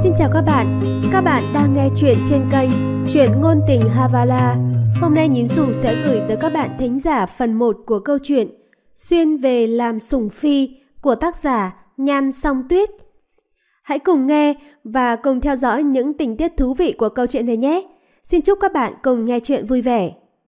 Xin chào các bạn đang nghe chuyện trên kênh Chuyện Ngôn Tình Havala. Hôm nay Nhím Xù sẽ gửi tới các bạn thính giả phần 1 của câu chuyện Xuyên về làm sủng phi của tác giả Nhan Song Tuyết. Hãy cùng nghe và cùng theo dõi những tình tiết thú vị của câu chuyện này nhé. Xin chúc các bạn cùng nghe chuyện vui vẻ.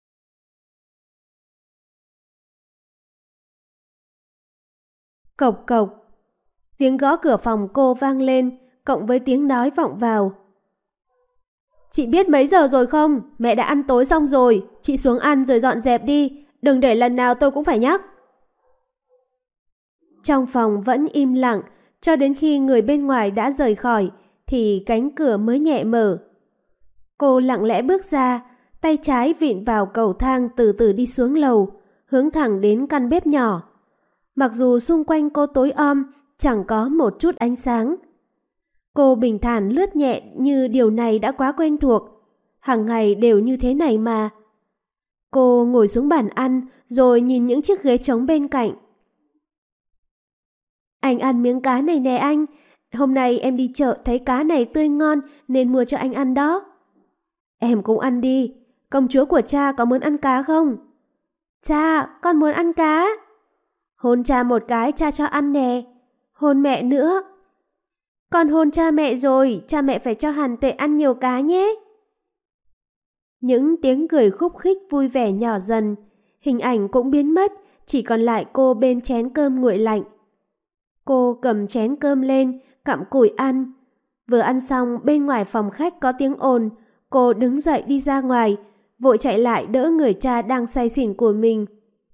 Cộc cộc. Tiếng gõ cửa phòng cô vang lên, cộng với tiếng nói vọng vào. Chị biết mấy giờ rồi không? Mẹ đã ăn tối xong rồi. Chị xuống ăn rồi dọn dẹp đi. Đừng để lần nào tôi cũng phải nhắc. Trong phòng vẫn im lặng, cho đến khi người bên ngoài đã rời khỏi, thì cánh cửa mới nhẹ mở. Cô lặng lẽ bước ra, tay trái vịn vào cầu thang từ từ đi xuống lầu, hướng thẳng đến căn bếp nhỏ. Mặc dù xung quanh cô tối om, chẳng có một chút ánh sáng. Cô bình thản lướt nhẹ như điều này đã quá quen thuộc. Hàng ngày đều như thế này mà. Cô ngồi xuống bàn ăn rồi nhìn những chiếc ghế trống bên cạnh. Anh ăn miếng cá này nè anh. Hôm nay em đi chợ thấy cá này tươi ngon nên mua cho anh ăn đó. Em cũng ăn đi. Công chúa của cha có muốn ăn cá không? Cha, con muốn ăn cá. Hôn cha một cái cha cho ăn nè. Hôn mẹ nữa. Con hôn cha mẹ rồi, cha mẹ phải cho Hàn Tuệ ăn nhiều cá nhé. Những tiếng cười khúc khích vui vẻ nhỏ dần, hình ảnh cũng biến mất, chỉ còn lại cô bên chén cơm nguội lạnh. Cô cầm chén cơm lên, cặm cụi ăn. Vừa ăn xong, bên ngoài phòng khách có tiếng ồn, cô đứng dậy đi ra ngoài, vội chạy lại đỡ người cha đang say xỉn của mình.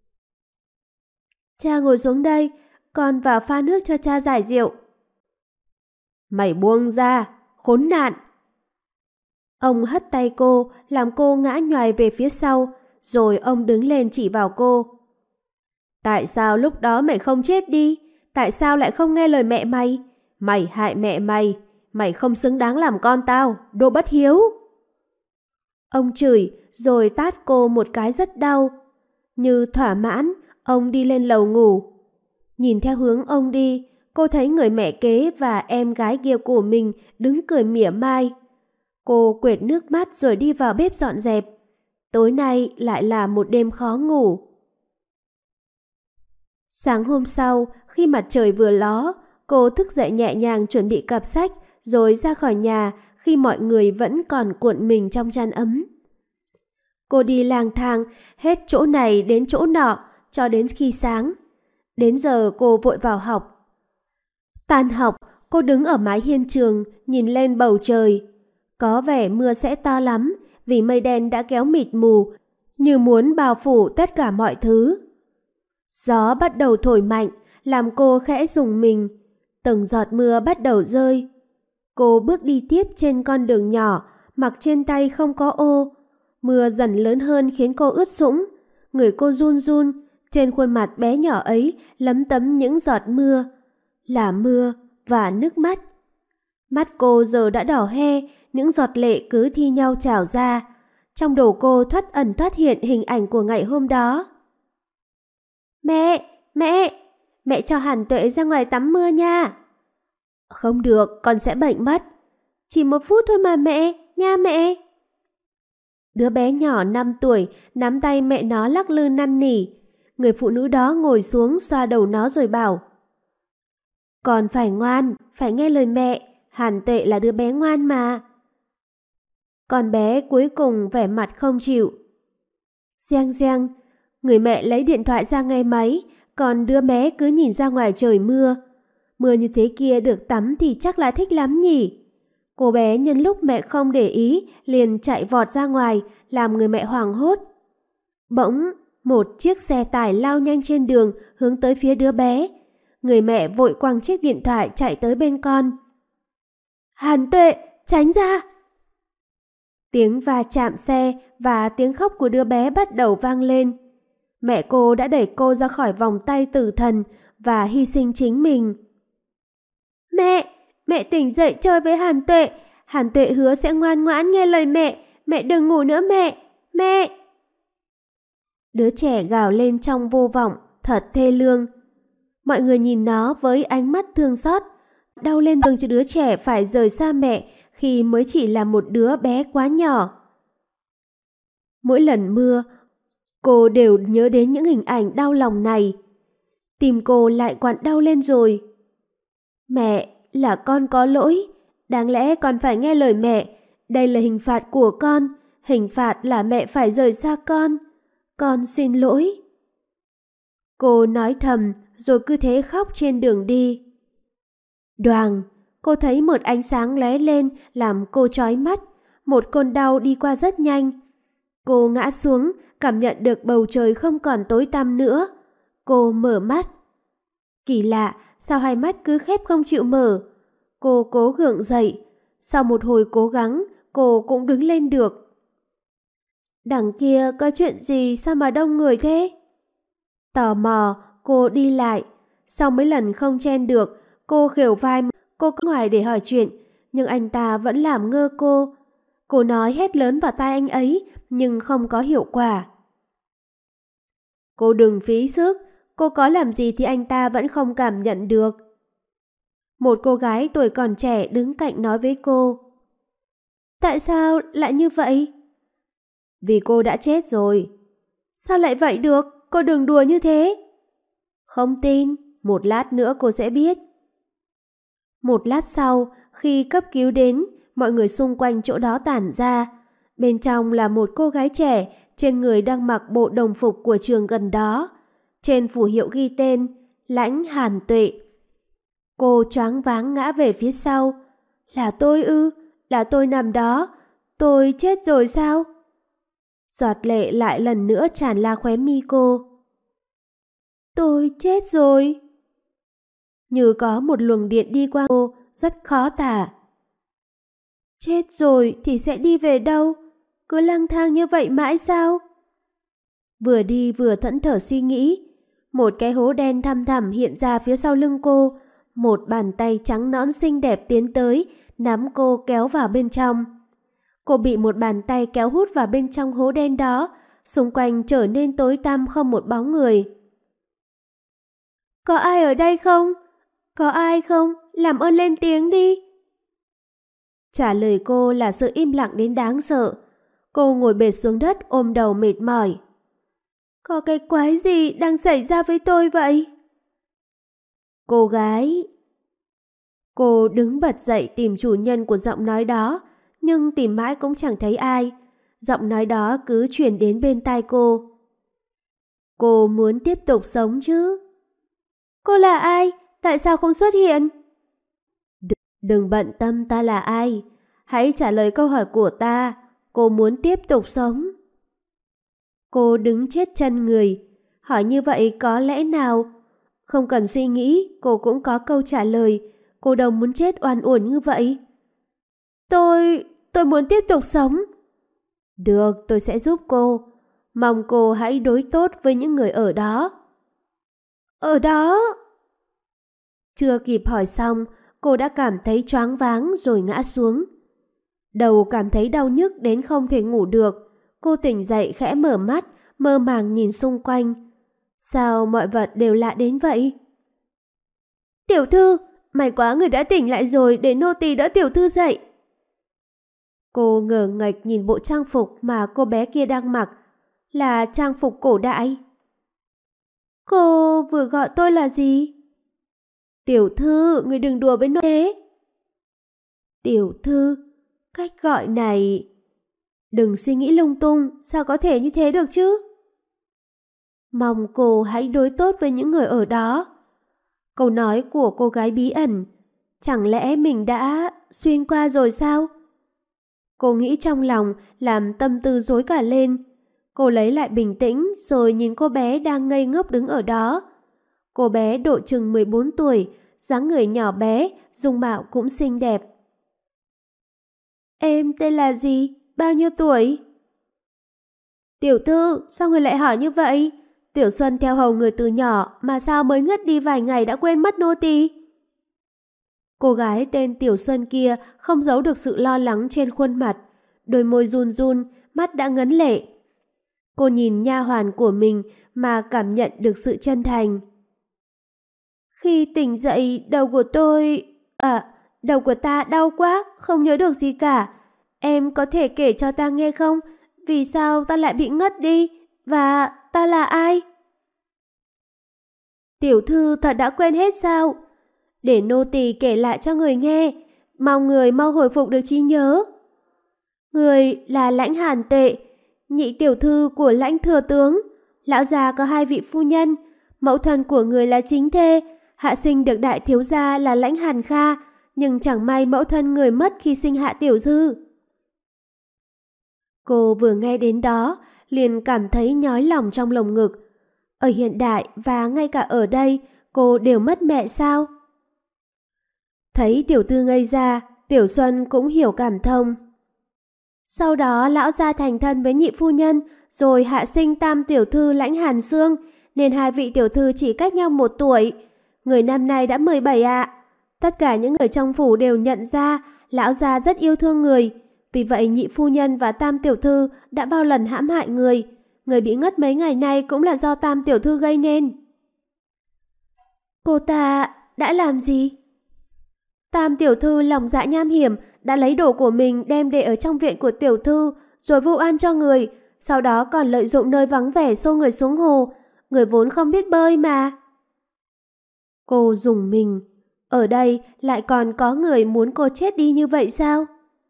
Cha ngồi xuống đây, con vào pha nước cho cha giải rượu. Mày buông ra, khốn nạn! Ông hất tay cô, làm cô ngã nhoài về phía sau, rồi ông đứng lên chỉ vào cô. Tại sao lúc đó mày không chết đi? Tại sao lại không nghe lời mẹ mày? Mày hại mẹ mày, mày không xứng đáng làm con tao, đồ bất hiếu! Ông chửi, rồi tát cô một cái rất đau. Như thỏa mãn, ông đi lên lầu ngủ. Nhìn theo hướng ông đi, cô thấy người mẹ kế và em gái kia của mình đứng cười mỉa mai. Cô quệt nước mắt rồi đi vào bếp dọn dẹp. Tối nay lại là một đêm khó ngủ. Sáng hôm sau, khi mặt trời vừa ló, cô thức dậy nhẹ nhàng chuẩn bị cặp sách rồi ra khỏi nhà khi mọi người vẫn còn cuộn mình trong chăn ấm. Cô đi lang thang hết chỗ này đến chỗ nọ cho đến khi sáng. Đến giờ cô vội vào học. Tan học, cô đứng ở mái hiên trường, nhìn lên bầu trời. Có vẻ mưa sẽ to lắm, vì mây đen đã kéo mịt mù, như muốn bao phủ tất cả mọi thứ. Gió bắt đầu thổi mạnh, làm cô khẽ rùng mình. Từng giọt mưa bắt đầu rơi. Cô bước đi tiếp trên con đường nhỏ, mặc trên tay không có ô. Mưa dần lớn hơn khiến cô ướt sũng. Người cô run run, trên khuôn mặt bé nhỏ ấy lấm tấm những giọt mưa. Là mưa và nước mắt. Mắt cô giờ đã đỏ hoe, những giọt lệ cứ thi nhau trào ra. Trong đầu cô thoắt ẩn thoát hiện hình ảnh của ngày hôm đó. Mẹ cho Hàn Tuệ ra ngoài tắm mưa nha. Không được, con sẽ bệnh mất. Chỉ 1 phút thôi mà mẹ, nha mẹ. Đứa bé nhỏ 5 tuổi nắm tay mẹ nó lắc lư năn nỉ. Người phụ nữ đó ngồi xuống xoa đầu nó rồi bảo: Con phải ngoan, phải nghe lời mẹ, Hàn Tuệ là đứa bé ngoan mà. Con bé cuối cùng vẻ mặt không chịu. Reng reng, người mẹ lấy điện thoại ra nghe máy, còn đứa bé cứ nhìn ra ngoài trời mưa. Mưa như thế kia được tắm thì chắc là thích lắm nhỉ. Cô bé nhân lúc mẹ không để ý liền chạy vọt ra ngoài, làm người mẹ hoảng hốt. Bỗng một chiếc xe tải lao nhanh trên đường hướng tới phía đứa bé. Người mẹ vội quăng chiếc điện thoại chạy tới bên con. Hàn Tuệ, tránh ra! Tiếng va chạm xe và tiếng khóc của đứa bé bắt đầu vang lên. Mẹ cô đã đẩy cô ra khỏi vòng tay tử thần và hy sinh chính mình. Mẹ tỉnh dậy chơi với Hàn Tuệ. Hàn Tuệ hứa sẽ ngoan ngoãn nghe lời mẹ. Mẹ đừng ngủ nữa mẹ. Đứa trẻ gào lên trong vô vọng, thật thê lương. Mọi người nhìn nó với ánh mắt thương xót. đau lên dường như đứa trẻ phải rời xa mẹ khi mới chỉ là một đứa bé quá nhỏ. Mỗi lần mưa, cô đều nhớ đến những hình ảnh đau lòng này. Tim cô lại quặn đau lên rồi. Mẹ, là con có lỗi. Đáng lẽ con phải nghe lời mẹ. Đây là hình phạt của con. Hình phạt là mẹ phải rời xa con. Con xin lỗi. Cô nói thầm rồi cứ thế khóc trên đường đi. Đoàng, cô thấy một ánh sáng lóe lên làm cô chói mắt. Một cơn đau đi qua rất nhanh. Cô ngã xuống, cảm nhận được bầu trời không còn tối tăm nữa. Cô mở mắt. Kỳ lạ, sao hai mắt cứ khép không chịu mở? Cô cố gượng dậy. Sau một hồi cố gắng, cô cũng đứng lên được. Đằng kia có chuyện gì sao mà đông người thế? Tò mò, cô đi lại. Sau mấy lần không chen được, cô khều vai. Cô có ngoài để hỏi chuyện, nhưng anh ta vẫn làm ngơ cô. Cô nói hét lớn vào tai anh ấy, nhưng không có hiệu quả. Cô đừng phí sức, cô có làm gì thì anh ta vẫn không cảm nhận được. Một cô gái tuổi còn trẻ đứng cạnh nói với cô. Tại sao lại như vậy? Vì cô đã chết rồi. Sao lại vậy được? Cô đừng đùa như thế. Không tin, một lát nữa cô sẽ biết. Một lát sau, khi cấp cứu đến, mọi người xung quanh chỗ đó tản ra. Bên trong là một cô gái trẻ, trên người đang mặc bộ đồng phục của trường gần đó. Trên phù hiệu ghi tên, Lãnh Hàn Tuệ. Cô choáng váng ngã về phía sau. Là tôi ư? Là tôi nằm đó? Tôi chết rồi sao? Giọt lệ lại lần nữa tràn la khóe mi cô. Tôi chết rồi. Như có một luồng điện đi qua cô, rất khó tả. Chết rồi thì sẽ đi về đâu? Cứ lang thang như vậy mãi sao? Vừa đi vừa thẫn thờ suy nghĩ. Một cái hố đen thăm thẳm hiện ra phía sau lưng cô. Một bàn tay trắng nõn xinh đẹp tiến tới, nắm cô kéo vào bên trong. Cô bị một bàn tay kéo hút vào bên trong hố đen đó. Xung quanh trở nên tối tăm không một bóng người. Có ai ở đây không? Có ai không? Làm ơn lên tiếng đi. Trả lời cô là sự im lặng đến đáng sợ. Cô ngồi bệt xuống đất ôm đầu mệt mỏi. Có cái quái gì đang xảy ra với tôi vậy? Cô gái. Cô đứng bật dậy tìm chủ nhân của giọng nói đó, nhưng tìm mãi cũng chẳng thấy ai. Giọng nói đó cứ truyền đến bên tai cô. Cô muốn tiếp tục sống chứ? Cô là ai? Tại sao không xuất hiện? Đừng bận tâm ta là ai. Hãy trả lời câu hỏi của ta. Cô muốn tiếp tục sống? Cô đứng chết chân người. Hỏi như vậy có lẽ nào? Không cần suy nghĩ, cô cũng có câu trả lời. Cô đâu muốn chết oan uổng như vậy. Tôi muốn tiếp tục sống. Được, tôi sẽ giúp cô. Mong cô hãy đối tốt với những người ở đó. Ở đó? Chưa kịp hỏi xong, cô đã cảm thấy choáng váng rồi ngã xuống. Đầu cảm thấy đau nhức đến không thể ngủ được. Cô tỉnh dậy khẽ mở mắt, mơ màng nhìn xung quanh. Sao mọi vật đều lạ đến vậy? Tiểu thư, may quá người đã tỉnh lại rồi, để nô tỳ đỡ tiểu thư dậy. Cô ngờ nghệch nhìn bộ trang phục mà cô bé kia đang mặc. Là trang phục cổ đại. Cô vừa gọi tôi là gì? Tiểu thư, người đừng đùa với nô thế. Tiểu thư, cách gọi này... Đừng suy nghĩ lung tung, sao có thể như thế được chứ? Mong cô hãy đối tốt với những người ở đó. Câu nói của cô gái bí ẩn, chẳng lẽ mình đã xuyên qua rồi sao? Cô nghĩ trong lòng, làm tâm tư rối cả lên. Cô lấy lại bình tĩnh rồi nhìn cô bé đang ngây ngốc đứng ở đó. Cô bé độ chừng 14 tuổi, dáng người nhỏ bé, dung mạo cũng xinh đẹp. Em tên là gì? Bao nhiêu tuổi? Tiểu thư, sao người lại hỏi như vậy? Tiểu Xuân theo hầu người từ nhỏ mà sao mới ngất đi vài ngày đã quên mất nô tỳ? Cô gái tên Tiểu Xuân kia không giấu được sự lo lắng trên khuôn mặt, đôi môi run run, mắt đã ngấn lệ. Cô nhìn nha hoàn của mình mà cảm nhận được sự chân thành. Khi tỉnh dậy, đầu của tôi... Đầu của ta đau quá, không nhớ được gì cả. Em có thể kể cho ta nghe không? Vì sao ta lại bị ngất đi? Và ta là ai? Tiểu thư thật đã quên hết sao? Để nô tỳ kể lại cho người nghe. Mong người mau hồi phục được trí nhớ. Người là Lãnh Hàn Tuệ, nhị tiểu thư của Lãnh thừa tướng. Lão già có 2 vị phu nhân. Mẫu thân của người là chính thê, hạ sinh được đại thiếu gia là Lãnh Hàn Kha, nhưng chẳng may mẫu thân người mất khi sinh hạ tiểu thư. Cô vừa nghe đến đó, liền cảm thấy nhói lòng trong lồng ngực. Ở hiện đại và ngay cả ở đây, cô đều mất mẹ sao? Thấy tiểu thư ngây ra, Tiểu Xuân cũng hiểu cảm thông. Sau đó lão gia thành thân với nhị phu nhân, rồi hạ sinh tam tiểu thư Lãnh Hàn Sương, nên 2 vị tiểu thư chỉ cách nhau 1 tuổi. Người năm nay đã 17 ạ. Tất cả những người trong phủ đều nhận ra lão gia rất yêu thương người. Vì vậy nhị phu nhân và tam tiểu thư đã bao lần hãm hại người. Người bị ngất mấy ngày nay cũng là do tam tiểu thư gây nên. Cô ta đã làm gì? Tam tiểu thư lòng dạ nham hiểm, đã lấy đồ của mình đem để ở trong viện của tiểu thư, rồi vu oan cho người. Sau đó còn lợi dụng nơi vắng vẻ xô người xuống hồ. Người vốn không biết bơi mà. Cô rùng mình. Ở đây lại còn có người muốn cô chết đi như vậy sao?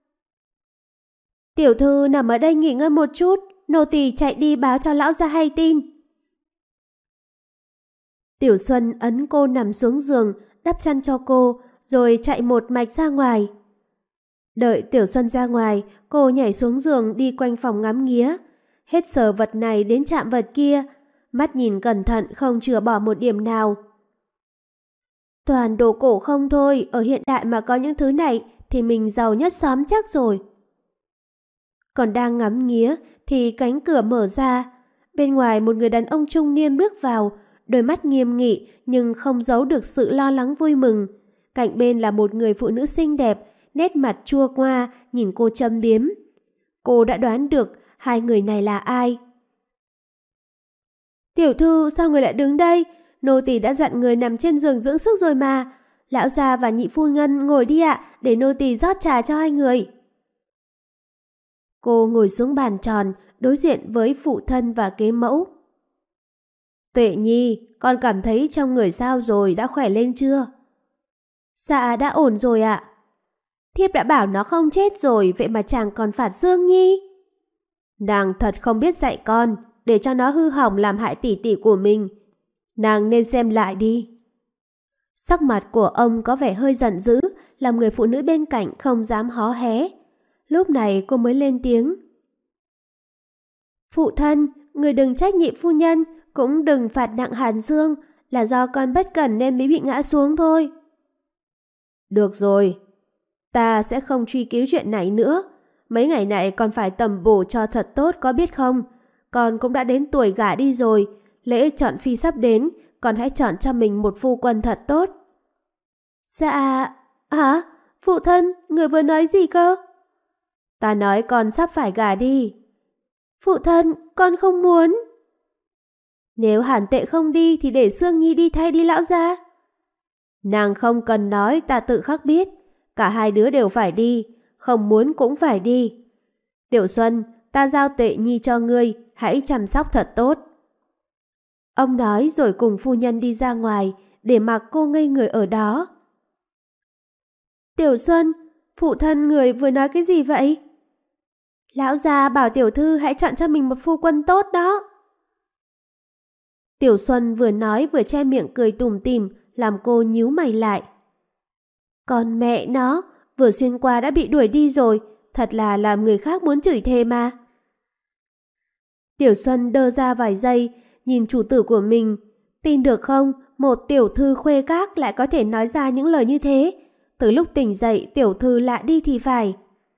Tiểu thư nằm ở đây nghỉ ngơi một chút, nô tỳ chạy đi báo cho lão gia hay tin. Tiểu Xuân ấn cô nằm xuống giường, đắp chăn cho cô, rồi chạy một mạch ra ngoài. Đợi Tiểu Xuân ra ngoài, cô nhảy xuống giường đi quanh phòng ngắm nghía, hết sờ vật này đến chạm vật kia, mắt nhìn cẩn thận không chừa bỏ một điểm nào. Toàn đồ cổ không thôi, ở hiện đại mà có những thứ này thì mình giàu nhất xóm chắc rồi. Còn đang ngắm nghía thì cánh cửa mở ra. Bên ngoài một người đàn ông trung niên bước vào, đôi mắt nghiêm nghị nhưng không giấu được sự lo lắng vui mừng. Cạnh bên là một người phụ nữ xinh đẹp, nét mặt chua ngoa, nhìn cô châm biếm. Cô đã đoán được 2 người này là ai. Tiểu thư, sao người lại đứng đây? Nô tỳ đã dặn người nằm trên giường dưỡng sức rồi mà. Lão gia và nhị phu nhân ngồi đi ạ, để nô tỳ rót trà cho 2 người. Cô ngồi xuống bàn tròn, đối diện với phụ thân và kế mẫu. Tuệ Nhi, con cảm thấy trong người sao rồi, đã khỏe lên chưa? Dạ, đã ổn rồi ạ. Thiếp đã bảo nó không chết rồi, vậy mà chàng còn phạt Dương Nhi. Nàng thật không biết dạy con, để cho nó hư hỏng làm hại tỷ tỷ của mình. Nàng nên xem lại đi. Sắc mặt của ông có vẻ hơi giận dữ, làm người phụ nữ bên cạnh không dám hó hé. Lúc này cô mới lên tiếng. Phụ thân, người đừng trách nhị phu nhân, cũng đừng phạt nặng Hàn Dương, là do con bất cẩn nên mới bị ngã xuống thôi. Được rồi, ta sẽ không truy cứu chuyện này nữa. Mấy ngày này con phải tầm bổ cho thật tốt có biết không? Con cũng đã đến tuổi gả đi rồi, lễ chọn phi sắp đến, con hãy chọn cho mình một phu quân thật tốt. Dạ, hả? Phụ thân, người vừa nói gì cơ? Ta nói con sắp phải gả đi. Phụ thân, con không muốn. Nếu Hàn Tệ không đi thì để Sương Nhi đi thay đi lão gia. Nàng không cần nói, ta tự khắc biết. Cả 2 đứa đều phải đi, không muốn cũng phải đi. Tiểu Xuân, ta giao Tuệ Nhi cho ngươi, hãy chăm sóc thật tốt. Ông nói rồi cùng phu nhân đi ra ngoài, để mặc cô ngây người ở đó. Tiểu Xuân, phụ thân người vừa nói cái gì vậy? Lão già bảo tiểu thư hãy chọn cho mình một phu quân tốt đó. Tiểu Xuân vừa nói vừa che miệng cười tủm tỉm, làm cô nhíu mày lại. Còn mẹ nó, vừa xuyên qua đã bị đuổi đi rồi, thật là làm người khác muốn chửi thề mà. Tiểu Xuân đơ ra vài giây, nhìn chủ tử của mình. Tin được không, một tiểu thư khuê các lại có thể nói ra những lời như thế. Từ lúc tỉnh dậy, tiểu thư lại đi thì phải.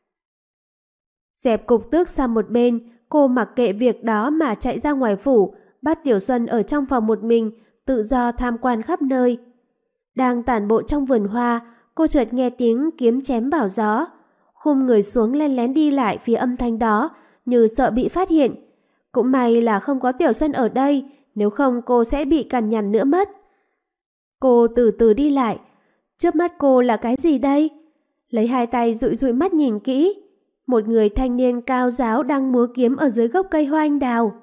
Dẹp cục tước sang một bên, cô mặc kệ việc đó mà chạy ra ngoài phủ, bắt Tiểu Xuân ở trong phòng một mình, tự do tham quan khắp nơi. Đang tản bộ trong vườn hoa, cô chợt nghe tiếng kiếm chém bảo gió. Khum người xuống len lén đi lại phía âm thanh đó, như sợ bị phát hiện. Cũng may là không có Tiểu Xuân ở đây, nếu không cô sẽ bị cằn nhằn nữa mất. Cô từ từ đi lại. Trước mắt cô là cái gì đây? Lấy hai tay dụi dụi mắt nhìn kỹ. Một người thanh niên cao ráo đang múa kiếm ở dưới gốc cây hoa anh đào.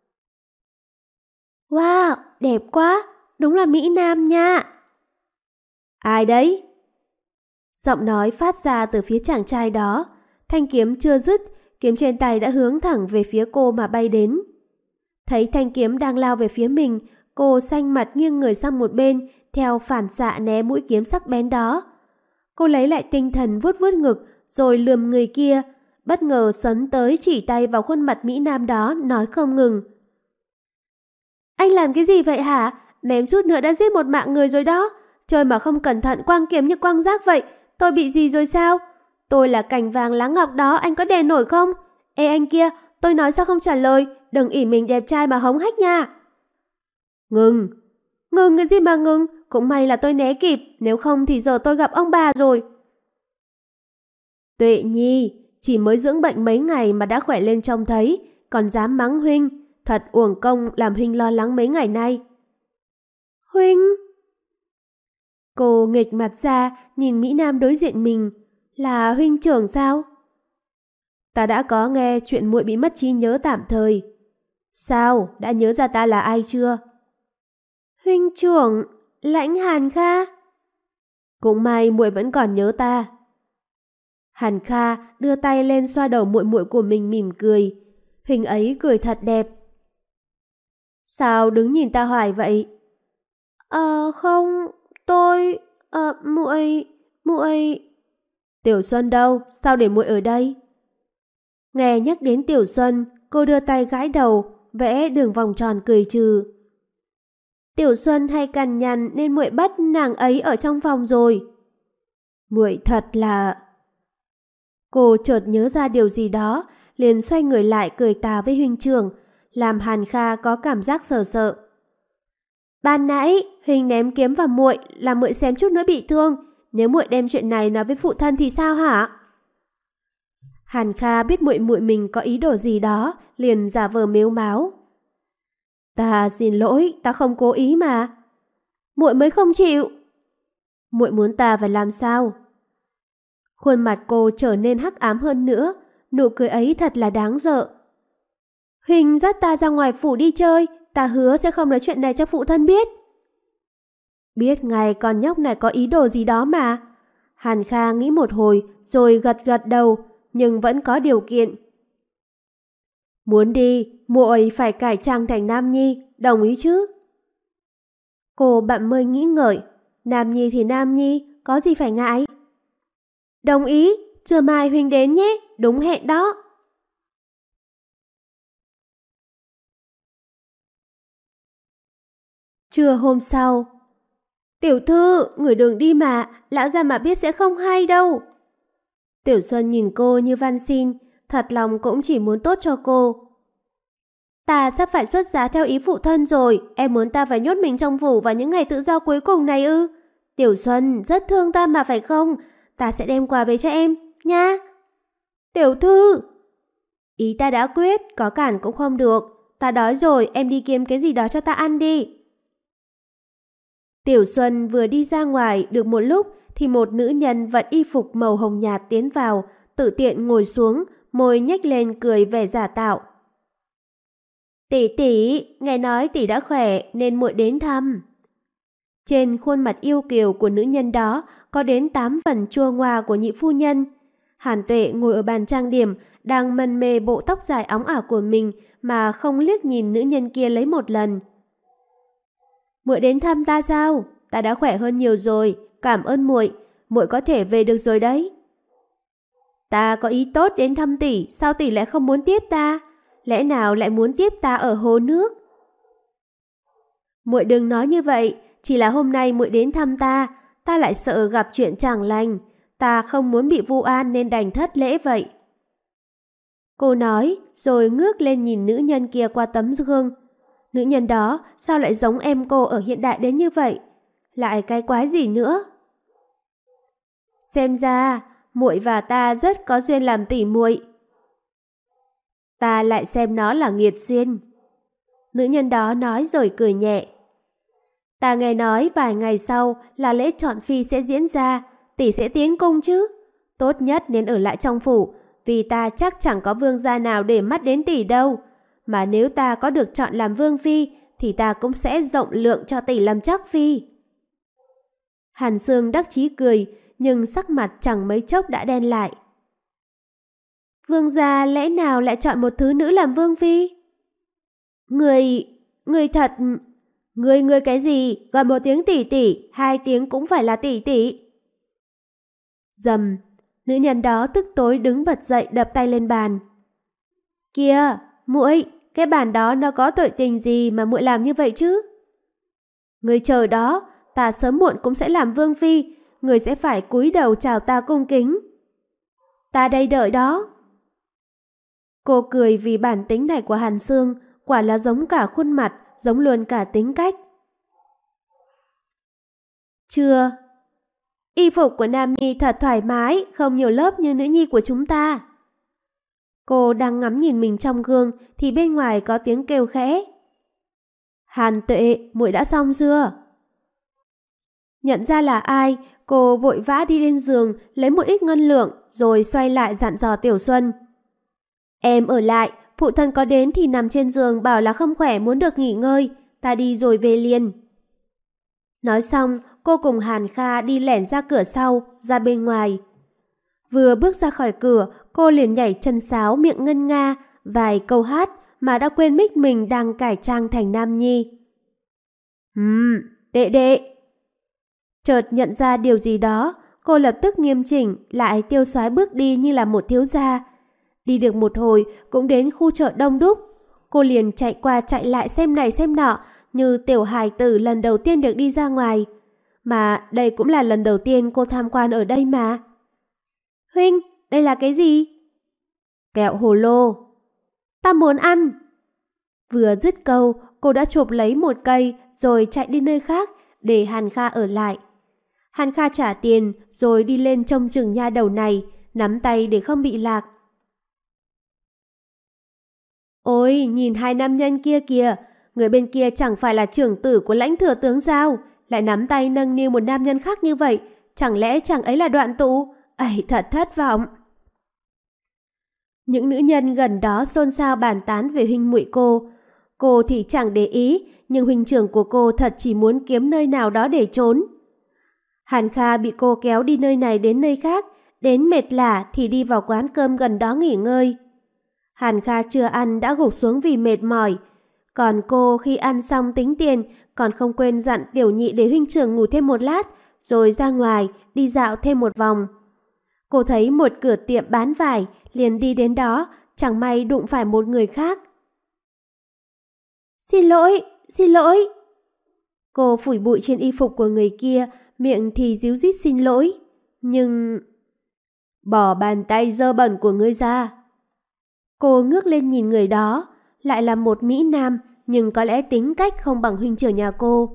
Wow, đẹp quá, đúng là Mỹ Nam nha. Ai đấy? Giọng nói phát ra từ phía chàng trai đó. Thanh kiếm chưa dứt, kiếm trên tay đã hướng thẳng về phía cô mà bay đến. Thấy thanh kiếm đang lao về phía mình, cô xanh mặt nghiêng người sang một bên, theo phản xạ né mũi kiếm sắc bén đó. Cô lấy lại tinh thần vuốt vuốt ngực, rồi lườm người kia, bất ngờ sấn tới chỉ tay vào khuôn mặt Mỹ Nam đó, nói không ngừng. Anh làm cái gì vậy hả? Mém chút nữa đã giết một mạng người rồi đó. Chơi mà không cẩn thận quăng kiếm như quăng rác vậy. Tôi bị gì rồi sao? Tôi là cành vàng lá ngọc đó, anh có đè nổi không? Ê anh kia, tôi nói sao không trả lời? Đừng ỷ mình đẹp trai mà hống hách nha. Ngừng. Ngừng cái gì mà ngừng? Cũng may là tôi né kịp, nếu không thì giờ tôi gặp ông bà rồi. Tuệ Nhi, chỉ mới dưỡng bệnh mấy ngày mà đã khỏe lên trông thấy, còn dám mắng huynh. Thật uổng công làm huynh lo lắng mấy ngày nay. Huynh? Cô nghịch mặt ra, nhìn Mỹ Nam đối diện mình. Là huynh trưởng sao? Ta đã có nghe chuyện muội bị mất trí nhớ tạm thời. Sao? Đã nhớ ra ta là ai chưa? Huynh trưởng, Lãnh Hàn Kha. Cũng may muội vẫn còn nhớ ta. Hàn Kha đưa tay lên xoa đầu muội muội của mình mỉm cười. Huynh ấy cười thật đẹp. Sao đứng nhìn ta hoài vậy? Không, tôi... muội... Tiểu Xuân đâu? Sao để muội ở đây? Nghe nhắc đến Tiểu Xuân, cô đưa tay gãi đầu, vẽ đường vòng tròn cười trừ. Tiểu Xuân hay cằn nhằn nên muội bắt nàng ấy ở trong phòng rồi. Muội thật là... Cô chợt nhớ ra điều gì đó, liền xoay người lại cười tà với huynh trưởng, làm Hàn Kha có cảm giác sợ sợ. Ban nãy huynh ném kiếm vào muội, làm muội xém chút nữa bị thương. Nếu muội đem chuyện này nói với phụ thân thì sao hả? Hàn Kha biết muội muội mình có ý đồ gì đó, liền giả vờ mếu máo. Ta xin lỗi, ta không cố ý mà. Muội mới không chịu. Muội muốn ta phải làm sao? Khuôn mặt cô trở nên hắc ám hơn nữa, nụ cười ấy thật là đáng sợ. Huynh dắt ta ra ngoài phủ đi chơi, ta hứa sẽ không nói chuyện này cho phụ thân biết. Biết ngay con nhóc này có ý đồ gì đó mà. Hàn Kha nghĩ một hồi rồi gật gật đầu, nhưng vẫn có điều kiện. Muốn đi, muội phải cải trang thành Nam Nhi, đồng ý chứ? Cô bặm môi nghĩ ngợi, Nam Nhi thì Nam Nhi, có gì phải ngại? Đồng ý, trưa mai huynh đến nhé, đúng hẹn đó. Trưa hôm sau. Tiểu thư, người đừng đi mà, lão già mà biết sẽ không hay đâu. Tiểu Xuân nhìn cô như van xin, thật lòng cũng chỉ muốn tốt cho cô. Ta sắp phải xuất giá theo ý phụ thân rồi, em muốn ta phải nhốt mình trong phủ vào những ngày tự do cuối cùng này ư? Tiểu Xuân rất thương ta mà phải không? Ta sẽ đem quà về cho em, nha. Tiểu thư! Ý ta đã quyết, có cản cũng không được. Ta đói rồi, em đi kiếm cái gì đó cho ta ăn đi. Tiểu Xuân vừa đi ra ngoài được một lúc thì một nữ nhân vận y phục màu hồng nhạt tiến vào, tự tiện ngồi xuống, môi nhếch lên cười vẻ giả tạo. Tỷ tỷ, nghe nói tỷ đã khỏe nên muội đến thăm. Trên khuôn mặt yêu kiều của nữ nhân đó có đến 8 phần chua ngoa của nhị phu nhân. Hàn Tuệ ngồi ở bàn trang điểm, đang mân mê bộ tóc dài óng ả của mình mà không liếc nhìn nữ nhân kia lấy một lần. Muội đến thăm ta sao? Ta đã khỏe hơn nhiều rồi, cảm ơn muội, muội có thể về được rồi đấy. Ta có ý tốt đến thăm tỷ, sao tỷ lại không muốn tiếp ta? Lẽ nào lại muốn tiếp ta ở hồ nước? Muội đừng nói như vậy, chỉ là hôm nay muội đến thăm ta, ta lại sợ gặp chuyện chẳng lành, ta không muốn bị vu oan nên đành thất lễ vậy. Cô nói, rồi ngước lên nhìn nữ nhân kia qua tấm gương. Nữ nhân đó sao lại giống em cô ở hiện đại đến như vậy? Lại cái quái gì nữa? Xem ra, muội và ta rất có duyên làm tỉ muội. Ta lại xem nó là nghiệt duyên. Nữ nhân đó nói rồi cười nhẹ. Ta nghe nói vài ngày sau là lễ chọn phi sẽ diễn ra, tỷ sẽ tiến cung chứ. Tốt nhất nên ở lại trong phủ, vì ta chắc chẳng có vương gia nào để mắt đến tỷ đâu. Mà nếu ta có được chọn làm vương phi, thì ta cũng sẽ rộng lượng cho tỷ làm chắc phi. Hàn Sương đắc chí cười, nhưng sắc mặt chẳng mấy chốc đã đen lại. Vương gia lẽ nào lại chọn một thứ nữ làm vương phi? Người thật... Người cái gì? Gọi một tiếng tỷ tỷ, hai tiếng cũng phải là tỷ tỷ. Dầm, nữ nhân đó tức tối đứng bật dậy đập tay lên bàn. Kìa, muội, cái bàn đó nó có tội tình gì mà muội làm như vậy chứ? Người chờ đó, ta sớm muộn cũng sẽ làm vương phi, người sẽ phải cúi đầu chào ta cung kính. Ta đây đợi đó. Cô cười vì bản tính này của Hàn Sương, quả là giống cả khuôn mặt, giống luôn cả tính cách. Chưa. Y phục của Nam Nhi thật thoải mái, không nhiều lớp như nữ nhi của chúng ta. Cô đang ngắm nhìn mình trong gương thì bên ngoài có tiếng kêu khẽ. Hàn Tuệ, muội đã xong chưa? Nhận ra là ai, cô vội vã đi lên giường lấy một ít ngân lượng rồi xoay lại dặn dò Tiểu Xuân. Em ở lại, phụ thân có đến thì nằm trên giường bảo là không khỏe muốn được nghỉ ngơi, ta đi rồi về liền. Nói xong, cô cùng Hàn Kha đi lẻn ra cửa sau, ra bên ngoài. Vừa bước ra khỏi cửa, cô liền nhảy chân sáo miệng ngân nga, vài câu hát mà đã quên mic mình đang cải trang thành Nam Nhi. Đệ đệ. Chợt nhận ra điều gì đó, cô lập tức nghiêm chỉnh, lại tiêu xoái bước đi như là một thiếu gia. Đi được một hồi cũng đến khu chợ đông đúc. Cô liền chạy qua chạy lại xem này xem nọ, như tiểu hài tử lần đầu tiên được đi ra ngoài. Mà đây cũng là lần đầu tiên cô tham quan ở đây mà. Huynh, đây là cái gì? Kẹo hồ lô. Ta muốn ăn. Vừa dứt câu, cô đã chộp lấy một cây rồi chạy đi nơi khác để Hàn Kha ở lại. Hàn Kha trả tiền rồi đi lên trông chừng nha đầu này, nắm tay để không bị lạc. Ôi, nhìn hai nam nhân kia kìa, người bên kia chẳng phải là trưởng tử của lãnh thừa tướng sao, lại nắm tay nâng niu một nam nhân khác như vậy, chẳng lẽ chàng ấy là Đoạn Tụ? Ấy, thật thất vọng. Những nữ nhân gần đó xôn xao bàn tán về huynh muội cô. Cô thì chẳng để ý, nhưng huynh trưởng của cô thật chỉ muốn kiếm nơi nào đó để trốn. Hàn Kha bị cô kéo đi nơi này đến nơi khác, đến mệt lả thì đi vào quán cơm gần đó nghỉ ngơi. Hàn Kha chưa ăn đã gục xuống vì mệt mỏi. Còn cô khi ăn xong tính tiền còn không quên dặn tiểu nhị để huynh trưởng ngủ thêm một lát rồi ra ngoài đi dạo thêm một vòng. Cô thấy một cửa tiệm bán vải liền đi đến đó, chẳng may đụng phải một người khác. Xin lỗi, xin lỗi. Cô phủi bụi trên y phục của người kia, miệng thì díu dít xin lỗi. Nhưng... Bỏ bàn tay dơ bẩn của ngươi ra. Cô ngước lên nhìn người đó, lại là một Mỹ Nam, nhưng có lẽ tính cách không bằng huynh trưởng nhà cô.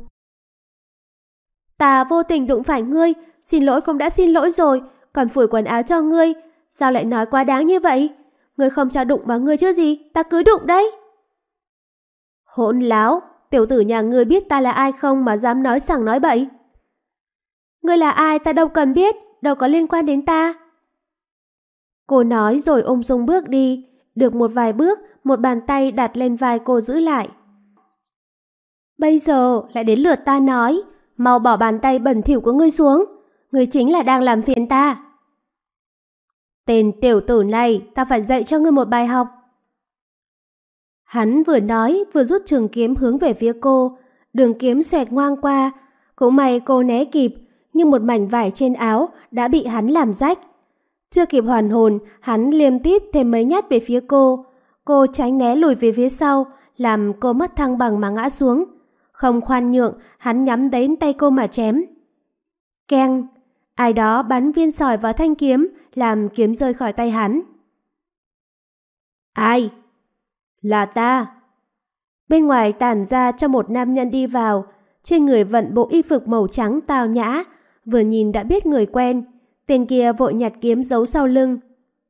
Ta vô tình đụng phải ngươi, xin lỗi cũng đã xin lỗi rồi, còn phủi quần áo cho ngươi, sao lại nói quá đáng như vậy? Ngươi không cho đụng vào ngươi chứ gì, ta cứ đụng đấy. Hỗn láo, tiểu tử nhà ngươi biết ta là ai không mà dám nói sằng nói bậy? Ngươi là ai ta đâu cần biết, đâu có liên quan đến ta. Cô nói rồi ung dung bước đi. Được một vài bước, một bàn tay đặt lên vai cô giữ lại. Bây giờ lại đến lượt ta nói, mau bỏ bàn tay bẩn thỉu của ngươi xuống. Ngươi chính là đang làm phiền ta. Tên tiểu tử này, ta phải dạy cho ngươi một bài học. Hắn vừa nói vừa rút trường kiếm hướng về phía cô. Đường kiếm xoẹt ngoang qua. Cũng may cô né kịp, nhưng một mảnh vải trên áo đã bị hắn làm rách. Chưa kịp hoàn hồn, hắn liêm tít thêm mấy nhát về phía cô. Cô tránh né lùi về phía sau, làm cô mất thăng bằng mà ngã xuống. Không khoan nhượng, hắn nhắm đến tay cô mà chém. Keng! Ai đó bắn viên sỏi vào thanh kiếm, làm kiếm rơi khỏi tay hắn. Ai? Là ta. Bên ngoài tản ra cho một nam nhân đi vào, trên người vận bộ y phục màu trắng tao nhã, vừa nhìn đã biết người quen. Tên kia vội nhặt kiếm giấu sau lưng.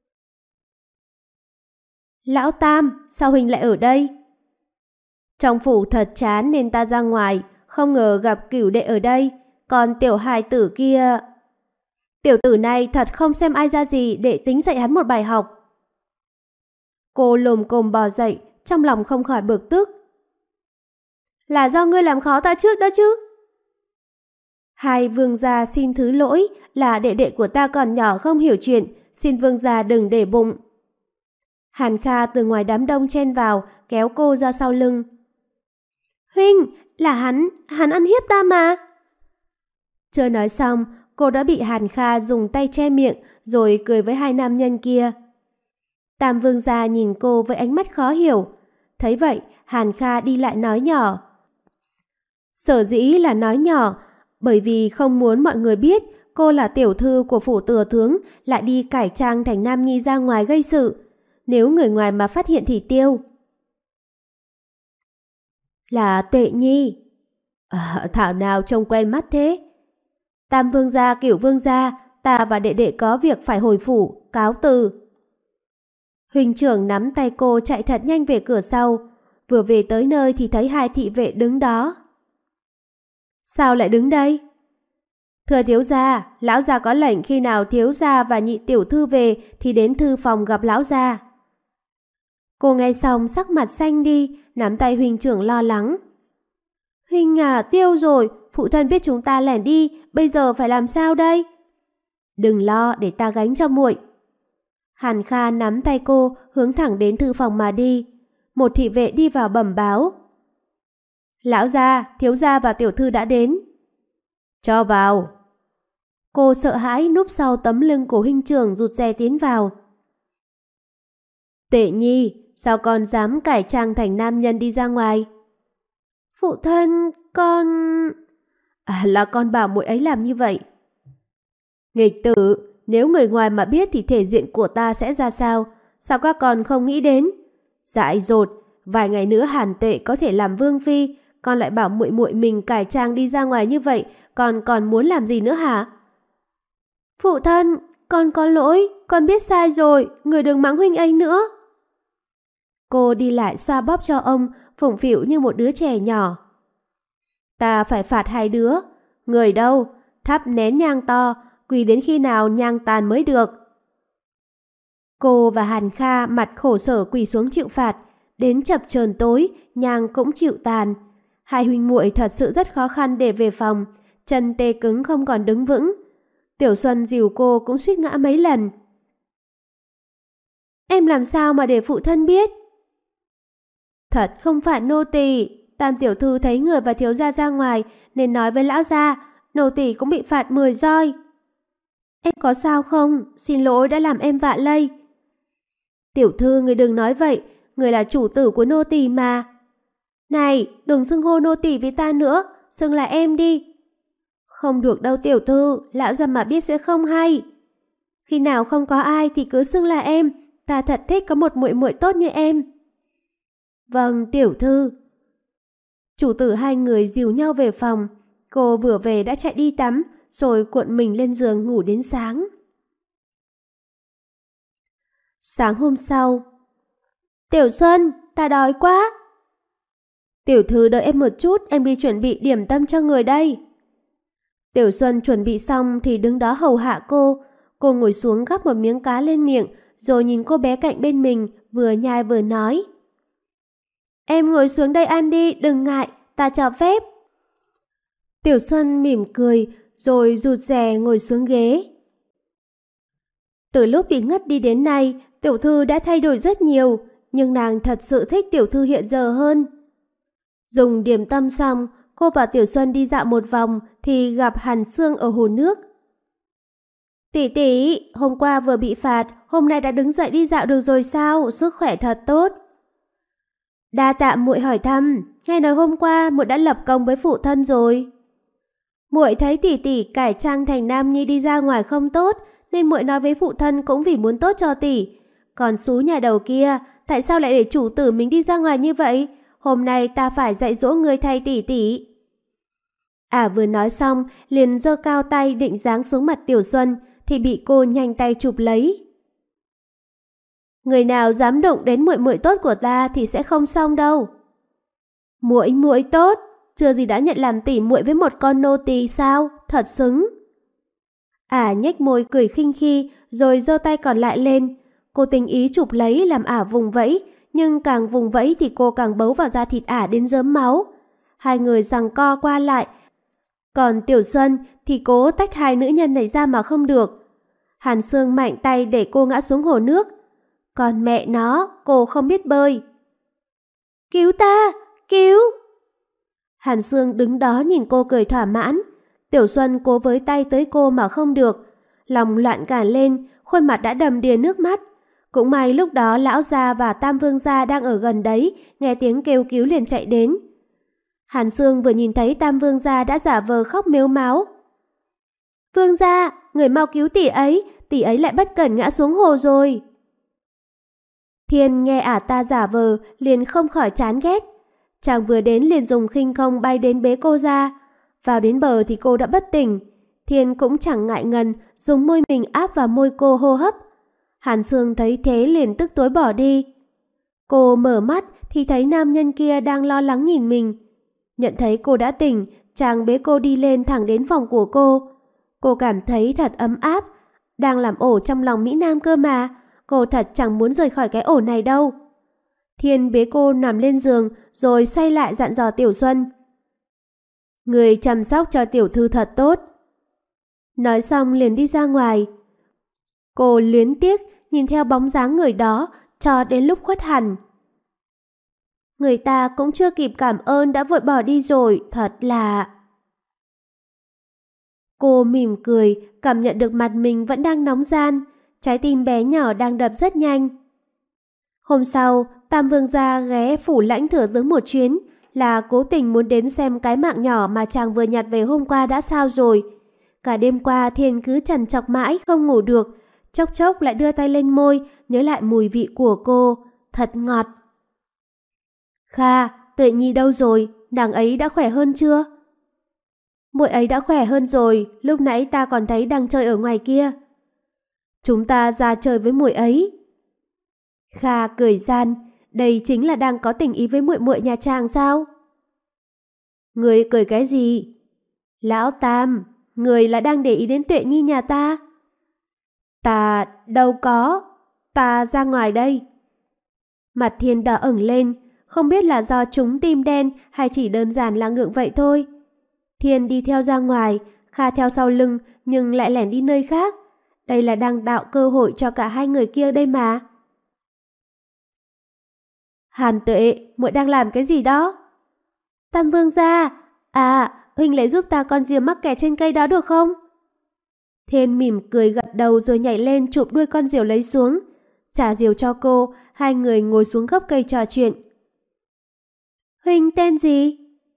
Lão Tam, sao huynh lại ở đây? Trong phủ thật chán nên ta ra ngoài, không ngờ gặp Cửu đệ ở đây, còn tiểu hài tử kia... Tiểu tử này thật không xem ai ra gì để tính dạy hắn một bài học. Cô lồm cồm bò dậy, trong lòng không khỏi bực tức. Là do ngươi làm khó ta trước đó chứ? Hai vương gia xin thứ lỗi, là đệ đệ của ta còn nhỏ không hiểu chuyện, xin vương gia đừng để bụng. Hàn Kha từ ngoài đám đông chen vào, kéo cô ra sau lưng. Huynh, là hắn ăn hiếp ta mà. Chưa nói xong, cô đã bị Hàn Kha dùng tay che miệng rồi cười với hai nam nhân kia. Tam vương gia nhìn cô với ánh mắt khó hiểu. Thấy vậy, Hàn Kha đi lại nói nhỏ. Sở dĩ là nói nhỏ, bởi vì không muốn mọi người biết cô là tiểu thư của phủ thừa tướng lại đi cải trang thành nam nhi ra ngoài gây sự. Nếu người ngoài mà phát hiện thì tiêu. Là Tuệ Nhi. Thảo nào trông quen mắt thế. Tam vương gia, Cửu vương gia, ta và đệ đệ có việc phải hồi phủ, cáo từ. Huynh trưởng nắm tay cô chạy thật nhanh về cửa sau. Vừa về tới nơi thì thấy hai thị vệ đứng đó. Sao lại đứng đây? Thưa thiếu gia, lão gia có lệnh khi nào thiếu gia và nhị tiểu thư về thì đến thư phòng gặp lão gia. Cô nghe xong sắc mặt xanh đi, nắm tay huynh trưởng lo lắng. Huynh à, tiêu rồi, phụ thân biết chúng ta lẻn đi, bây giờ phải làm sao đây? Đừng lo, để ta gánh cho muội. Hàn Kha nắm tay cô, hướng thẳng đến thư phòng mà đi. Một thị vệ đi vào bẩm báo. Lão gia, thiếu gia và tiểu thư đã đến. Cho vào. Cô sợ hãi núp sau tấm lưng của huynh trưởng rụt rè tiến vào. Tuệ Nhi, sao con dám cải trang thành nam nhân đi ra ngoài? Phụ thân, con... là con bảo muội ấy làm như vậy. Nghịch tử, nếu người ngoài mà biết thì thể diện của ta sẽ ra sao? Sao các con không nghĩ đến? Dại dột, vài ngày nữa Hàn Tuệ có thể làm vương phi, con lại bảo muội muội mình cải trang đi ra ngoài như vậy, con còn muốn làm gì nữa hả? Phụ thân, con có lỗi, con biết sai rồi, người đừng mắng huynh ấy nữa. Cô đi lại xoa bóp cho ông, phụng phịu như một đứa trẻ nhỏ. Ta phải phạt hai đứa. Người đâu? Thắp nén nhang to, quỳ đến khi nào nhang tàn mới được. Cô và Hàn Kha mặt khổ sở quỳ xuống chịu phạt. Đến chập chờn tối, nhang cũng chịu tàn. Hai huynh muội thật sự rất khó khăn để về phòng, chân tê cứng không còn đứng vững. Tiểu Xuân dìu cô cũng suýt ngã mấy lần. Em làm sao mà để phụ thân biết? Thật không phải nô tỳ. Tam tiểu thư thấy người và thiếu gia ra ngoài nên nói với lão gia, nô tỳ cũng bị phạt 10 roi. Em có sao không? Xin lỗi đã làm em vạ lây. Tiểu thư, người đừng nói vậy, người là chủ tử của nô tỳ mà. Này, đừng xưng hô nô tỳ với ta nữa, xưng là em đi. Không được đâu tiểu thư, lão gia mà biết sẽ không hay. Khi nào không có ai thì cứ xưng là em, ta thật thích có một muội muội tốt như em. Vâng, tiểu thư. Chủ tử hai người dìu nhau về phòng. Cô vừa về đã chạy đi tắm, rồi cuộn mình lên giường ngủ đến sáng. Sáng hôm sau. Tiểu Xuân, ta đói quá. Tiểu thư đợi em một chút, em đi chuẩn bị điểm tâm cho người đây. Tiểu Xuân chuẩn bị xong thì đứng đó hầu hạ cô. Cô ngồi xuống gắp một miếng cá lên miệng, rồi nhìn cô bé cạnh bên mình, vừa nhai vừa nói. Em ngồi xuống đây ăn đi, đừng ngại, ta cho phép. Tiểu Xuân mỉm cười, rồi rụt rè ngồi xuống ghế. Từ lúc bị ngất đi đến nay, tiểu thư đã thay đổi rất nhiều, nhưng nàng thật sự thích tiểu thư hiện giờ hơn. Dùng điểm tâm xong, cô và Tiểu Xuân đi dạo một vòng thì gặp Hàn Sương ở hồ nước. Tỷ tỷ, hôm qua vừa bị phạt, hôm nay đã đứng dậy đi dạo được rồi sao? Sức khỏe thật tốt. Đa tạ muội hỏi thăm, nghe nói hôm qua muội đã lập công với phụ thân rồi. Muội thấy tỷ tỷ cải trang thành nam nhi đi ra ngoài không tốt, nên muội nói với phụ thân cũng vì muốn tốt cho tỷ. Còn xú nhà đầu kia, tại sao lại để chủ tử mình đi ra ngoài như vậy? Hôm nay ta phải dạy dỗ người thay tỷ tỷ. Vừa nói xong, liền giơ cao tay định giáng xuống mặt Tiểu Xuân, thì bị cô nhanh tay chụp lấy. Người nào dám đụng đến muội muội tốt của ta thì sẽ không xong đâu. Muội muội tốt, chưa gì đã nhận làm tỉ muội với một con nô tỳ sao? Thật xứng. Nhếch môi cười khinh khi, rồi giơ tay còn lại lên. Cô tình ý chụp lấy làm vùng vẫy, nhưng càng vùng vẫy thì cô càng bấu vào da thịt đến rớm máu. Hai người giằng co qua lại. Còn Tiểu Xuân thì cố tách hai nữ nhân này ra mà không được. Hàn Sương mạnh tay để cô ngã xuống hồ nước. Còn mẹ nó, cô không biết bơi. Cứu ta! Cứu! Hàn Sương đứng đó nhìn cô cười thỏa mãn. Tiểu Xuân cố với tay tới cô mà không được. Lòng loạn cả lên, khuôn mặt đã đầm đìa nước mắt. Cũng may lúc đó lão gia và Tam Vương gia đang ở gần đấy, nghe tiếng kêu cứu liền chạy đến. Hàn Sương vừa nhìn thấy Tam Vương gia đã giả vờ khóc mếu máo. Vương gia, người mau cứu tỷ ấy lại bất cẩn ngã xuống hồ rồi. Thiên nghe ta giả vờ liền không khỏi chán ghét. Chàng vừa đến liền dùng khinh công bay đến bế cô ra. Vào đến bờ thì cô đã bất tỉnh. Thiên cũng chẳng ngại ngần dùng môi mình áp vào môi cô hô hấp. Hàn Sương thấy thế liền tức tối bỏ đi. Cô mở mắt thì thấy nam nhân kia đang lo lắng nhìn mình. Nhận thấy cô đã tỉnh, chàng bế cô đi lên thẳng đến phòng của cô. Cô cảm thấy thật ấm áp, đang làm ổ trong lòng Mỹ Nam cơ mà. Cô thật chẳng muốn rời khỏi cái ổ này đâu. Thiên bế cô nằm lên giường rồi xoay lại dặn dò Tiểu Xuân. Người chăm sóc cho tiểu thư thật tốt. Nói xong liền đi ra ngoài. Cô luyến tiếc nhìn theo bóng dáng người đó cho đến lúc khuất hẳn. Người ta cũng chưa kịp cảm ơn đã vội bỏ đi rồi, thật là... Cô mỉm cười, cảm nhận được mặt mình vẫn đang nóng ran, trái tim bé nhỏ đang đập rất nhanh. Hôm sau, Tam Vương gia ghé phủ Lãnh Thừa Tướng một chuyến, là cố tình muốn đến xem cái mạng nhỏ mà chàng vừa nhặt về hôm qua đã sao rồi. Cả đêm qua Thiên cứ trằn trọc mãi không ngủ được, chốc chốc lại đưa tay lên môi, nhớ lại mùi vị của cô, thật ngọt. Kha, Tuệ Nhi đâu rồi, nàng ấy đã khỏe hơn chưa? Muội ấy đã khỏe hơn rồi, lúc nãy ta còn thấy đang chơi ở ngoài kia. Chúng ta ra chơi với muội ấy. Kha cười gian, đây chính là đang có tình ý với muội muội nhà chàng sao? Người cười cái gì? Lão Tam, người là đang để ý đến Tuệ Nhi nhà ta. Ta đâu có, ta ra ngoài đây. Mặt Thiên đỏ ửng lên, không biết là do trúng tim đen hay chỉ đơn giản là ngượng vậy thôi. Thiên đi theo ra ngoài, Kha theo sau lưng nhưng lại lẻn đi nơi khác. Đây là đang tạo cơ hội cho cả hai người kia đây mà. Hàn Tuệ, muội đang làm cái gì đó? Tam Vương gia, huynh lấy giúp ta con diều mắc kẹt trên cây đó được không? Thiên mỉm cười gật đầu rồi nhảy lên chụp đuôi con diều lấy xuống. Trả diều cho cô, hai người ngồi xuống gốc cây trò chuyện. Huynh tên gì?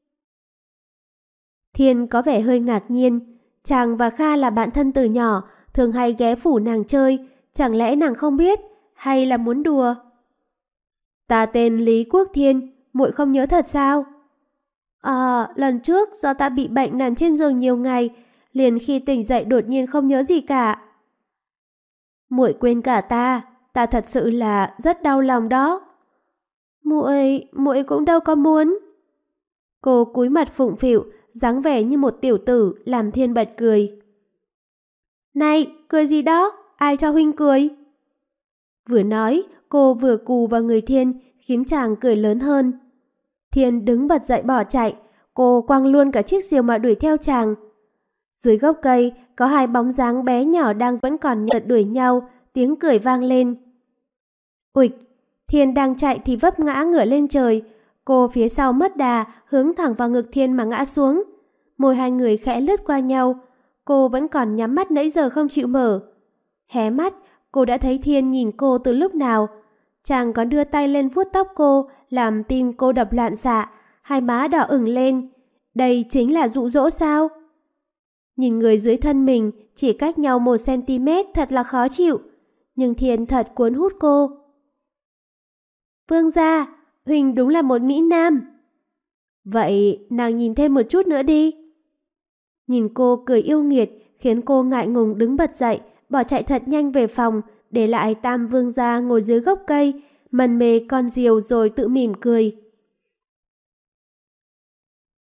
Thiên có vẻ hơi ngạc nhiên. Chàng và Kha là bạn thân từ nhỏ, thường hay ghé phủ nàng chơi. Chẳng lẽ nàng không biết, hay là muốn đùa? Ta tên Lý Quốc Thiên, muội không nhớ thật sao? Lần trước do ta bị bệnh nằm trên giường nhiều ngày, liền khi tỉnh dậy đột nhiên không nhớ gì cả. Muội quên cả ta thật sự là rất đau lòng đó. Muội cũng đâu có muốn. Cô cúi mặt phụng phịu, dáng vẻ như một tiểu tử, làm Thiên bật cười. Này, cười gì đó, ai cho huynh cười? Vừa nói, cô vừa cù vào người Thiên, khiến chàng cười lớn hơn. Thiên đứng bật dậy bỏ chạy, cô quăng luôn cả chiếc diều mà đuổi theo chàng. Dưới gốc cây, có hai bóng dáng bé nhỏ đang vẫn còn giật đuổi nhau, tiếng cười vang lên. Uịch, Thiên đang chạy thì vấp ngã ngửa lên trời. Cô phía sau mất đà, hướng thẳng vào ngực Thiên mà ngã xuống. Môi hai người khẽ lướt qua nhau. Cô vẫn còn nhắm mắt nãy giờ không chịu mở. Hé mắt, cô đã thấy Thiên nhìn cô từ lúc nào. Chàng còn đưa tay lên vuốt tóc cô, làm tim cô đập loạn xạ, hai má đỏ ửng lên. Đây chính là dụ dỗ sao? Nhìn người dưới thân mình chỉ cách nhau 1 cm thật là khó chịu. Nhưng Thiên thật cuốn hút cô. Vương gia, huynh đúng là một mỹ nam. Vậy nàng nhìn thêm một chút nữa đi. Nhìn cô cười yêu nghiệt khiến cô ngại ngùng đứng bật dậy, bỏ chạy thật nhanh về phòng, để lại Tam Vương gia ngồi dưới gốc cây, mân mê con diều rồi tự mỉm cười.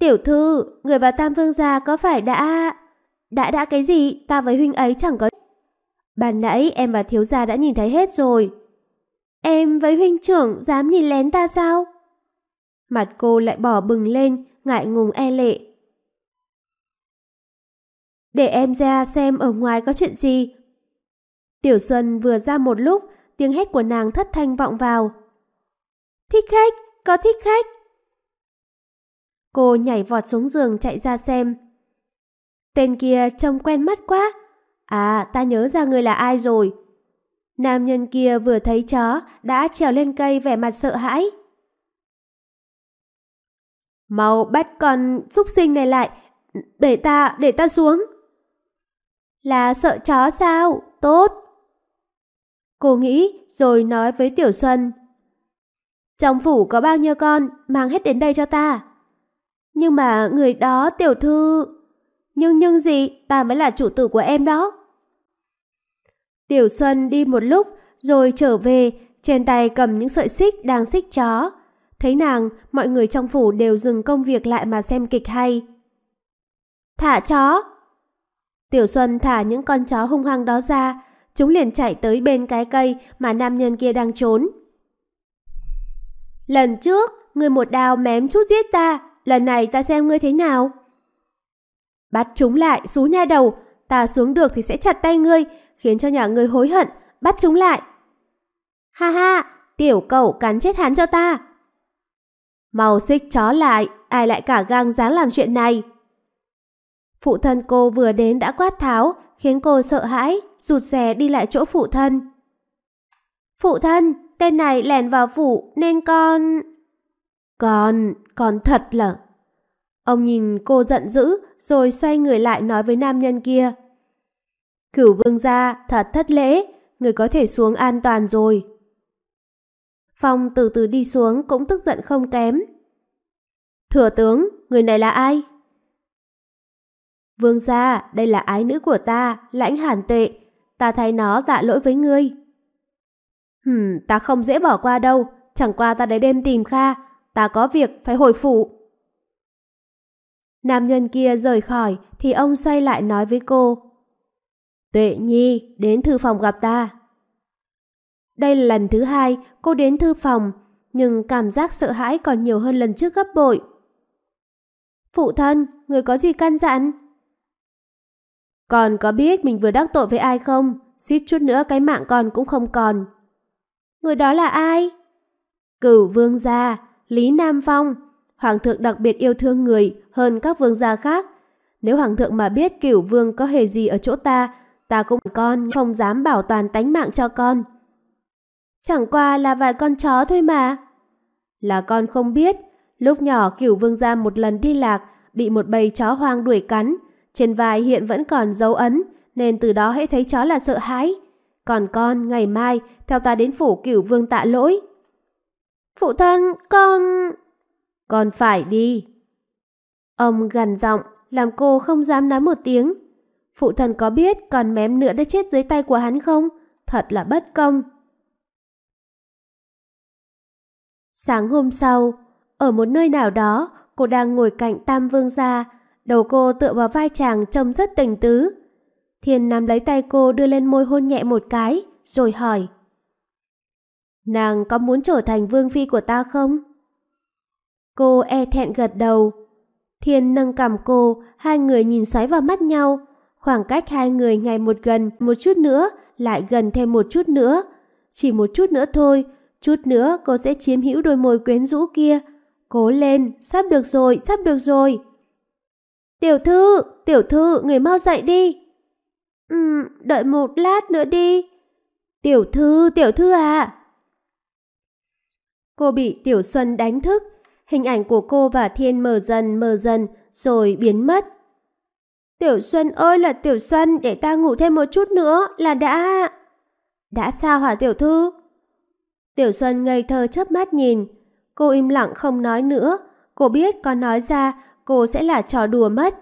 Tiểu thư, người và Tam Vương gia có phải đã cái gì? Ta với huynh ấy chẳng có. Ban nãy em và thiếu gia đã nhìn thấy hết rồi. Em với huynh trưởng dám nhìn lén ta sao? Mặt cô lại đỏ bừng lên, ngại ngùng e lệ. Để em ra xem ở ngoài có chuyện gì. Tiểu Xuân vừa ra một lúc, tiếng hét của nàng thất thanh vọng vào. Thích khách, có thích khách. Cô nhảy vọt xuống giường chạy ra xem. Tên kia trông quen mắt quá. À, ta nhớ ra người là ai rồi. Nam nhân kia vừa thấy chó đã trèo lên cây vẻ mặt sợ hãi. Mau bắt con súc sinh này lại. Để ta xuống. Là sợ chó sao? Tốt. Cô nghĩ rồi nói với Tiểu Xuân. Trong phủ có bao nhiêu con, mang hết đến đây cho ta. Nhưng mà người đó tiểu thư... Nhưng gì, ta mới là chủ tử của em đó. Tiểu Xuân đi một lúc rồi trở về, trên tay cầm những sợi xích đang xích chó. Thấy nàng, mọi người trong phủ đều dừng công việc lại mà xem kịch hay. Thả chó. Tiểu Xuân thả những con chó hung hăng đó ra, chúng liền chạy tới bên cái cây mà nam nhân kia đang trốn. Lần trước, ngươi một đao mém chút giết ta, lần này ta xem ngươi thế nào. Bắt chúng lại, xú nha đầu, ta xuống được thì sẽ chặt tay ngươi, khiến cho nhà ngươi hối hận, bắt chúng lại. Ha ha, tiểu cẩu cắn chết hắn cho ta. Mau xích chó lại, ai lại cả gang dám làm chuyện này. Phụ thân cô vừa đến đã quát tháo, khiến cô sợ hãi, rụt rè đi lại chỗ phụ thân. Phụ thân, tên này lẻn vào phủ nên con... Con thật là... Ông nhìn cô giận dữ rồi xoay người lại nói với nam nhân kia. Cửu vương gia, thật thất lễ, người có thể xuống an toàn rồi. Phong từ từ đi xuống cũng tức giận không kém. Thừa tướng, người này là ai? Vương gia, đây là ái nữ của ta, Lãnh Hàn Tuệ. Ta thay nó tạ lỗi với ngươi. Ta không dễ bỏ qua đâu, chẳng qua ta đến đêm tìm Kha. Ta có việc phải hồi phủ. Nam nhân kia rời khỏi thì ông xoay lại nói với cô. Tuệ Nhi, đến thư phòng gặp ta. Đây là lần thứ hai cô đến thư phòng, nhưng cảm giác sợ hãi còn nhiều hơn lần trước gấp bội. Phụ thân, người có gì căn dặn? Con có biết mình vừa đắc tội với ai không? Suýt chút nữa cái mạng con cũng không còn. Người đó là ai? Cửu vương gia, Lý Nam Phong. Hoàng thượng đặc biệt yêu thương người hơn các vương gia khác. Nếu hoàng thượng mà biết Cửu vương có hề gì ở chỗ ta, ta cũng con không dám bảo toàn tánh mạng cho con. Chẳng qua là vài con chó thôi mà. Là con không biết, lúc nhỏ Cửu vương gia một lần đi lạc, bị một bầy chó hoang đuổi cắn, trên vai hiện vẫn còn dấu ấn, nên từ đó hễ thấy chó là sợ hãi. Còn con, ngày mai, theo ta đến phủ Cửu vương tạ lỗi. Phụ thân, con phải đi. Ông gằn giọng, làm cô không dám nói một tiếng. Phụ thân có biết còn mém nữa đã chết dưới tay của hắn không? Thật là bất công. Sáng hôm sau, ở một nơi nào đó, cô đang ngồi cạnh Tam Vương gia, đầu cô tựa vào vai chàng trông rất tình tứ. Thiên nắm lấy tay cô đưa lên môi hôn nhẹ một cái, rồi hỏi. Nàng có muốn trở thành vương phi của ta không? Cô e thẹn gật đầu. Thiên nâng cằm cô, hai người nhìn xoáy vào mắt nhau. Khoảng cách hai người ngày một gần, một chút nữa, lại gần thêm một chút nữa. Chỉ một chút nữa thôi, chút nữa cô sẽ chiếm hữu đôi môi quyến rũ kia. Cố lên, sắp được rồi, sắp được rồi. Tiểu thư, người mau dậy đi. Đợi một lát nữa đi. Tiểu thư à. Cô bị Tiểu Xuân đánh thức, hình ảnh của cô và Thiên mờ dần rồi biến mất. Tiểu Xuân ơi là Tiểu Xuân, để ta ngủ thêm một chút nữa là đã... Đã sao hả tiểu thư? Tiểu Xuân ngây thơ chớp mắt nhìn, cô im lặng không nói nữa, cô biết có nói ra cô sẽ là trò đùa mất.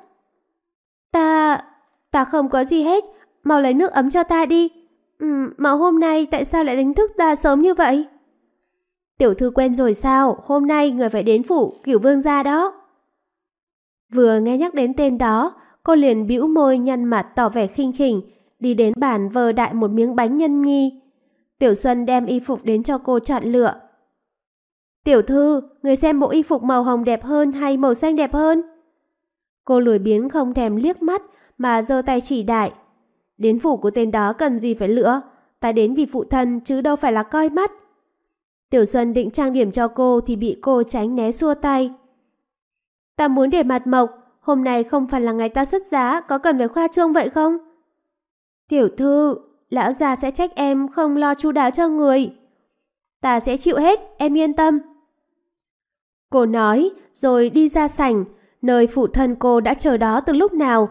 Ta không có gì hết, mau lấy nước ấm cho ta đi. Mà hôm nay tại sao lại đánh thức ta sớm như vậy? Tiểu thư quen rồi sao, hôm nay người phải đến phủ Cửu vương gia đó. Vừa nghe nhắc đến tên đó, cô liền bĩu môi nhăn mặt tỏ vẻ khinh khỉnh, đi đến bàn vờ đại một miếng bánh nhân nhi. Tiểu Xuân đem y phục đến cho cô chọn lựa. Tiểu thư, người xem bộ y phục màu hồng đẹp hơn hay màu xanh đẹp hơn? Cô lười biếng không thèm liếc mắt mà giơ tay chỉ đại. Đến phủ của tên đó cần gì phải lựa, ta đến vì phụ thân chứ đâu phải là coi mắt. Tiểu Xuân định trang điểm cho cô thì bị cô tránh né xua tay. Ta muốn để mặt mộc, hôm nay không phải là ngày ta xuất giá, có cần phải khoa trương vậy không? Tiểu thư, lão già sẽ trách em không lo chu đáo cho người. Ta sẽ chịu hết, em yên tâm. Cô nói rồi đi ra sảnh, nơi phụ thân cô đã chờ đó từ lúc nào.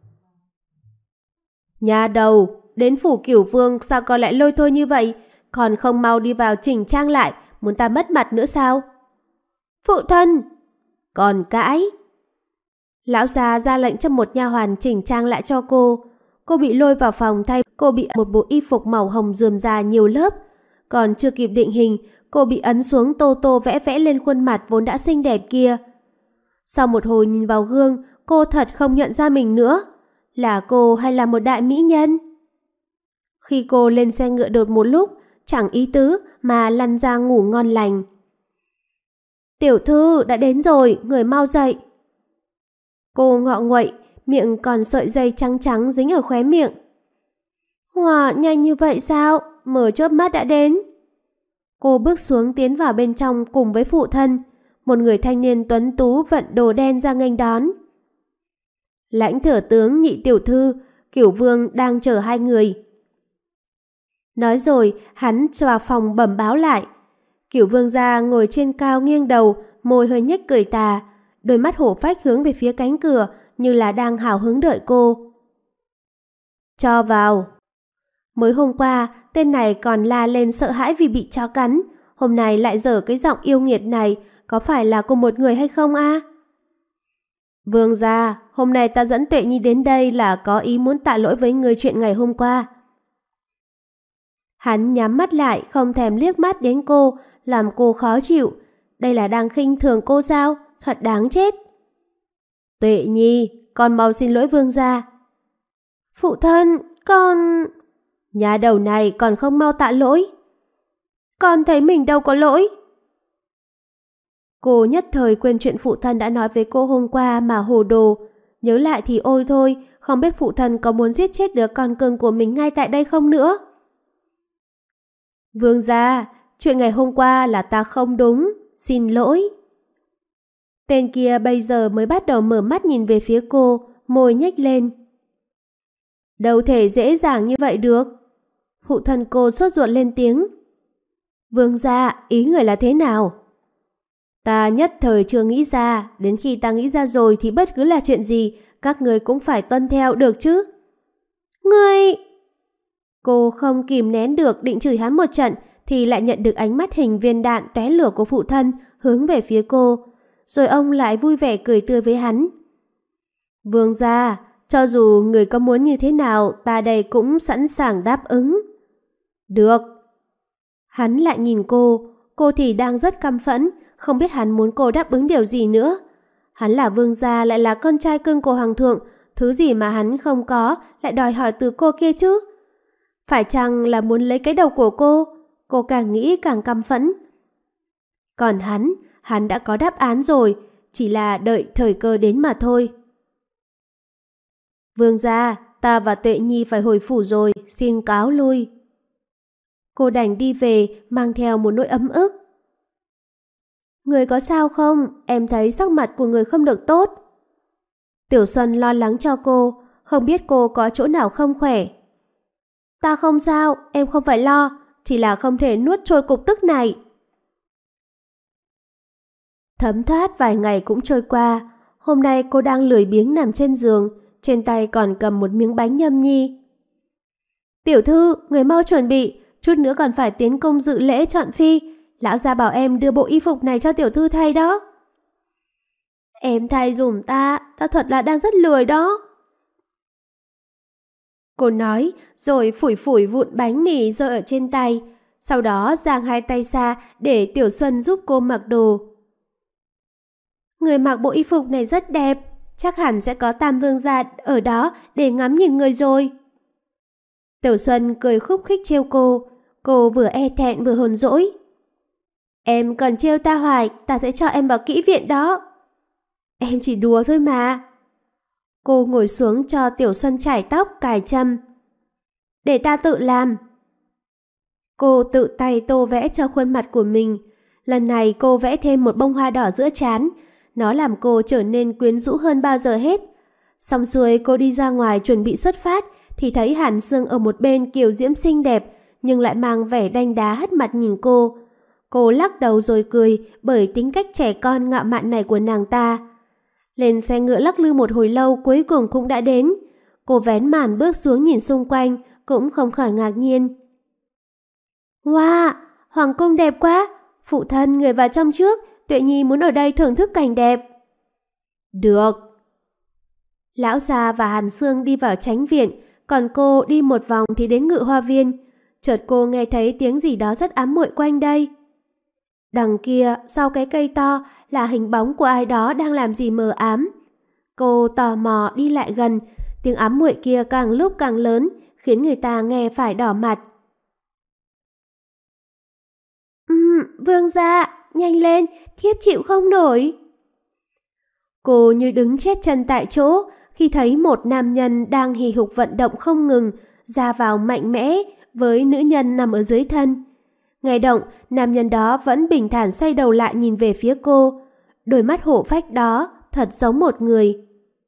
Nhà đầu, đến phủ Cửu Vương sao con lại lôi thôi như vậy? Còn không mau đi vào chỉnh trang lại, muốn ta mất mặt nữa sao? Phụ thân! Còn cãi! Lão già ra lệnh cho một nha hoàn chỉnh trang lại cho cô. Cô bị lôi vào phòng thay, cô bị một bộ y phục màu hồng rườm rà nhiều lớp. Còn chưa kịp định hình, cô bị ấn xuống tô tô vẽ vẽ lên khuôn mặt vốn đã xinh đẹp kia. Sau một hồi nhìn vào gương, cô thật không nhận ra mình nữa. Là cô hay là một đại mỹ nhân? Khi cô lên xe ngựa đột một lúc, chẳng ý tứ mà lăn ra ngủ ngon lành. Tiểu thư đã đến rồi, người mau dậy. Cô ngọ nguậy, miệng còn sợi dây trắng trắng dính ở khóe miệng. Wow, nhanh như vậy sao? Mở chớp mắt đã đến. Cô bước xuống tiến vào bên trong cùng với phụ thân. Một người thanh niên tuấn tú vận đồ đen ra nghênh đón. Lãnh thừa tướng Nhị tiểu thư, Cửu Vương đang chờ hai người. Nói rồi, hắn vào phòng bẩm báo lại. Cửu Vương gia ngồi trên cao nghiêng đầu, môi hơi nhếch cười tà, đôi mắt hổ phách hướng về phía cánh cửa như là đang hào hứng đợi cô. Cho vào. Mới hôm qua, tên này còn la lên sợ hãi vì bị chó cắn, hôm nay lại dở cái giọng yêu nghiệt này, có phải là cùng một người hay không a? Vương gia, hôm nay ta dẫn Tuệ Nhi đến đây là có ý muốn tạ lỗi với người chuyện ngày hôm qua. Hắn nhắm mắt lại, không thèm liếc mắt đến cô, làm cô khó chịu. Đây là đang khinh thường cô sao? Thật đáng chết. Tuệ Nhi, con mau xin lỗi vương gia. Phụ thân, con... Nhà đầu này còn không mau tạ lỗi. Con thấy mình đâu có lỗi. Cô nhất thời quên chuyện phụ thân đã nói với cô hôm qua mà hồ đồ. Nhớ lại thì ôi thôi, không biết phụ thân có muốn giết chết đứa con cưng của mình ngay tại đây không nữa. Vương gia, chuyện ngày hôm qua là ta không đúng, xin lỗi. Tên kia bây giờ mới bắt đầu mở mắt nhìn về phía cô, môi nhếch lên. Đâu thể dễ dàng như vậy được. Phụ thân cô sốt ruột lên tiếng. Vương gia, ý người là thế nào? Ta nhất thời chưa nghĩ ra, đến khi ta nghĩ ra rồi thì bất cứ là chuyện gì, các người cũng phải tuân theo được chứ. Ngươi... Cô không kìm nén được định chửi hắn một trận thì lại nhận được ánh mắt hình viên đạn tóe lửa của phụ thân hướng về phía cô. Rồi ông lại vui vẻ cười tươi với hắn. Vương gia, cho dù người có muốn như thế nào, ta đây cũng sẵn sàng đáp ứng. Được. Hắn lại nhìn cô thì đang rất căm phẫn, không biết hắn muốn cô đáp ứng điều gì nữa. Hắn là vương gia lại là con trai cưng của hoàng thượng, thứ gì mà hắn không có lại đòi hỏi từ cô kia chứ? Phải chăng là muốn lấy cái đầu của cô? Cô càng nghĩ càng căm phẫn. Còn hắn đã có đáp án rồi, chỉ là đợi thời cơ đến mà thôi. Vương gia, ta và Tuệ Nhi phải hồi phủ rồi, xin cáo lui. Cô đành đi về, mang theo một nỗi ấm ức. Người có sao không? Em thấy sắc mặt của người không được tốt. Tiểu Xuân lo lắng cho cô, không biết cô có chỗ nào không khỏe. Ta không sao, em không phải lo, chỉ là không thể nuốt trôi cục tức này. Thấm thoát vài ngày cũng trôi qua, hôm nay cô đang lười biếng nằm trên giường, trên tay còn cầm một miếng bánh nhâm nhi. Tiểu thư, người mau chuẩn bị, chút nữa còn phải tiến công dự lễ chọn phi. Lão gia bảo em đưa bộ y phục này cho tiểu thư thay đó. Em thay dùm ta thật là đang rất lười đó. Cô nói rồi phủi phủi vụn bánh mì rơi ở trên tay, sau đó giang hai tay ra để Tiểu Xuân giúp cô mặc đồ. Người mặc bộ y phục này rất đẹp, chắc hẳn sẽ có Tam Vương gia ở đó để ngắm nhìn người rồi. Tiểu Xuân cười khúc khích trêu cô vừa e thẹn vừa hờn dỗi. Em còn trêu ta hoài, ta sẽ cho em vào kỹ viện đó. Em chỉ đùa thôi mà. Cô ngồi xuống cho Tiểu Xuân chải tóc, cài châm. Để ta tự làm. Cô tự tay tô vẽ cho khuôn mặt của mình. Lần này cô vẽ thêm một bông hoa đỏ giữa trán. Nó làm cô trở nên quyến rũ hơn bao giờ hết. Xong xuôi cô đi ra ngoài chuẩn bị xuất phát thì thấy Hàn Sương ở một bên kiều diễm xinh đẹp nhưng lại mang vẻ đanh đá hất mặt nhìn cô. Cô lắc đầu rồi cười bởi tính cách trẻ con ngạo mạn này của nàng ta. Lên xe ngựa lắc lư một hồi lâu cuối cùng cũng đã đến. Cô vén màn bước xuống nhìn xung quanh cũng không khỏi ngạc nhiên. Wow, hoàng cung đẹp quá. Phụ thân người vào trong trước, Tuệ Nhi muốn ở đây thưởng thức cảnh đẹp. Được. Lão già và Hàn Sương đi vào chánh viện, còn cô đi một vòng thì đến Ngự Hoa Viên. Chợt cô nghe thấy tiếng gì đó rất ám muội quanh đây. Đằng kia, sau cái cây to là hình bóng của ai đó đang làm gì mờ ám. Cô tò mò đi lại gần, tiếng ám muội kia càng lúc càng lớn, khiến người ta nghe phải đỏ mặt. Vương gia, nhanh lên, thiếp chịu không nổi. Cô như đứng chết chân tại chỗ khi thấy một nam nhân đang hì hục vận động không ngừng, ra vào mạnh mẽ với nữ nhân nằm ở dưới thân. Nghe động, nam nhân đó vẫn bình thản xoay đầu lại nhìn về phía cô. Đôi mắt hổ phách đó thật giống một người.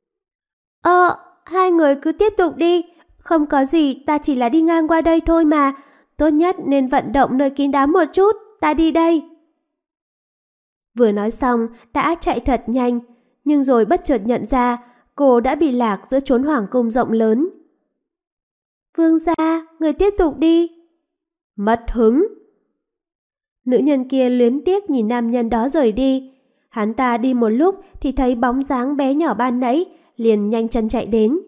Hai người cứ tiếp tục đi. Không có gì, ta chỉ là đi ngang qua đây thôi mà. Tốt nhất nên vận động nơi kín đáo một chút. Ta đi đây. Vừa nói xong, đã chạy thật nhanh. Nhưng rồi bất chợt nhận ra, cô đã bị lạc giữa chốn hoàng cung rộng lớn. Vương gia, người tiếp tục đi. Mất hứng. Nữ nhân kia luyến tiếc nhìn nam nhân đó rời đi. Hắn ta đi một lúc thì thấy bóng dáng bé nhỏ ban nãy, liền nhanh chân chạy đến.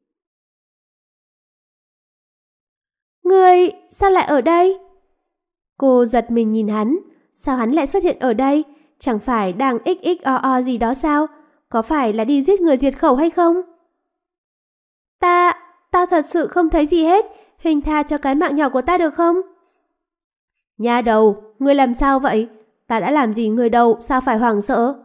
Người, sao lại ở đây? Cô giật mình nhìn hắn. Sao hắn lại xuất hiện ở đây? Chẳng phải đang xxo gì đó sao? Có phải là đi giết người diệt khẩu hay không? Ta thật sự không thấy gì hết. Huỳnh tha cho cái mạng nhỏ của ta được không? Nha đầu, ngươi làm sao vậy? Ta đã làm gì ngươi đâu, sao phải hoảng sợ?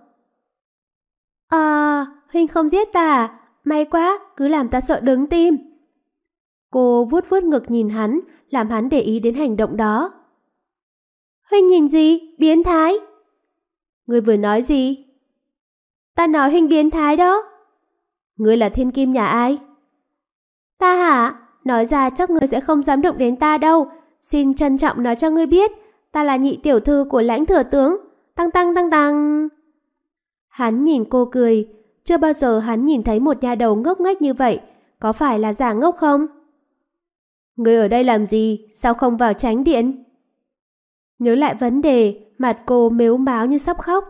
Huỳnh không giết ta à? May quá, cứ làm ta sợ đứng tim. Cô vuốt vuốt ngực nhìn hắn, làm hắn để ý đến hành động đó. Huỳnh nhìn gì? Biến thái. Ngươi vừa nói gì? Ta nói Huỳnh biến thái đó. Ngươi là thiên kim nhà ai? Ta hả? Nói ra chắc ngươi sẽ không dám động đến ta đâu. Xin trân trọng nói cho ngươi biết, ta là nhị tiểu thư của Lãnh thừa tướng. Tăng tăng tăng tăng. Hắn nhìn cô cười. Chưa bao giờ hắn nhìn thấy một nha đầu ngốc nghếch như vậy. Có phải là giả ngốc không? Ngươi ở đây làm gì? Sao không vào chánh điện? Nhớ lại vấn đề, mặt cô mếu máo như sắp khóc.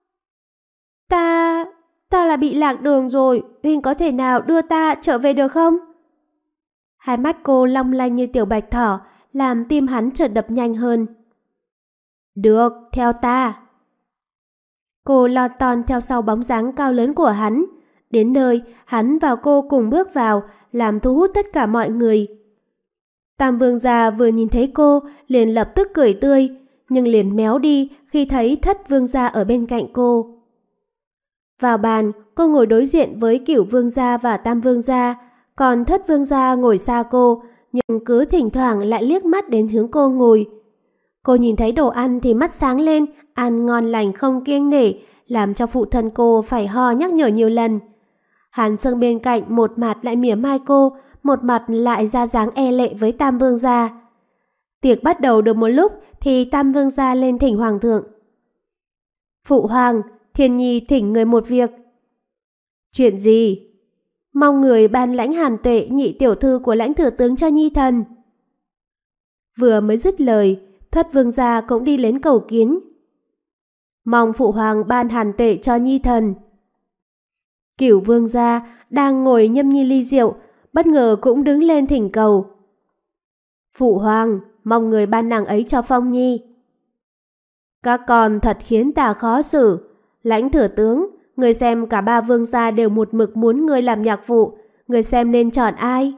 Ta là bị lạc đường rồi. Huỳnh có thể nào đưa ta trở về được không? Hai mắt cô long lanh như tiểu bạch thỏ, làm tim hắn chợt đập nhanh hơn. Được, theo ta. Cô lon ton theo sau bóng dáng cao lớn của hắn. Đến nơi, hắn và cô cùng bước vào, làm thu hút tất cả mọi người. Tam Vương gia vừa nhìn thấy cô, liền lập tức cười tươi, nhưng liền méo đi khi thấy Thất Vương gia ở bên cạnh cô. Vào bàn, cô ngồi đối diện với Cửu Vương gia và Tam Vương gia, còn Thất Vương gia ngồi xa cô, nhưng cứ thỉnh thoảng lại liếc mắt đến hướng cô ngồi. Cô nhìn thấy đồ ăn thì mắt sáng lên, ăn ngon lành không kiêng nể, làm cho phụ thân cô phải ho nhắc nhở nhiều lần. Hàn Sương bên cạnh một mặt lại mỉa mai cô, một mặt lại ra dáng e lệ với Tam Vương gia. Tiệc bắt đầu được một lúc thì Tam Vương gia lên thỉnh Hoàng thượng. Phụ Hoàng, Thiên Nhi thỉnh người một việc. Chuyện gì? Mong người ban lãnh Hàn Tuệ nhị tiểu thư của Lãnh thừa tướng cho Nhi thần. Vừa mới dứt lời, Thất Vương gia cũng đi đến cầu kiến. Mong Phụ Hoàng ban Hàn Tuệ cho Nhi thần. Cửu Vương gia đang ngồi nhâm nhi ly rượu, bất ngờ cũng đứng lên thỉnh cầu. Phụ Hoàng, mong người ban nàng ấy cho Phong Nhi. Các con thật khiến ta khó xử. Lãnh thừa tướng, Người xem cả ba vương gia đều một mực muốn ngươi làm nhạc phụ, người xem nên chọn ai?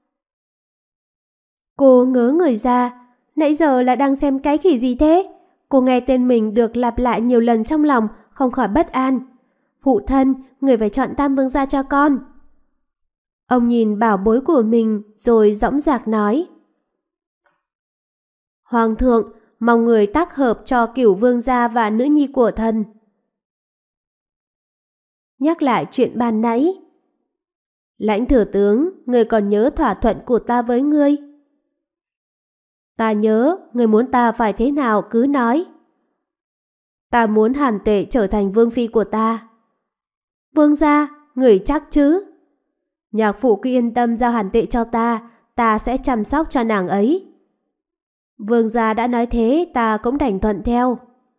Cô ngớ người ra, nãy giờ là đang xem cái khỉ gì thế? Cô nghe tên mình được lặp lại nhiều lần trong lòng, không khỏi bất an. Phụ thân, người phải chọn Tam vương gia cho con. Ông nhìn bảo bối của mình rồi dõng dạc nói. Hoàng thượng, mong người tác hợp cho Cửu vương gia và nữ nhi của thần. Nhắc lại chuyện ban nãy. Lãnh thừa tướng, người còn nhớ thỏa thuận của ta với ngươi? Ta nhớ, người muốn ta phải thế nào cứ nói. Ta muốn Hàn Tuệ trở thành vương phi của ta. Vương gia, người chắc chứ? Nhạc phụ cứ yên tâm giao Hàn Tuệ cho ta sẽ chăm sóc cho nàng ấy. Vương gia đã nói thế, ta cũng đành thuận theo.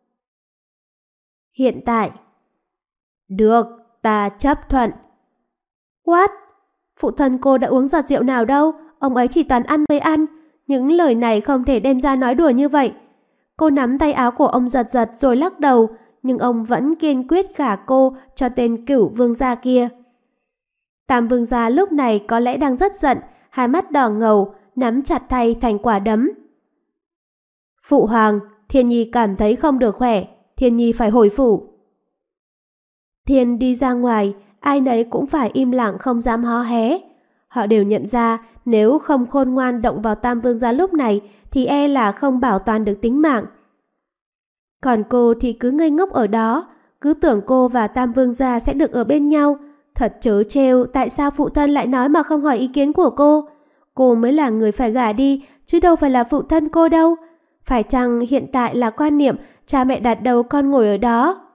Hiện tại. Được, ta chấp thuận. What? Phụ thân cô đã uống giọt rượu nào đâu, ông ấy chỉ toàn ăn với ăn. Những lời này không thể đem ra nói đùa như vậy. Cô nắm tay áo của ông giật giật rồi lắc đầu, nhưng ông vẫn kiên quyết gả cô cho tên Cửu vương gia kia. Tam vương gia lúc này có lẽ đang rất giận, hai mắt đỏ ngầu, nắm chặt tay thành quả đấm. Phụ hoàng, Thiên Nhi cảm thấy không được khỏe, Thiên Nhi phải hồi phủ. Thiên đi ra ngoài, ai nấy cũng phải im lặng không dám hó hé. Họ đều nhận ra nếu không khôn ngoan động vào Tam vương gia lúc này thì e là không bảo toàn được tính mạng. Còn cô thì cứ ngây ngốc ở đó, cứ tưởng cô và Tam vương gia sẽ được ở bên nhau. Thật trớ trêu, tại sao phụ thân lại nói mà không hỏi ý kiến của cô? Cô mới là người phải gả đi, chứ đâu phải là phụ thân cô đâu. Phải chăng hiện tại là quan niệm cha mẹ đặt đầu con ngồi ở đó?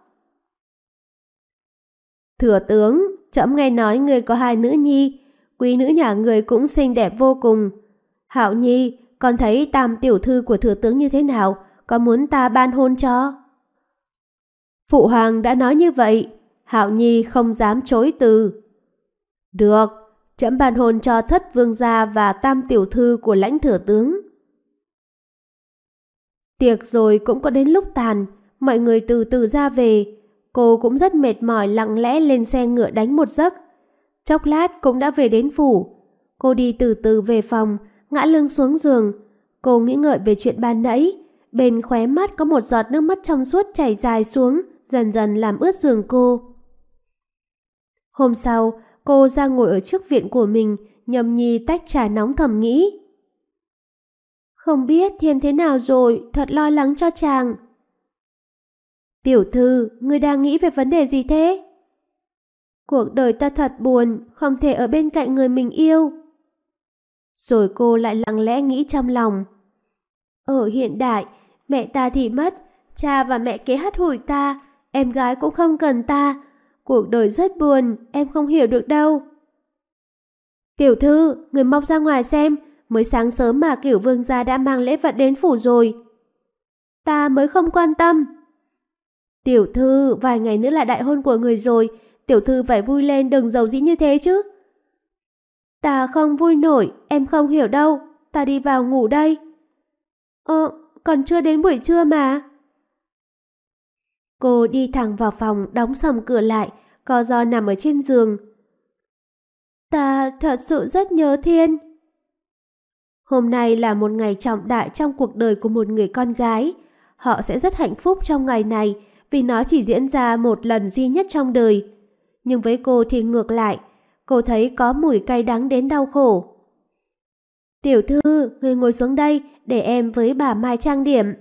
Thừa tướng, trẫm nghe nói người có hai nữ nhi, quý nữ nhà người cũng xinh đẹp vô cùng. Hạo Nhi, con thấy Tam tiểu thư của thừa tướng như thế nào, có muốn ta ban hôn cho? Phụ hoàng đã nói như vậy, Hạo Nhi không dám chối từ. Được, trẫm ban hôn cho Thất vương gia và Tam tiểu thư của Lãnh thừa tướng. Tiệc rồi cũng có đến lúc tàn, mọi người từ từ ra về. Cô cũng rất mệt mỏi lặng lẽ lên xe ngựa đánh một giấc. Chốc lát cũng đã về đến phủ. Cô đi từ từ về phòng, ngã lưng xuống giường. Cô nghĩ ngợi về chuyện ban nãy. Bên khóe mắt có một giọt nước mắt trong suốt chảy dài xuống, dần dần làm ướt giường cô. Hôm sau, cô ra ngồi ở trước viện của mình, nhâm nhi tách trà nóng thầm nghĩ. Không biết Thiên thế nào rồi, thật lo lắng cho chàng. Tiểu thư, ngươi đang nghĩ về vấn đề gì thế? Cuộc đời ta thật buồn, không thể ở bên cạnh người mình yêu. Rồi cô lại lặng lẽ nghĩ trong lòng. Ở hiện đại, mẹ ta thì mất, cha và mẹ kế hắt hủi ta, em gái cũng không cần ta. Cuộc đời rất buồn, em không hiểu được đâu. Tiểu thư, người móc ra ngoài xem, mới sáng sớm mà Cửu vương gia đã mang lễ vật đến phủ rồi. Ta mới không quan tâm. Tiểu thư, vài ngày nữa là đại hôn của người rồi, tiểu thư phải vui lên, đừng giàu dĩ như thế chứ. Ta không vui nổi, em không hiểu đâu, ta đi vào ngủ đây. Còn chưa đến buổi trưa mà. Cô đi thẳng vào phòng, đóng sầm cửa lại, co ro nằm ở trên giường. Ta thật sự rất nhớ Thiên. Hôm nay là một ngày trọng đại trong cuộc đời của một người con gái. Họ sẽ rất hạnh phúc trong ngày này vì nó chỉ diễn ra một lần duy nhất trong đời. Nhưng với cô thì ngược lại, cô thấy có mùi cay đắng đến đau khổ. Tiểu thư, người ngồi xuống đây để em với bà Mai trang điểm.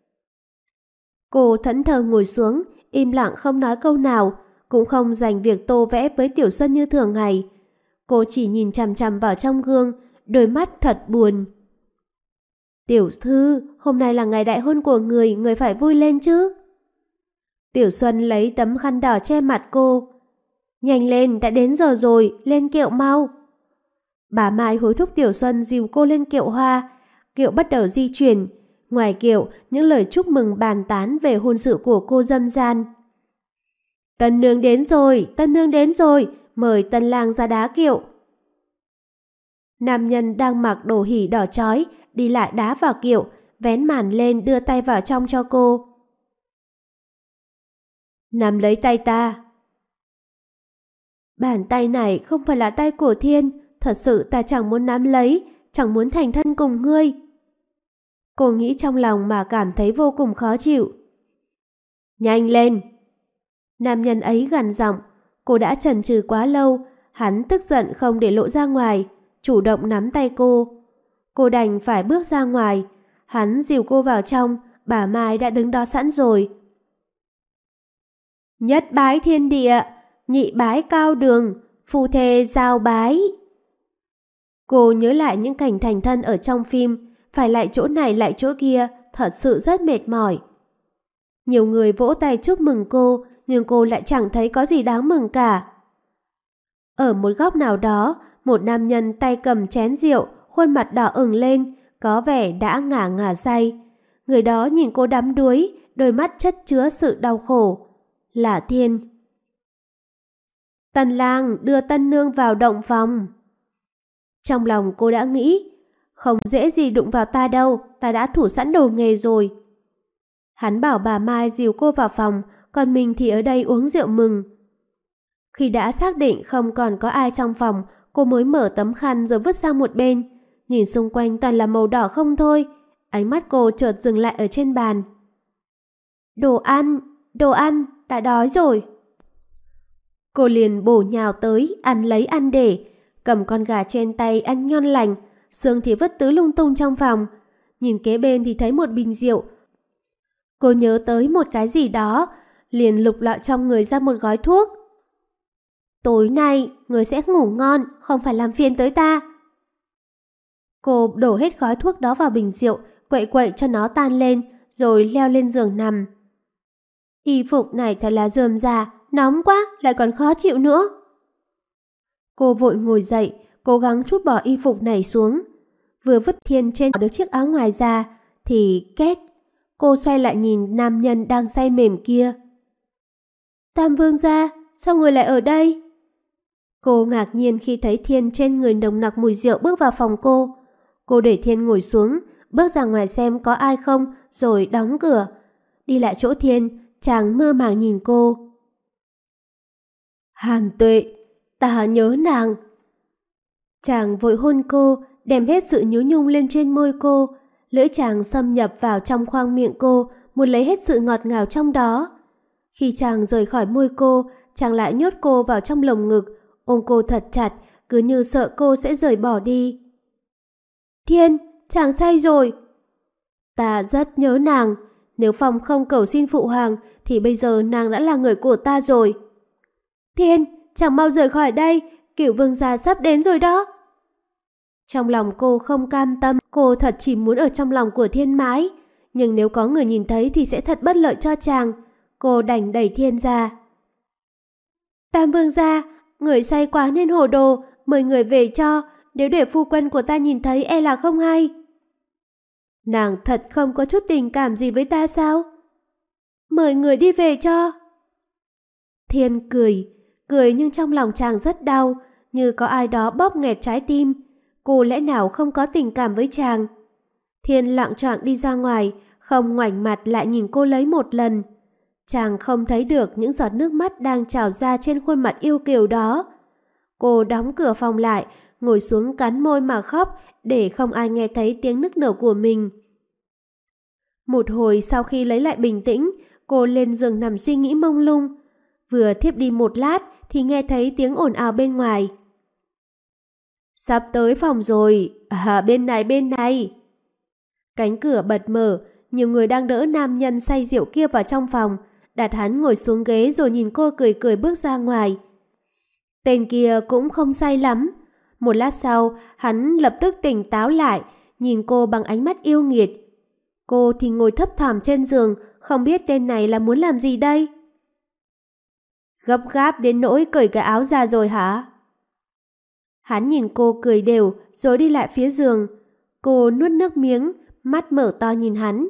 Cô thẫn thờ ngồi xuống, im lặng không nói câu nào, cũng không dành việc tô vẽ với Tiểu Xuân như thường ngày. Cô chỉ nhìn chằm chằm vào trong gương, đôi mắt thật buồn. Tiểu thư, hôm nay là ngày đại hôn của người phải vui lên chứ. Tiểu Xuân lấy tấm khăn đỏ che mặt cô. Nhanh lên, đã đến giờ rồi, lên kiệu mau. Bà Mai hối thúc Tiểu Xuân dìu cô lên kiệu hoa. Kiệu bắt đầu di chuyển. Ngoài kiệu, những lời chúc mừng bàn tán về hôn sự của cô râm ran. Tân nương đến rồi, tân nương đến rồi, mời tân lang ra đá kiệu. Nam nhân đang mặc đồ hỉ đỏ chói, đi lại đá vào kiệu, vén màn lên đưa tay vào trong cho cô. Nắm lấy tay ta. Bàn tay này không phải là tay của Thiên, thật sự ta chẳng muốn nắm lấy, chẳng muốn thành thân cùng ngươi. Cô nghĩ trong lòng mà cảm thấy vô cùng khó chịu. Nhanh lên! Nam nhân ấy gằn giọng, cô đã chần chừ quá lâu, hắn tức giận không để lộ ra ngoài, chủ động nắm tay cô. Cô đành phải bước ra ngoài, hắn dìu cô vào trong, bà Mai đã đứng đó sẵn rồi. Nhất bái thiên địa, nhị bái cao đường, phu thê giao bái. Cô nhớ lại những cảnh thành thân ở trong phim, phải lại chỗ này lại chỗ kia, thật sự rất mệt mỏi. Nhiều người vỗ tay chúc mừng cô, nhưng cô lại chẳng thấy có gì đáng mừng cả. Ở một góc nào đó, một nam nhân tay cầm chén rượu, khuôn mặt đỏ ửng lên, có vẻ đã ngả ngả say. Người đó nhìn cô đắm đuối, đôi mắt chất chứa sự đau khổ. Là Thiên. Tân lang đưa tân nương vào động phòng. Trong lòng cô đã nghĩ, không dễ gì đụng vào ta đâu, ta đã thủ sẵn đồ nghề rồi. Hắn bảo bà Mai dìu cô vào phòng, còn mình thì ở đây uống rượu mừng. Khi đã xác định không còn có ai trong phòng, cô mới mở tấm khăn rồi vứt sang một bên. Nhìn xung quanh toàn là màu đỏ không thôi. Ánh mắt cô chợt dừng lại ở trên bàn. Đồ ăn, ta đói rồi. Cô liền bổ nhào tới, ăn lấy ăn để, cầm con gà trên tay ăn ngon lành, xương thì vứt tứ lung tung trong phòng. Nhìn kế bên thì thấy một bình rượu. Cô nhớ tới một cái gì đó, liền lục lọi trong người ra một gói thuốc. Tối nay, người sẽ ngủ ngon, không phải làm phiền tới ta. Cô đổ hết gói thuốc đó vào bình rượu, quậy quậy cho nó tan lên, rồi leo lên giường nằm. Y phục này thật là rườm rà, nóng quá, lại còn khó chịu nữa. Cô vội ngồi dậy, cố gắng trút bỏ y phục này xuống. Vừa vứt Thiên trên được chiếc áo ngoài ra, thì két. Cô xoay lại nhìn nam nhân đang say mềm kia. Tam vương gia, sao người lại ở đây? Cô ngạc nhiên khi thấy Thiên trên người nồng nặc mùi rượu bước vào phòng cô. Cô để Thiên ngồi xuống, bước ra ngoài xem có ai không, rồi đóng cửa. Đi lại chỗ Thiên, chàng mơ màng nhìn cô. Hàn Tuệ, ta nhớ nàng. Chàng vội hôn cô, đem hết sự nhớ nhung lên trên môi cô. Lưỡi chàng xâm nhập vào trong khoang miệng cô, muốn lấy hết sự ngọt ngào trong đó. Khi chàng rời khỏi môi cô, chàng lại nhốt cô vào trong lồng ngực, ôm cô thật chặt, cứ như sợ cô sẽ rời bỏ đi. Thiên, chàng say rồi. Ta rất nhớ nàng. Nếu Phong không cầu xin phụ hoàng, thì bây giờ nàng đã là người của ta rồi. Thiên, chàng mau rời khỏi đây, Cửu vương gia sắp đến rồi đó. Trong lòng cô không cam tâm, cô thật chỉ muốn ở trong lòng của Thiên mãi. Nhưng nếu có người nhìn thấy thì sẽ thật bất lợi cho chàng. Cô đành đẩy Thiên ra. Tam vương gia, người say quá nên hồ đồ, mời người về cho, nếu để phu quân của ta nhìn thấy e là không hay. Nàng thật không có chút tình cảm gì với ta sao? Mời người đi về cho. Thiên cười nhưng trong lòng chàng rất đau, như có ai đó bóp nghẹt trái tim. Cô lẽ nào không có tình cảm với chàng? Thiên loạng choạng đi ra ngoài, không ngoảnh mặt lại nhìn cô lấy một lần. Chàng không thấy được những giọt nước mắt đang trào ra trên khuôn mặt yêu kiều đó. Cô đóng cửa phòng lại, ngồi xuống cắn môi mà khóc để không ai nghe thấy tiếng nức nở của mình. Một hồi sau khi lấy lại bình tĩnh, cô lên giường nằm suy nghĩ mông lung. Vừa thiếp đi một lát thì nghe thấy tiếng ồn ào bên ngoài. Sắp tới phòng rồi, bên này. Cánh cửa bật mở, nhiều người đang đỡ nam nhân say rượu kia vào trong phòng, đặt hắn ngồi xuống ghế rồi nhìn cô cười cười bước ra ngoài. Tên kia cũng không say lắm. Một lát sau, hắn lập tức tỉnh táo lại, nhìn cô bằng ánh mắt yêu nghiệt. Cô thì ngồi thấp thỏm trên giường, không biết tên này là muốn làm gì đây. Gấp gáp đến nỗi cởi cái áo ra rồi hả? Hắn nhìn cô cười đều rồi đi lại phía giường. Cô nuốt nước miếng, mắt mở to nhìn hắn.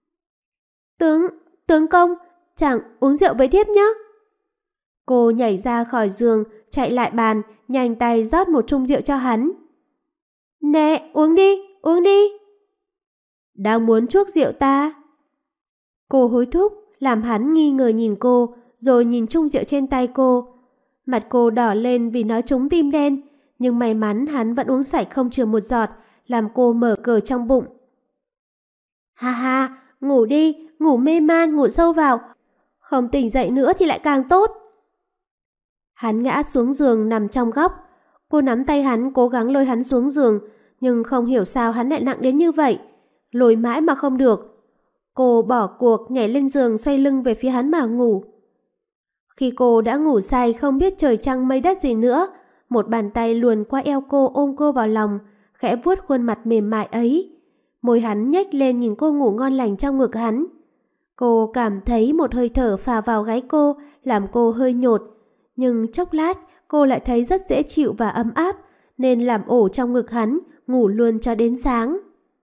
Tướng công, chẳng uống rượu với thiếp nhé. Cô nhảy ra khỏi giường, chạy lại bàn, nhanh tay rót một chung rượu cho hắn. Nè, uống đi. Đang muốn chuốc rượu ta. Cô hối thúc, làm hắn nghi ngờ nhìn cô, rồi nhìn chung rượu trên tay cô. Mặt cô đỏ lên vì nó trúng tim đen, nhưng may mắn hắn vẫn uống sạch không chừa một giọt, làm cô mở cờ trong bụng. Ha ha, ngủ đi, ngủ mê man, ngủ sâu vào. Không tỉnh dậy nữa thì lại càng tốt. Hắn ngã xuống giường nằm trong góc. Cô nắm tay hắn cố gắng lôi hắn xuống giường, nhưng không hiểu sao hắn lại nặng đến như vậy. Lôi mãi mà không được. Cô bỏ cuộc nhảy lên giường xoay lưng về phía hắn mà ngủ. Khi cô đã ngủ say không biết trời trăng mây đất gì nữa, một bàn tay luồn qua eo cô ôm cô vào lòng, khẽ vuốt khuôn mặt mềm mại ấy. Môi hắn nhếch lên nhìn cô ngủ ngon lành trong ngực hắn. Cô cảm thấy một hơi thở phả vào gáy cô, làm cô hơi nhột. Nhưng chốc lát, cô lại thấy rất dễ chịu và ấm áp, nên làm ổ trong ngực hắn, ngủ luôn cho đến sáng.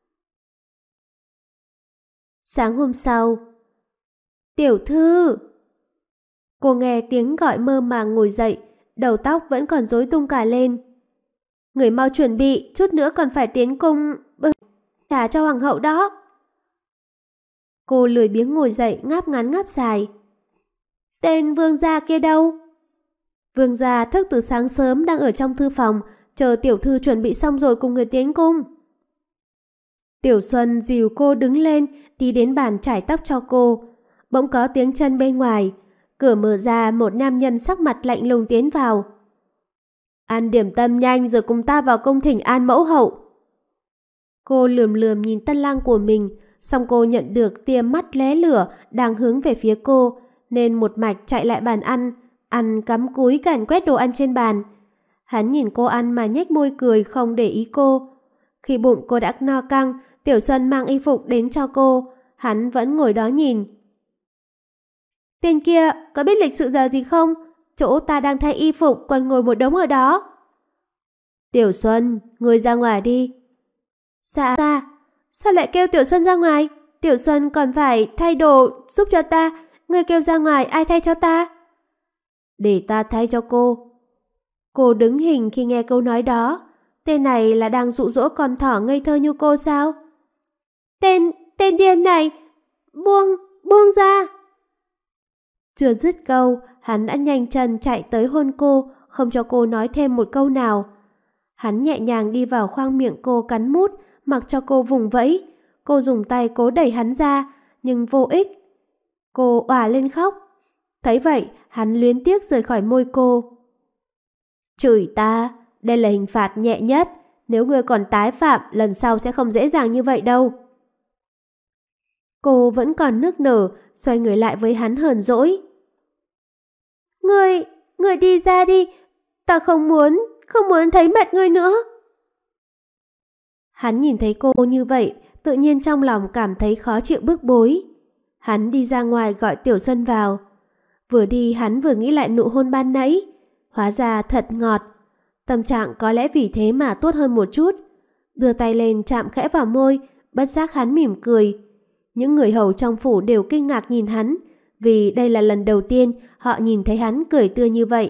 Sáng hôm sau, Tiểu Thư! Cô nghe tiếng gọi mơ màng ngồi dậy, đầu tóc vẫn còn rối tung cả lên. Người mau chuẩn bị, chút nữa còn phải tiến cung trả cho hoàng hậu đó. Cô lười biếng ngồi dậy, ngáp ngắn ngáp dài. Tên vương gia kia đâu? Vương gia thức từ sáng sớm đang ở trong thư phòng, chờ tiểu thư chuẩn bị xong rồi cùng người tiến cung. Tiểu Xuân dìu cô đứng lên, đi đến bàn chải tóc cho cô. Bỗng có tiếng chân bên ngoài. Cửa mở ra, một nam nhân sắc mặt lạnh lùng tiến vào. Ăn điểm tâm nhanh rồi cùng ta vào cung thỉnh an mẫu hậu. Cô lườm lườm nhìn tân lang của mình, xong cô nhận được tia mắt lóe lửa đang hướng về phía cô, nên một mạch chạy lại bàn ăn cắm cúi càn quét đồ ăn trên bàn. Hắn nhìn cô ăn mà nhếch môi cười không để ý cô. Khi bụng cô đã no căng, Tiểu Xuân mang y phục đến cho cô, hắn vẫn ngồi đó nhìn. Tên kia có biết lịch sự giờ gì không? Chỗ ta đang thay y phục còn ngồi một đống ở đó. Tiểu Xuân, ngươi ra ngoài đi. Dạ ta, sao lại kêu Tiểu Xuân ra ngoài? Tiểu Xuân còn phải thay đồ giúp cho ta. Ngươi kêu ra ngoài ai thay cho ta? Để ta thay cho cô. Cô đứng hình khi nghe câu nói đó. Tên này là đang dụ dỗ con thỏ ngây thơ như cô sao? Tên điên này, buông ra. Chưa dứt câu, hắn đã nhanh chân chạy tới hôn cô, không cho cô nói thêm một câu nào. Hắn nhẹ nhàng đi vào khoang miệng cô cắn mút, mặc cho cô vùng vẫy. Cô dùng tay cố đẩy hắn ra, nhưng vô ích. Cô òa lên khóc. Thấy vậy, hắn luyến tiếc rời khỏi môi cô. Chửi ta, đây là hình phạt nhẹ nhất. Nếu ngươi còn tái phạm, lần sau sẽ không dễ dàng như vậy đâu. Cô vẫn còn nức nở, xoay người lại với hắn hờn dỗi. Ngươi đi ra đi, ta không muốn thấy mặt ngươi nữa. Hắn nhìn thấy cô như vậy, tự nhiên trong lòng cảm thấy khó chịu bức bối. Hắn đi ra ngoài gọi Tiểu Xuân vào. Vừa đi hắn vừa nghĩ lại nụ hôn ban nãy. Hóa ra thật ngọt. Tâm trạng có lẽ vì thế mà tốt hơn một chút. Đưa tay lên chạm khẽ vào môi, bất giác hắn mỉm cười. Những người hầu trong phủ đều kinh ngạc nhìn hắn, vì đây là lần đầu tiên họ nhìn thấy hắn cười tươi như vậy.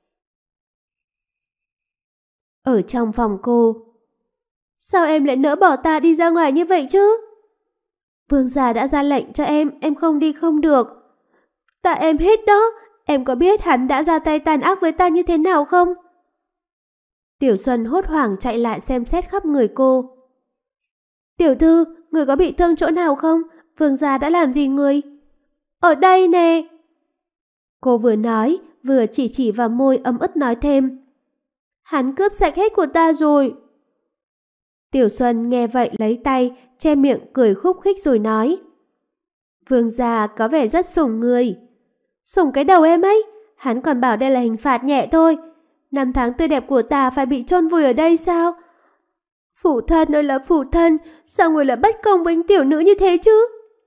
Ở trong phòng cô. Sao em lại nỡ bỏ ta đi ra ngoài như vậy chứ? Vương gia đã ra lệnh cho em không đi không được. Tạ em hết đó, em có biết hắn đã ra tay tàn ác với ta như thế nào không? Tiểu Xuân hốt hoảng chạy lại xem xét khắp người cô. Tiểu thư, người có bị thương chỗ nào không? Vương gia đã làm gì người? Ở đây nè. Cô vừa nói, vừa chỉ vào môi ấm ức nói thêm. Hắn cướp sạch hết của ta rồi. Tiểu Xuân nghe vậy lấy tay, che miệng cười khúc khích rồi nói. Vương gia có vẻ rất sủng người. Sủng cái đầu em ấy, hắn còn bảo đây là hình phạt nhẹ thôi. 5 tháng tươi đẹp của ta phải bị chôn vùi ở đây sao? Phụ thân ơi là phụ thân, sao người lại bất công với tiểu nữ như thế chứ?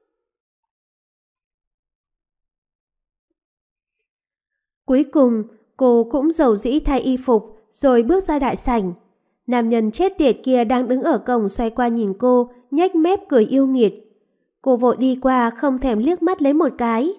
Cuối cùng, cô cũng dầu dĩ thay y phục, rồi bước ra đại sảnh. Nam nhân chết tiệt kia đang đứng ở cổng xoay qua nhìn cô, nhếch mép cười yêu nghiệt. Cô vội đi qua không thèm liếc mắt lấy một cái.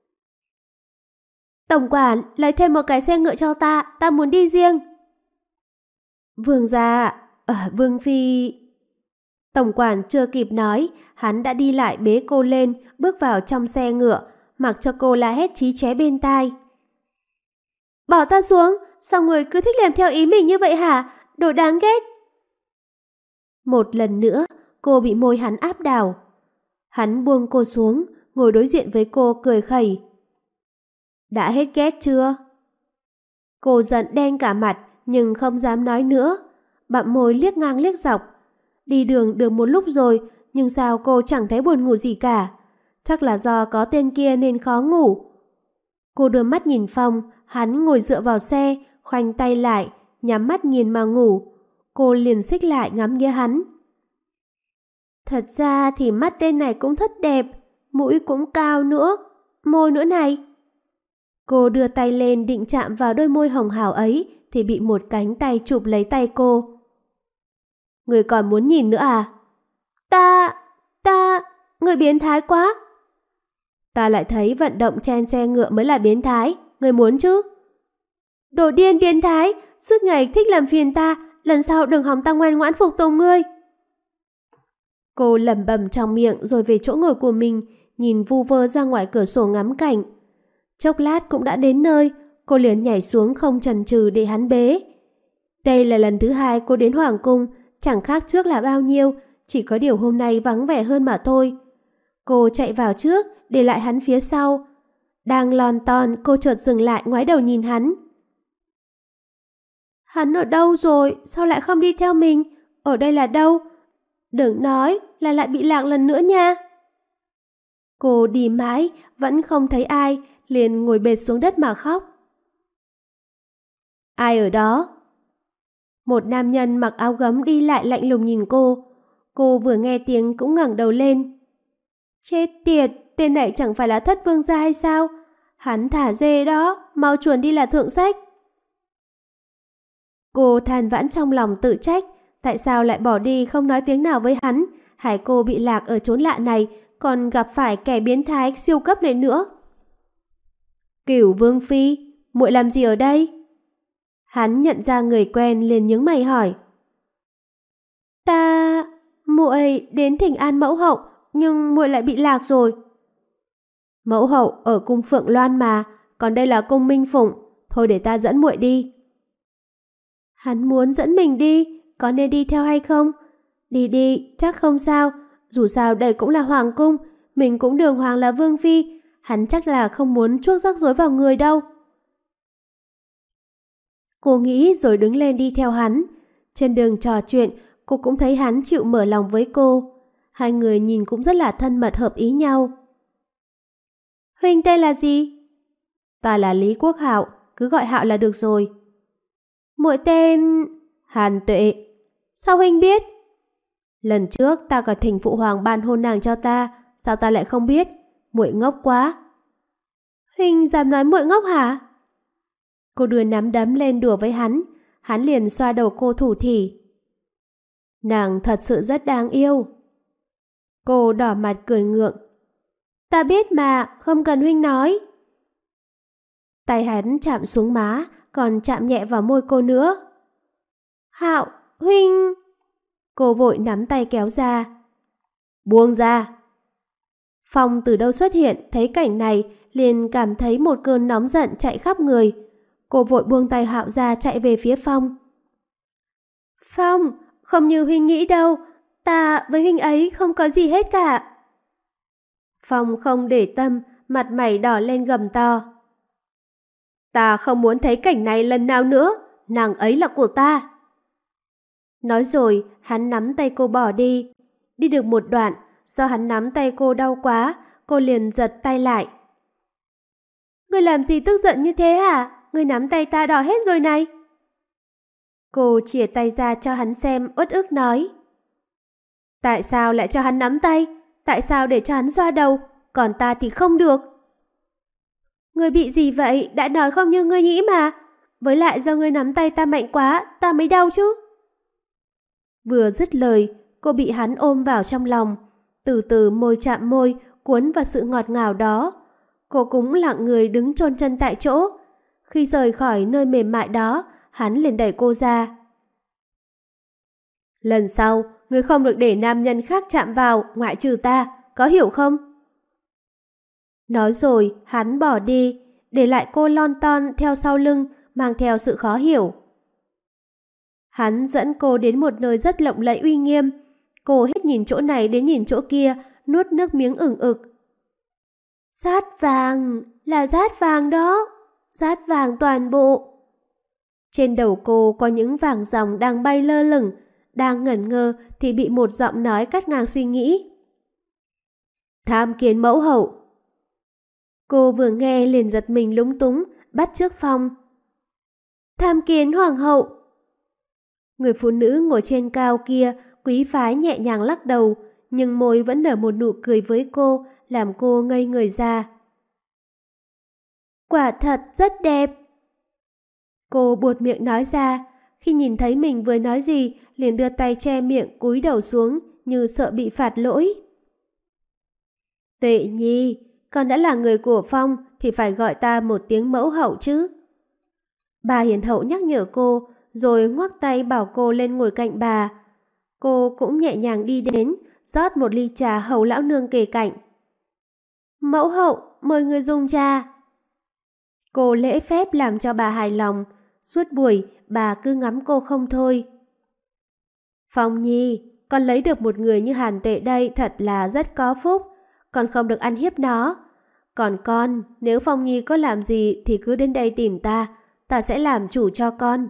Tổng quản, lấy thêm một cái xe ngựa cho ta muốn đi riêng. Vương gia, Vương phi... Tổng quản chưa kịp nói, hắn đã đi lại bế cô lên, bước vào trong xe ngựa, mặc cho cô la hét chí chóe bên tai. Bỏ ta xuống, sao người cứ thích làm theo ý mình như vậy hả? Đồ đáng ghét. Một lần nữa, cô bị môi hắn áp đảo. Hắn buông cô xuống, ngồi đối diện với cô cười khẩy. Đã hết ghét chưa? Cô giận đen cả mặt nhưng không dám nói nữa, bặm môi liếc ngang liếc dọc. Đi đường được một lúc rồi nhưng sao cô chẳng thấy buồn ngủ gì cả. Chắc là do có tên kia nên khó ngủ. Cô đưa mắt nhìn Phong, hắn ngồi dựa vào xe, khoanh tay lại, nhắm mắt nghiền mà ngủ. Cô liền xích lại ngắm nghía hắn. Thật ra thì mắt tên này cũng rất đẹp, mũi cũng cao nữa, môi nữa này. Cô đưa tay lên định chạm vào đôi môi hồng hào ấy thì bị một cánh tay chụp lấy tay cô. Người còn muốn nhìn nữa à? Người biến thái quá. Ta lại thấy vận động chen xe ngựa mới là biến thái, người muốn chứ? Đồ điên biến thái, suốt ngày thích làm phiền ta, lần sau đừng hòng ta ngoan ngoãn phục tùng ngươi. Cô lẩm bẩm trong miệng rồi về chỗ ngồi của mình, nhìn vu vơ ra ngoài cửa sổ ngắm cảnh. Chốc lát cũng đã đến nơi, cô liền nhảy xuống không chần chừ để hắn bế. Đây là lần thứ hai cô đến Hoàng Cung, chẳng khác trước là bao nhiêu, chỉ có điều hôm nay vắng vẻ hơn mà thôi. Cô chạy vào trước, để lại hắn phía sau. Đang lon ton, cô chợt dừng lại ngoái đầu nhìn hắn. Hắn ở đâu rồi? Sao lại không đi theo mình? Ở đây là đâu? Đừng nói là lại bị lạc lần nữa nha. Cô đi mãi, vẫn không thấy ai, liền ngồi bệt xuống đất mà khóc. Ai ở đó? Một nam nhân mặc áo gấm đi lại lạnh lùng nhìn cô. Cô vừa nghe tiếng cũng ngẩng đầu lên. Chết tiệt, tên này chẳng phải là Thất Vương gia hay sao? Hắn thả dê đó, mau chuồn đi là thượng sách. Cô than vãn trong lòng tự trách, tại sao lại bỏ đi không nói tiếng nào với hắn, hại cô bị lạc ở chốn lạ này, còn gặp phải kẻ biến thái siêu cấp này nữa. Cửu Vương Phi, muội làm gì ở đây? Hắn nhận ra người quen liền nhướng mày hỏi. Muội đến thỉnh an mẫu hậu, nhưng muội lại bị lạc rồi. Mẫu hậu ở cung Phượng Loan mà, còn đây là cung Minh Phụng, thôi để ta dẫn muội đi. Hắn muốn dẫn mình đi, có nên đi theo hay không? Đi đi, chắc không sao, dù sao đây cũng là hoàng cung, mình cũng đường hoàng là vương phi, hắn chắc là không muốn chuốc rắc rối vào người đâu. Cô nghĩ rồi đứng lên đi theo hắn. Trên đường trò chuyện, cô cũng thấy hắn chịu mở lòng với cô. Hai người nhìn cũng rất là thân mật hợp ý nhau. Huynh tên là gì? Ta là Lý Quốc Hạo, cứ gọi Hạo là được rồi. Muội tên... Hàn Tuệ. Sao huynh biết? Lần trước ta còn thỉnh phụ hoàng ban hôn nàng cho ta, sao ta lại không biết? Muội ngốc quá. Huynh dám nói muội ngốc hả? Cô đưa nắm đấm lên đùa với hắn liền xoa đầu cô thủ thỉ. Nàng thật sự rất đáng yêu. Cô đỏ mặt cười ngượng. Ta biết mà, không cần huynh nói. Tay hắn chạm xuống má, còn chạm nhẹ vào môi cô nữa. Hạo, huynh... Cô vội nắm tay kéo ra. Buông ra. Phong từ đâu xuất hiện, thấy cảnh này, liền cảm thấy một cơn nóng giận chạy khắp người. Cô vội buông tay Hạo ra chạy về phía Phong. Phong, không như huynh nghĩ đâu, ta với huynh ấy không có gì hết cả. Phong không để tâm, mặt mày đỏ lên gầm to. Ta không muốn thấy cảnh này lần nào nữa, nàng ấy là của ta. Nói rồi, hắn nắm tay cô bỏ đi. Đi được một đoạn, do hắn nắm tay cô đau quá, cô liền giật tay lại. Ngươi làm gì tức giận như thế hả? Ngươi nắm tay ta đỏ hết rồi này. Cô chìa tay ra cho hắn xem, uất ức nói. Tại sao lại cho hắn nắm tay? Tại sao để cho hắn xoa đầu? Còn ta thì không được. Ngươi bị gì vậy? Đã nói không như ngươi nghĩ mà. Với lại do ngươi nắm tay ta mạnh quá, ta mới đau chứ. Vừa dứt lời, cô bị hắn ôm vào trong lòng. Từ từ môi chạm môi, cuốn vào sự ngọt ngào đó. Cô cũng lặng người đứng chôn chân tại chỗ. Khi rời khỏi nơi mềm mại đó, hắn liền đẩy cô ra. Lần sau, ngươi không được để nam nhân khác chạm vào, ngoại trừ ta, có hiểu không? Nói rồi, hắn bỏ đi, để lại cô lon ton theo sau lưng, mang theo sự khó hiểu. Hắn dẫn cô đến một nơi rất lộng lẫy uy nghiêm. Cô hết nhìn chỗ này đến nhìn chỗ kia, nuốt nước miếng ửng ực. Dát vàng, là dát vàng đó, dát vàng toàn bộ. Trên đầu cô có những vàng ròng đang bay lơ lửng, đang ngẩn ngơ thì bị một giọng nói cắt ngang suy nghĩ. Tham kiến mẫu hậu. Cô vừa nghe liền giật mình lúng túng, bắt chước Phong. Tham kiến hoàng hậu. Người phụ nữ ngồi trên cao kia quý phái nhẹ nhàng lắc đầu, nhưng môi vẫn nở một nụ cười với cô, làm cô ngây người ra. Quả thật rất đẹp. Cô buột miệng nói ra, khi nhìn thấy mình vừa nói gì, liền đưa tay che miệng cúi đầu xuống như sợ bị phạt lỗi. Tuệ Nhi, con đã là người của Phong thì phải gọi ta một tiếng mẫu hậu chứ. Bà hiền hậu nhắc nhở cô, rồi ngoắc tay bảo cô lên ngồi cạnh bà. Cô cũng nhẹ nhàng đi đến, rót một ly trà hầu lão nương kề cạnh. Mẫu hậu, mời người dùng trà. Cô lễ phép làm cho bà hài lòng. Suốt buổi, bà cứ ngắm cô không thôi. Phong Nhi, con lấy được một người như Hàn Tuệ đây thật là rất có phúc. Con không được ăn hiếp nó. Còn con, nếu Phong Nhi có làm gì thì cứ đến đây tìm ta. Ta sẽ làm chủ cho con.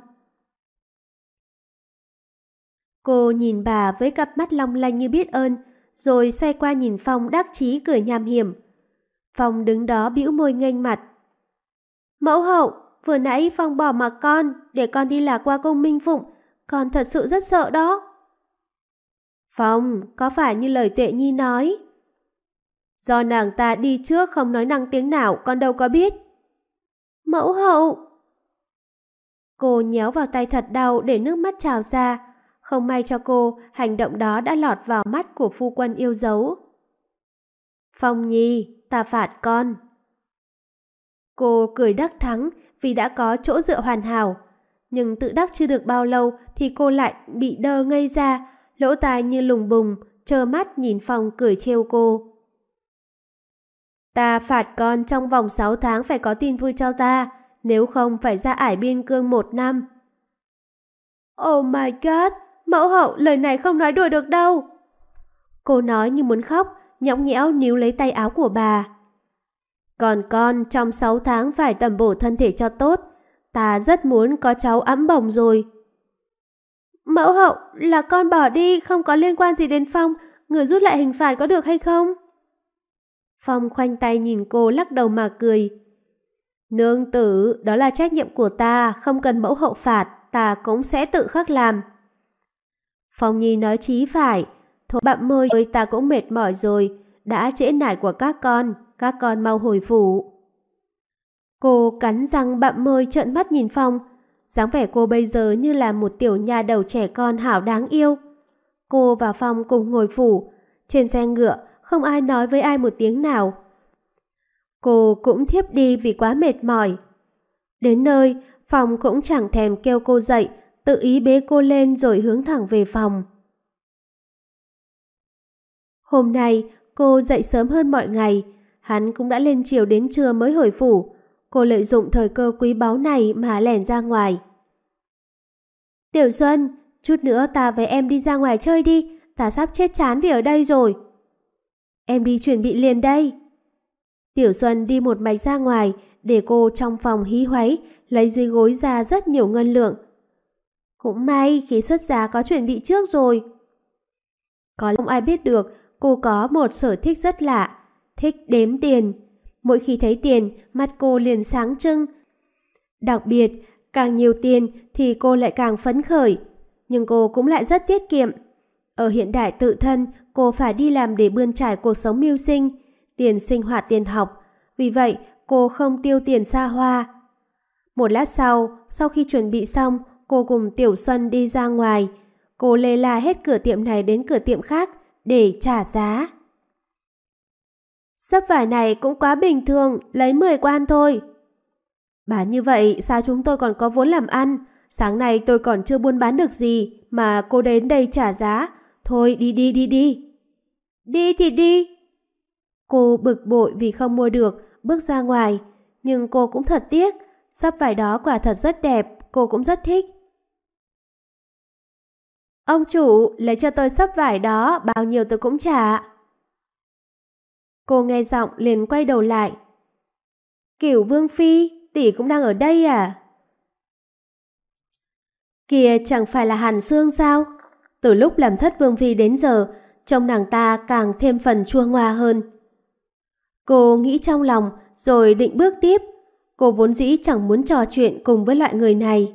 Cô nhìn bà với cặp mắt long lanh như biết ơn, rồi xoay qua nhìn Phong đắc chí cười nham hiểm. Phong đứng đó bĩu môi nghênh mặt. Mẫu hậu, vừa nãy Phong bỏ mặc con để con đi lạc qua cung Minh Phụng. Con thật sự rất sợ đó. Phong, có phải như lời Tuệ Nhi nói? Do nàng ta đi trước không nói năng tiếng nào, con đâu có biết. Mẫu hậu! Cô nhéo vào tay thật đau để nước mắt trào ra. Không may cho cô, hành động đó đã lọt vào mắt của phu quân yêu dấu. Phong Nhi, ta phạt con. Cô cười đắc thắng vì đã có chỗ dựa hoàn hảo. Nhưng tự đắc chưa được bao lâu thì cô lại bị đơ ngây ra, lỗ tai như lùng bùng, trơ mắt nhìn Phong cười trêu cô. Ta phạt con trong vòng 6 tháng phải có tin vui cho ta, nếu không phải ra ải biên cương 1 năm. Oh my god, mẫu hậu lời này không nói đùa được đâu. Cô nói như muốn khóc, nhõng nhẽo níu lấy tay áo của bà. Còn con trong 6 tháng phải tầm bổ thân thể cho tốt, ta rất muốn có cháu ẵm bồng rồi. Mẫu hậu, là con bỏ đi, không có liên quan gì đến Phong, người rút lại hình phạt có được hay không? Phong khoanh tay nhìn cô lắc đầu mà cười. Nương tử, đó là trách nhiệm của ta, không cần mẫu hậu phạt, ta cũng sẽ tự khắc làm. Phong Nhi nói chí phải, thôi bặm môi, ta cũng mệt mỏi rồi, đã trễ nải của các con mau hồi phủ. Cô cắn răng bặm môi trợn mắt nhìn Phong, dáng vẻ cô bây giờ như là một tiểu nha đầu trẻ con hảo đáng yêu. Cô và Phong cùng ngồi phủ, trên xe ngựa, không ai nói với ai một tiếng nào. Cô cũng thiếp đi vì quá mệt mỏi. Đến nơi, Phong cũng chẳng thèm kêu cô dậy, tự ý bế cô lên rồi hướng thẳng về phòng. Hôm nay, cô dậy sớm hơn mọi ngày, hắn cũng đã lên chiều đến trưa mới hồi phủ. Cô lợi dụng thời cơ quý báu này mà lẻn ra ngoài. Tiểu Xuân, chút nữa ta với em đi ra ngoài chơi đi, ta sắp chết chán vì ở đây rồi. Em đi chuẩn bị liền đây. Tiểu Xuân đi một mạch ra ngoài, để cô trong phòng hí hoáy, lấy dưới gối ra rất nhiều ngân lượng. Cũng may khi xuất giá có chuẩn bị trước rồi. Có không ai biết được, cô có một sở thích rất lạ, thích đếm tiền. Mỗi khi thấy tiền, mắt cô liền sáng trưng. Đặc biệt, càng nhiều tiền thì cô lại càng phấn khởi. Nhưng cô cũng lại rất tiết kiệm. Ở hiện đại tự thân, cô phải đi làm để bươn trải cuộc sống mưu sinh, tiền sinh hoạt tiền học. Vì vậy, cô không tiêu tiền xa hoa. Một lát sau khi chuẩn bị xong, cô cùng Tiểu Xuân đi ra ngoài. Cô lê la hết cửa tiệm này đến cửa tiệm khác để trả giá. Sấp vải này cũng quá bình thường, lấy 10 quan thôi. Bán như vậy sao chúng tôi còn có vốn làm ăn? Sáng nay tôi còn chưa buôn bán được gì mà cô đến đây trả giá. Thôi đi. Đi thì đi. Cô bực bội vì không mua được, bước ra ngoài. Nhưng cô cũng thật tiếc, Sắp vải đó quả thật rất đẹp, cô cũng rất thích. Ông chủ, lấy cho tôi sắp vải đó, bao nhiêu tôi cũng trả. Cô nghe giọng liền quay đầu lại. Cửu Vương Phi, tỷ cũng đang ở đây à? Kìa chẳng phải là Hàn Sương sao? Từ lúc làm thất Vương Phi đến giờ, trông nàng ta càng thêm phần chua ngoa hơn. Cô nghĩ trong lòng rồi định bước tiếp. Cô vốn dĩ chẳng muốn trò chuyện cùng với loại người này.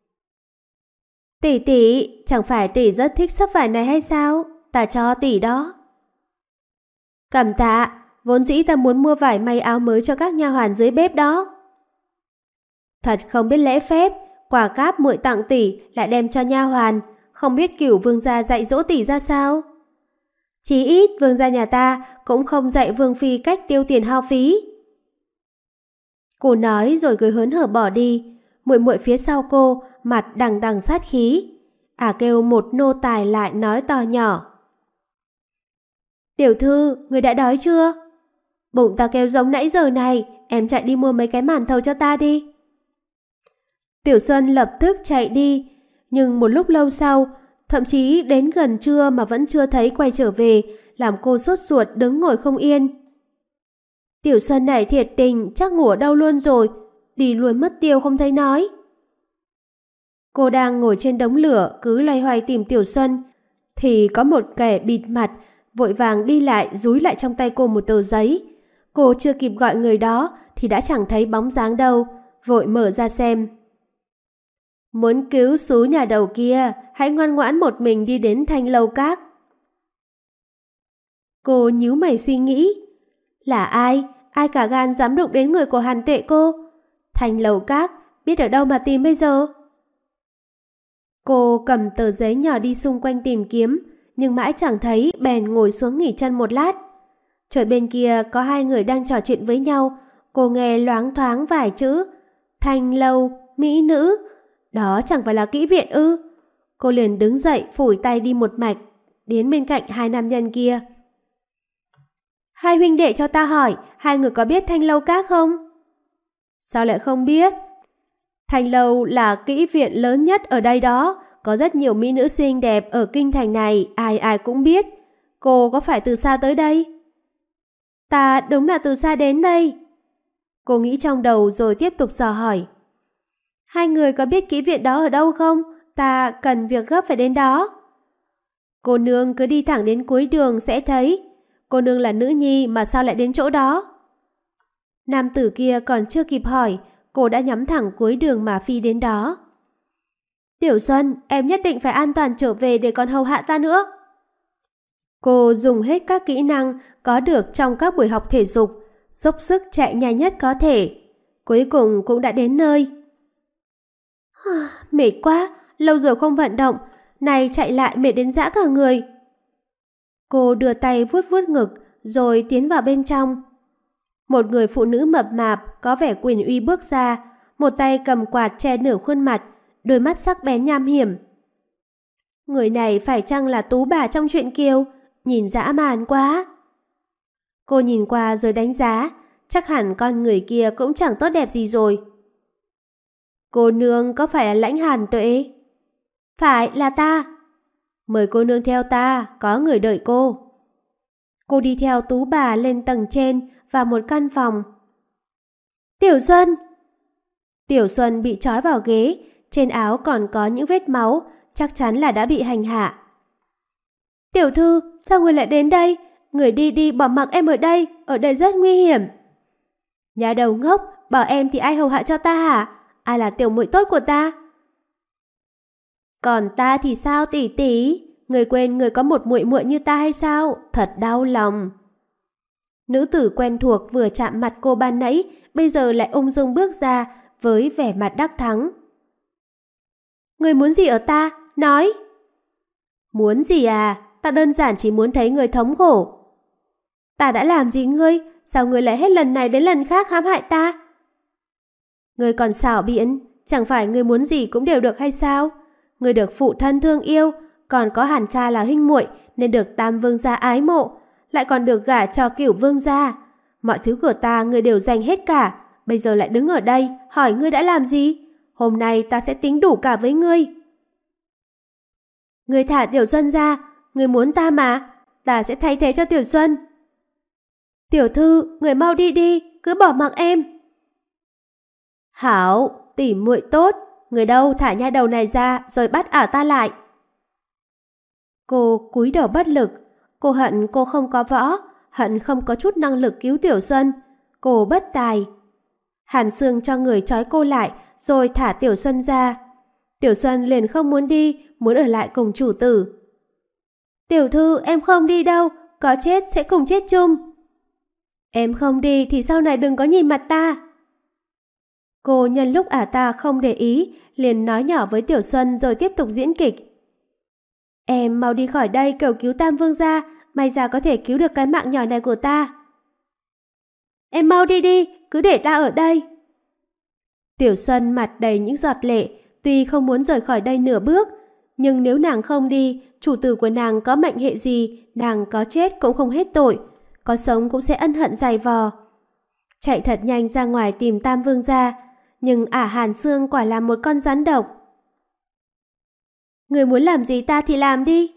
Tỷ, chẳng phải tỷ rất thích sắp vải này hay sao? Ta cho tỷ đó. Cảm tạ, vốn dĩ ta muốn mua vải may áo mới cho các nha hoàn dưới bếp đó. Thật không biết lễ phép, quả cáp muội tặng tỷ lại đem cho nha hoàn, không biết Cửu Vương gia dạy dỗ tỷ ra sao? Chí ít vương gia nhà ta cũng không dạy Vương Phi cách tiêu tiền hao phí. Cô nói rồi cười hớn hở bỏ đi. Muội muội phía sau cô mặt đằng đằng sát khí. Kêu một nô tài lại nói to nhỏ. Tiểu thư, người đã đói chưa? Bụng ta kêu giống nãy giờ này, em chạy đi mua mấy cái màn thầu cho ta đi. Tiểu Xuân lập tức chạy đi, nhưng một lúc lâu sau, thậm chí đến gần trưa mà vẫn chưa thấy quay trở về, làm cô sốt ruột đứng ngồi không yên. Tiểu Xuân này thiệt tình, chắc ngủ ở đâu luôn rồi, đi luôn mất tiêu không thấy nói. Cô đang ngồi trên đống lửa cứ loay hoay tìm Tiểu Xuân, thì có một kẻ bịt mặt, vội vàng đi lại dúi lại trong tay cô một tờ giấy. Cô chưa kịp gọi người đó thì đã chẳng thấy bóng dáng đâu, vội mở ra xem. Muốn cứu xú nhà đầu kia, hãy ngoan ngoãn một mình đi đến Thanh Lâu Các. Cô nhíu mày suy nghĩ. Là ai? Ai cả gan dám đụng đến người của Hàn Tuệ cô? Thanh Lâu Các, biết ở đâu mà tìm bây giờ? Cô cầm tờ giấy nhỏ đi xung quanh tìm kiếm, nhưng mãi chẳng thấy, bèn ngồi xuống nghỉ chân một lát. Chợt bên kia có hai người đang trò chuyện với nhau, cô nghe loáng thoáng vài chữ. Thanh Lâu, mỹ nữ. Đó chẳng phải là kỹ viện ư? Cô liền đứng dậy phủi tay đi một mạch, đến bên cạnh hai nam nhân kia. Hai huynh đệ cho ta hỏi, hai người có biết Thanh Lâu Các không? Sao lại không biết? Thanh Lâu là kỹ viện lớn nhất ở đây đó, có rất nhiều mỹ nữ xinh đẹp ở kinh thành này, ai ai cũng biết. Cô có phải từ xa tới đây? Ta đúng là từ xa đến đây. Cô nghĩ trong đầu rồi tiếp tục dò hỏi. Hai người có biết kỹ viện đó ở đâu không? Ta cần việc gấp phải đến đó. Cô nương cứ đi thẳng đến cuối đường sẽ thấy. Cô nương là nữ nhi mà sao lại đến chỗ đó? Nam tử kia còn chưa kịp hỏi, cô đã nhắm thẳng cuối đường mà phi đến đó. Tiểu Xuân, em nhất định phải an toàn trở về để còn hầu hạ ta nữa. Cô dùng hết các kỹ năng có được trong các buổi học thể dục, dốc sức chạy nhanh nhất có thể. Cuối cùng cũng đã đến nơi. Mệt quá, lâu rồi không vận động, này chạy lại mệt đến rã cả người. Cô đưa tay vuốt vuốt ngực rồi tiến vào bên trong. Một người phụ nữ mập mạp có vẻ quyền uy bước ra, một tay cầm quạt che nửa khuôn mặt, đôi mắt sắc bén nham hiểm. Người này phải chăng là tú bà trong truyện Kiều? Nhìn dã man quá. Cô nhìn qua rồi đánh giá, chắc hẳn con người kia cũng chẳng tốt đẹp gì rồi. Cô nương có phải là Lãnh Hàn Tuệ? Phải, là ta. Mời cô nương theo ta, có người đợi cô. Cô đi theo tú bà lên tầng trên vào một căn phòng. Tiểu Xuân! Tiểu Xuân bị trói vào ghế, trên áo còn có những vết máu, chắc chắn là đã bị hành hạ. Tiểu thư, sao người lại đến đây? Người đi bỏ mặc em ở đây rất nguy hiểm. Nhà đầu ngốc, bỏ em thì ai hầu hạ cho ta hả? Ai là tiểu muội tốt của ta? Còn ta thì sao tỷ tỷ? Người quên người có một muội muội như ta hay sao? Thật đau lòng. Nữ tử quen thuộc vừa chạm mặt cô ban nãy, bây giờ lại ung dung bước ra với vẻ mặt đắc thắng. Người muốn gì ở ta? Nói. Muốn gì à? Ta đơn giản chỉ muốn thấy người thống khổ. Ta đã làm gì ngươi? Sao ngươi lại hết lần này đến lần khác hãm hại ta? Ngươi còn xảo biện, chẳng phải ngươi muốn gì cũng đều được hay sao? Ngươi được phụ thân thương yêu, còn có Hàn Kha là huynh muội nên được Tam Vương gia ái mộ, lại còn được gả cho Cửu Vương gia. Mọi thứ của ta ngươi đều dành hết cả, bây giờ lại đứng ở đây, hỏi ngươi đã làm gì? Hôm nay ta sẽ tính đủ cả với ngươi. Ngươi thả Tiểu Xuân ra, ngươi muốn ta mà, ta sẽ thay thế cho Tiểu Xuân. Tiểu thư, người mau đi đi, cứ bỏ mặc em. Hảo, tỉ muội tốt, người đâu thả nha đầu này ra rồi bắt ả ta lại. Cô cúi đầu bất lực, cô hận cô không có võ, hận không có chút năng lực cứu Tiểu Xuân, cô bất tài. Hàn Sương cho người trói cô lại rồi thả Tiểu Xuân ra. Tiểu Xuân liền không muốn đi, muốn ở lại cùng chủ tử. Tiểu thư, em không đi đâu, có chết sẽ cùng chết chung. Em không đi thì sau này đừng có nhìn mặt ta. Cô nhân lúc ả ta không để ý, liền nói nhỏ với Tiểu Xuân rồi tiếp tục diễn kịch. Em mau đi khỏi đây cầu cứu Tam Vương gia, may ra có thể cứu được cái mạng nhỏ này của ta. Em mau đi đi, cứ để ta ở đây. Tiểu Xuân mặt đầy những giọt lệ, tuy không muốn rời khỏi đây nửa bước, nhưng nếu nàng không đi, chủ tử của nàng có mệnh hệ gì, nàng có chết cũng không hết tội, có sống cũng sẽ ân hận dày vò. Chạy thật nhanh ra ngoài tìm Tam Vương gia, nhưng ả Hàn Sương quả là một con rắn độc. Người muốn làm gì ta thì làm đi.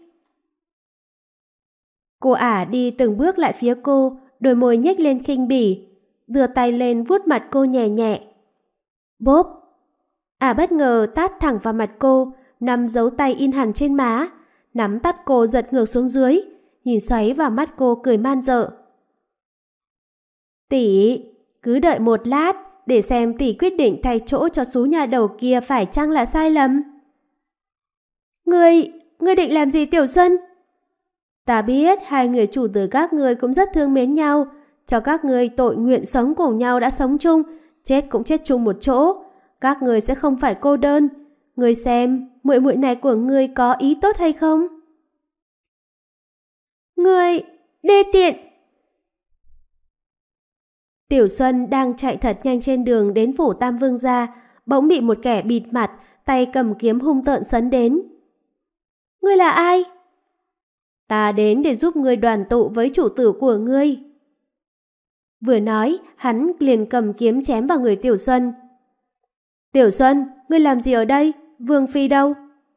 Cô ả đi từng bước lại phía cô, đôi môi nhếch lên khinh bỉ, đưa tay lên vuốt mặt cô nhẹ nhẹ. Bốp! Ả bất ngờ tát thẳng vào mặt cô, nắm dấu tay in hẳn trên má, nắm tắt cô giật ngược xuống dưới, nhìn xoáy vào mắt cô cười man dợ. Tỷ, cứ đợi một lát, để xem tỷ quyết định thay chỗ cho số nhà đầu kia phải chăng là sai lầm. Ngươi định làm gì Tiểu Xuân? Ta biết hai người chủ tử các ngươi cũng rất thương mến nhau, cho các ngươi tội nguyện sống cùng nhau đã sống chung, chết cũng chết chung một chỗ, các ngươi sẽ không phải cô đơn. Ngươi xem, muội muội này của ngươi có ý tốt hay không? Ngươi, đê tiện! Tiểu Xuân đang chạy thật nhanh trên đường đến phủ Tam Vương gia, bỗng bị một kẻ bịt mặt, tay cầm kiếm hung tợn sấn đến. Ngươi là ai? Ta đến để giúp ngươi đoàn tụ với chủ tử của ngươi. Vừa nói, hắn liền cầm kiếm chém vào người Tiểu Xuân. Tiểu Xuân, ngươi làm gì ở đây? Vương phi đâu?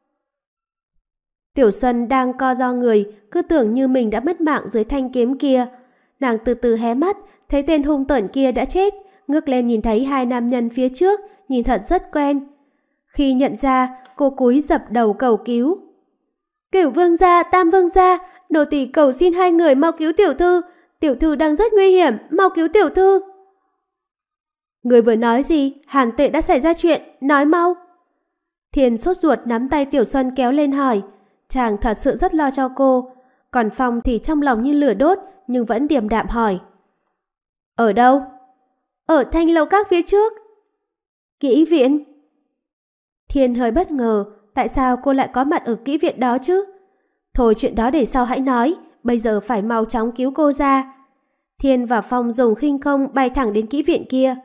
Tiểu Xuân đang co ro người, cứ tưởng như mình đã mất mạng dưới thanh kiếm kia. Nàng từ từ hé mắt, thấy tên hung tợn kia đã chết, ngước lên nhìn thấy hai nam nhân phía trước, nhìn thật rất quen. Khi nhận ra, cô cúi dập đầu cầu cứu. Cửu Vương gia, Tam Vương gia, nô tỳ cầu xin hai người mau cứu tiểu thư đang rất nguy hiểm, mau cứu tiểu thư. Người vừa nói gì? Hàn Tuệ đã xảy ra chuyện, nói mau. Thiên sốt ruột nắm tay Tiểu Xuân kéo lên hỏi, chàng thật sự rất lo cho cô, còn Phong thì trong lòng như lửa đốt nhưng vẫn điềm đạm hỏi. Ở đâu? Ở Thanh Lâu Các phía trước. Kỹ viện? Thiên hơi bất ngờ, tại sao cô lại có mặt ở kỹ viện đó chứ? Thôi chuyện đó để sau hãy nói, bây giờ phải mau chóng cứu cô ra. Thiên và Phong dùng khinh công bay thẳng đến kỹ viện kia.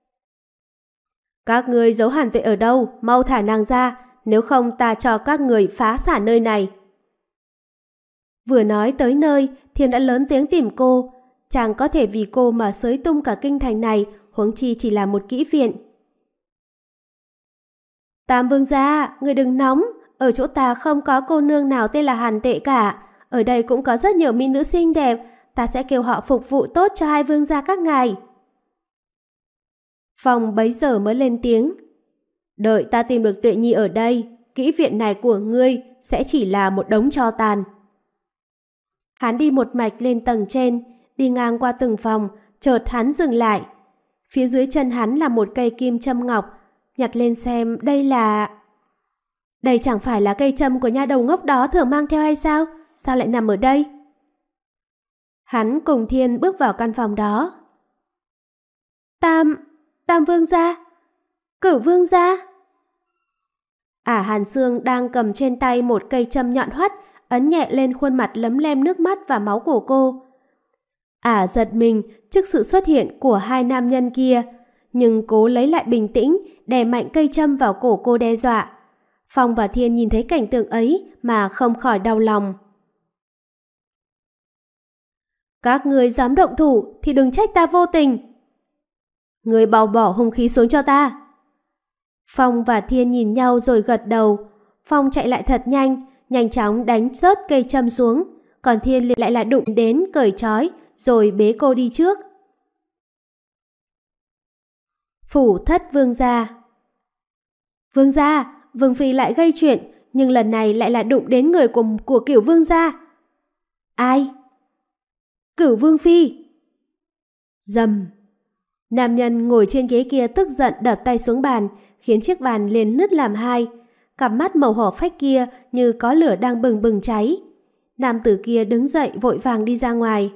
Các người giấu Hàn Tuệ ở đâu, mau thả nàng ra, nếu không ta cho các người phá sản nơi này. Vừa nói tới nơi, Thiên đã lớn tiếng tìm cô. Chàng có thể vì cô mà xới tung cả kinh thành này, huống chi chỉ là một kỹ viện. Tam Vương gia, người đừng nóng, ở chỗ ta không có cô nương nào tên là Hàn Tuệ cả. Ở đây cũng có rất nhiều mỹ nữ xinh đẹp, ta sẽ kêu họ phục vụ tốt cho hai vương gia các ngài. Phong bấy giờ mới lên tiếng. Đợi ta tìm được Tuệ Nhi ở đây, kỹ viện này của ngươi sẽ chỉ là một đống tro tàn. Hắn đi một mạch lên tầng trên, đi ngang qua từng phòng, chợt hắn dừng lại. Phía dưới chân hắn là một cây kim châm ngọc, nhặt lên xem đây là... Đây chẳng phải là cây châm của nha đầu ngốc đó thường mang theo hay sao? Sao lại nằm ở đây? Hắn cùng Thiên bước vào căn phòng đó. Tam Vương gia? Cửu Vương gia? Hàn Sương đang cầm trên tay một cây châm nhọn hoắt, ấn nhẹ lên khuôn mặt lấm lem nước mắt và máu của cô. Giật mình trước sự xuất hiện của hai nam nhân kia, nhưng cố lấy lại bình tĩnh, đè mạnh cây châm vào cổ cô đe dọa. Phong và Thiên nhìn thấy cảnh tượng ấy mà không khỏi đau lòng. Các người dám động thủ thì đừng trách ta vô tình. Người mau bỏ hung khí xuống cho ta. Phong và Thiên nhìn nhau rồi gật đầu. Phong chạy lại thật nhanh, nhanh chóng đánh rớt cây châm xuống. Còn Thiên lại lại đụng đến cởi trói, rồi bế cô đi trước. Phủ thất vương gia. Vương gia, Vương Phi lại gây chuyện, nhưng lần này lại là đụng đến người của Cửu Vương gia. Ai? Cửu Vương Phi. Rầm. Nam nhân ngồi trên ghế kia tức giận đập tay xuống bàn, khiến chiếc bàn liền nứt làm hai. Cặp mắt màu hổ phách kia như có lửa đang bừng bừng cháy. Nam tử kia đứng dậy vội vàng đi ra ngoài.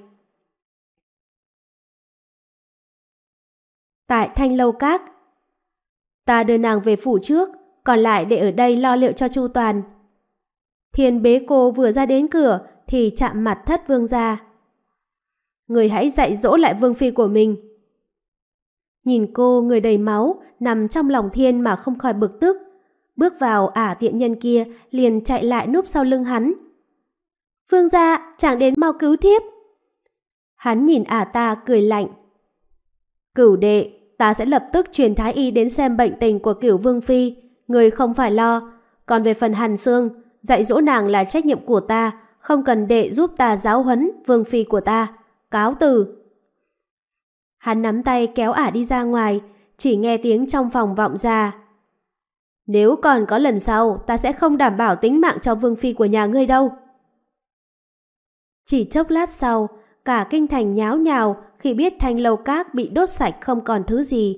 Tại Thanh Lâu Các. Ta đưa nàng về phủ trước, còn lại để ở đây lo liệu cho chu toàn. Thiên bế cô vừa ra đến cửa thì chạm mặt thất vương gia. Người hãy dạy dỗ lại Vương Phi của mình. Nhìn cô người đầy máu nằm trong lòng Thiên mà không khỏi bực tức. Bước vào tiện nhân kia liền chạy lại núp sau lưng hắn. Vương gia, chàng đến mau cứu thiếp. Hắn nhìn ta cười lạnh. Cửu đệ, ta sẽ lập tức truyền thái y đến xem bệnh tình của Cửu Vương Phi. Người không phải lo. Còn về phần Hàn Sương, dạy dỗ nàng là trách nhiệm của ta, không cần đệ giúp ta giáo huấn Vương Phi của ta. Cáo từ. Hắn nắm tay kéo đi ra ngoài, chỉ nghe tiếng trong phòng vọng ra. Nếu còn có lần sau, ta sẽ không đảm bảo tính mạng cho Vương Phi của nhà ngươi đâu. Chỉ chốc lát sau, cả kinh thành nháo nhào khi biết Thanh Lâu Các bị đốt sạch không còn thứ gì.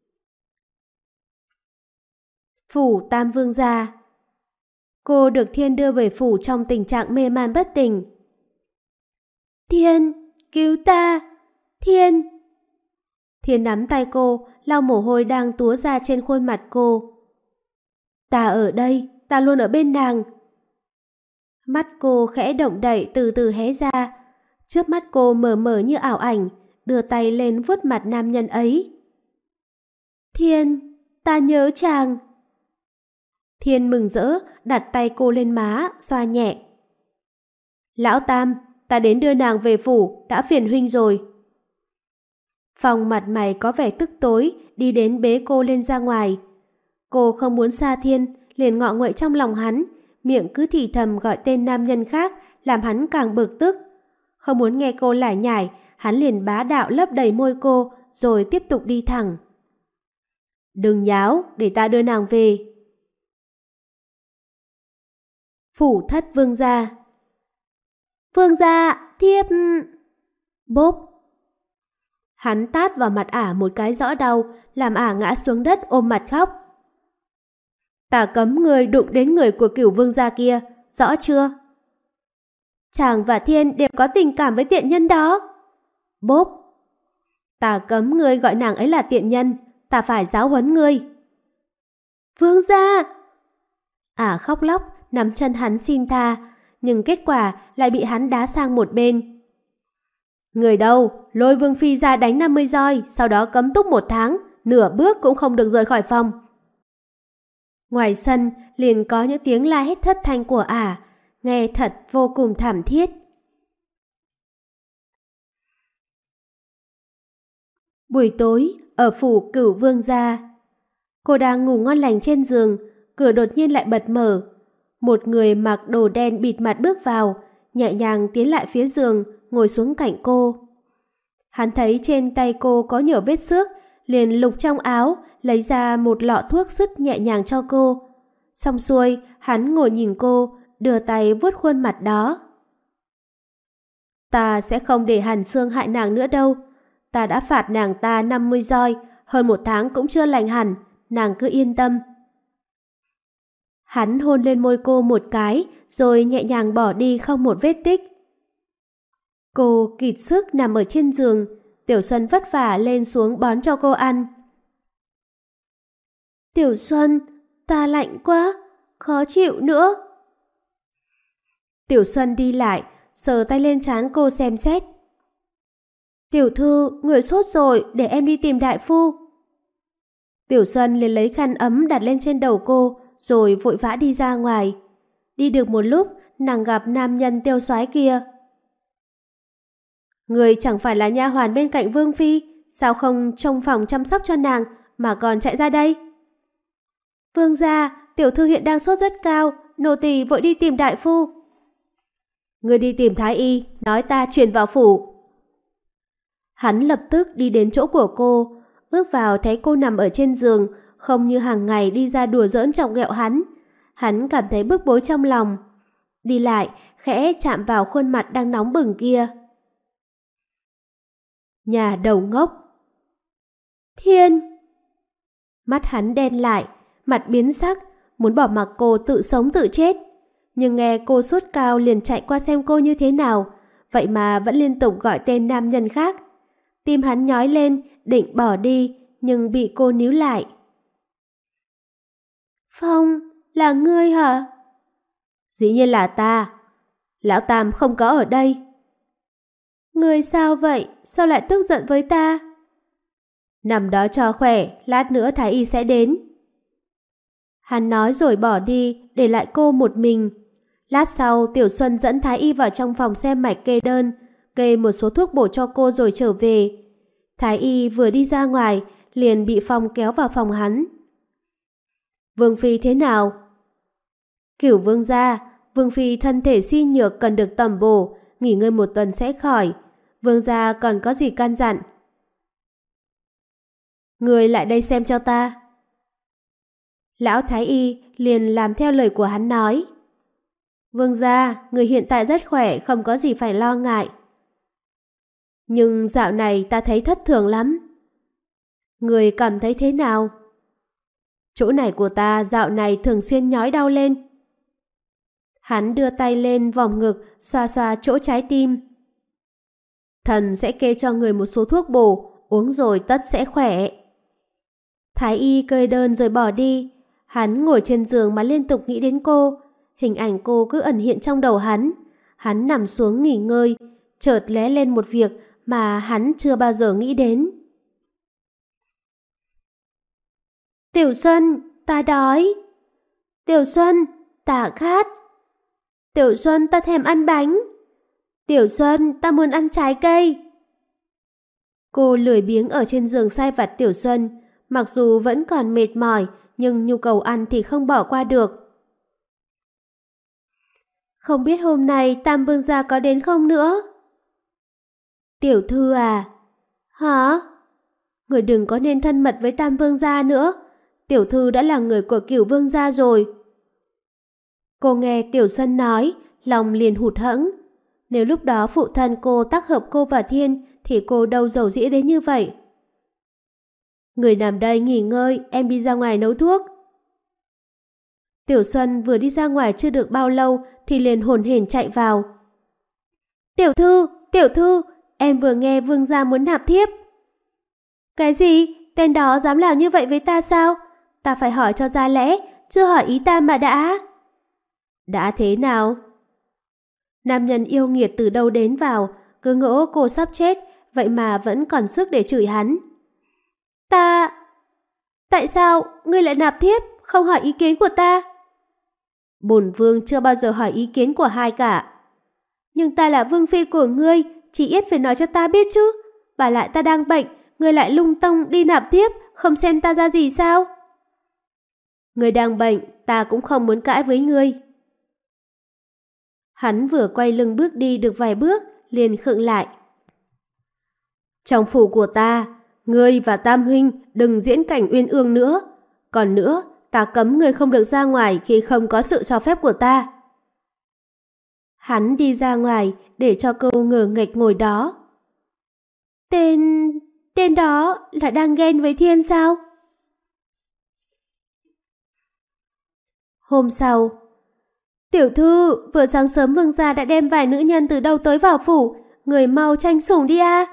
Phủ Tam Vương gia. Cô được Thiên đưa về phủ trong tình trạng mê man bất tỉnh. Thiên, cứu ta! Thiên! Thiên nắm tay cô, lau mồ hôi đang túa ra trên khuôn mặt cô. Ta ở đây, ta luôn ở bên nàng. Mắt cô khẽ động đậy từ từ hé ra. Trước mắt cô mờ mờ như ảo ảnh, đưa tay lên vuốt mặt nam nhân ấy. Thiên, ta nhớ chàng. Thiên mừng rỡ, đặt tay cô lên má, xoa nhẹ. Lão Tam, ta đến đưa nàng về phủ, đã phiền huynh rồi. Phong mặt mày có vẻ tức tối, đi đến bế cô lên ra ngoài. Cô không muốn xa Thiên, liền ngọ nguậy trong lòng hắn, miệng cứ thì thầm gọi tên nam nhân khác, làm hắn càng bực tức. Không muốn nghe cô lải nhải, hắn liền bá đạo lấp đầy môi cô, rồi tiếp tục đi thẳng. Đừng nháo, để ta đưa nàng về. Phủ thất vương gia. Vương gia, thiếp... Bốp. Hắn tát vào mặt một cái rõ đau, làm ngã xuống đất ôm mặt khóc. Ta cấm người đụng đến người của Cửu Vương gia kia, rõ chưa? Chàng và Thiên đều có tình cảm với tiện nhân đó. Bốp. Ta cấm người gọi nàng ấy là tiện nhân, ta phải giáo huấn ngươi. Vương gia! Khóc lóc, nắm chân hắn xin tha, nhưng kết quả lại bị hắn đá sang một bên. Người đâu, lôi Vương Phi ra đánh 50 roi, sau đó cấm túc 1 tháng, nửa bước cũng không được rời khỏi phòng. Ngoài sân liền có những tiếng la hét thất thanh của nghe thật vô cùng thảm thiết. Buổi tối, ở phủ Cửu Vương gia. Cô đang ngủ ngon lành trên giường, cửa đột nhiên lại bật mở. Một người mặc đồ đen bịt mặt bước vào, nhẹ nhàng tiến lại phía giường, ngồi xuống cạnh cô. Hắn thấy trên tay cô có nhiều vết xước, liền lục trong áo, lấy ra một lọ thuốc sứt nhẹ nhàng cho cô. Xong xuôi, hắn ngồi nhìn cô, đưa tay vuốt khuôn mặt đó. Ta sẽ không để Hàn Sương hại nàng nữa đâu. Ta đã phạt nàng ta 50 roi, hơn 1 tháng cũng chưa lành hẳn, nàng cứ yên tâm. Hắn hôn lên môi cô một cái, rồi nhẹ nhàng bỏ đi không một vết tích. Cô kịt sức nằm ở trên giường, Tiểu Xuân vất vả lên xuống bón cho cô ăn. Tiểu Xuân, ta lạnh quá, khó chịu nữa. Tiểu Xuân đi lại, sờ tay lên trán cô xem xét. Tiểu thư, người sốt rồi, để em đi tìm đại phu. Tiểu Xuân liền lấy khăn ấm đặt lên trên đầu cô, rồi vội vã đi ra ngoài. Đi được một lúc, nàng gặp nam nhân tiêu soái kia. Người chẳng phải là nha hoàn bên cạnh Vương Phi, sao không trong phòng chăm sóc cho nàng mà còn chạy ra đây? Vương gia, tiểu thư hiện đang sốt rất cao, nô tỳ vội đi tìm đại phu. Ngươi đi tìm thái y, nói ta truyền vào phủ. Hắn lập tức đi đến chỗ của cô, bước vào thấy cô nằm ở trên giường, không như hàng ngày đi ra đùa giỡn chọc ghẹo hắn. Hắn cảm thấy bức bối trong lòng. Đi lại, khẽ chạm vào khuôn mặt đang nóng bừng kia. Nhà đầu ngốc. Thiên! Mắt hắn đen lại, mặt biến sắc, muốn bỏ mặc cô tự sống tự chết. Nhưng nghe cô sốt cao liền chạy qua xem cô như thế nào, vậy mà vẫn liên tục gọi tên nam nhân khác. Tim hắn nhói lên, định bỏ đi, nhưng bị cô níu lại. Phong, là ngươi hả? Dĩ nhiên là ta. Lão Tam không có ở đây. Ngươi sao vậy? Sao lại tức giận với ta? Nằm đó cho khỏe, lát nữa thái y sẽ đến. Hắn nói rồi bỏ đi, để lại cô một mình. Lát sau, Tiểu Xuân dẫn thái y vào trong phòng xem mạch kê đơn, kê một số thuốc bổ cho cô rồi trở về. Thái y vừa đi ra ngoài, liền bị Phong kéo vào phòng hắn. Vương phi thế nào? Cửu vương gia, Vương phi thân thể suy nhược cần được tẩm bổ, nghỉ ngơi một tuần sẽ khỏi. Vương gia còn có gì căn dặn? Người lại đây xem cho ta. Lão thái y liền làm theo lời của hắn nói. Vương gia, người hiện tại rất khỏe, không có gì phải lo ngại. Nhưng dạo này ta thấy thất thường lắm. Người cảm thấy thế nào? Chỗ này của ta dạo này thường xuyên nhói đau lên. Hắn đưa tay lên vòng ngực, xoa xoa chỗ trái tim. Thần sẽ kê cho người một số thuốc bổ, uống rồi tất sẽ khỏe. Thái y kê đơn rồi bỏ đi. Hắn ngồi trên giường mà liên tục nghĩ đến cô. Hình ảnh cô cứ ẩn hiện trong đầu hắn. Hắn nằm xuống nghỉ ngơi, chợt lóe lên một việc mà hắn chưa bao giờ nghĩ đến. Tiểu Xuân, ta đói. Tiểu Xuân, ta khát. Tiểu Xuân, ta thèm ăn bánh. Tiểu Xuân, ta muốn ăn trái cây. Cô lười biếng ở trên giường sai vặt Tiểu Xuân, mặc dù vẫn còn mệt mỏi, nhưng nhu cầu ăn thì không bỏ qua được. Không biết hôm nay Tam Vương gia có đến không nữa? Tiểu thư à? Hả? Người đừng có nên thân mật với Tam Vương gia nữa. Tiểu thư đã là người của Cửu Vương gia rồi. Cô nghe Tiểu Xuân nói, lòng liền hụt hẫng. Nếu lúc đó phụ thân cô tác hợp cô và Thiên thì cô đâu giàu dĩ đến như vậy. Người nằm đây nghỉ ngơi, em đi ra ngoài nấu thuốc. Tiểu Xuân vừa đi ra ngoài chưa được bao lâu thì liền hồn hển chạy vào. Tiểu thư, em vừa nghe Vương gia muốn nạp thiếp. Cái gì? Tên đó dám làm như vậy với ta sao? Ta phải hỏi cho ra lẽ, chưa hỏi ý ta mà đã. Đã thế nào? Nam nhân yêu nghiệt từ đâu đến vào, cứ ngỡ cô sắp chết, vậy mà vẫn còn sức để chửi hắn. Tại sao ngươi lại nạp thiếp, không hỏi ý kiến của ta? Bổn vương chưa bao giờ hỏi ý kiến của hai cả. Nhưng ta là vương phi của ngươi, chỉ ít phải nói cho ta biết chứ. Và lại ta đang bệnh, ngươi lại lung tung đi nạp thiếp, không xem ta ra gì sao? Ngươi đang bệnh, ta cũng không muốn cãi với ngươi. Hắn vừa quay lưng bước đi được vài bước, liền khựng lại. Trong phủ của ta, ngươi và Tam huynh đừng diễn cảnh uyên ương nữa. Còn nữa, ta cấm ngươi không được ra ngoài khi không có sự cho phép của ta. Hắn đi ra ngoài để cho cô ngờ nghệch ngồi đó. Tên đó là đang ghen với Thiên sao? Hôm sau, tiểu thư, vừa sáng sớm Vương gia đã đem vài nữ nhân từ đâu tới vào phủ, người mau tranh sủng đi a.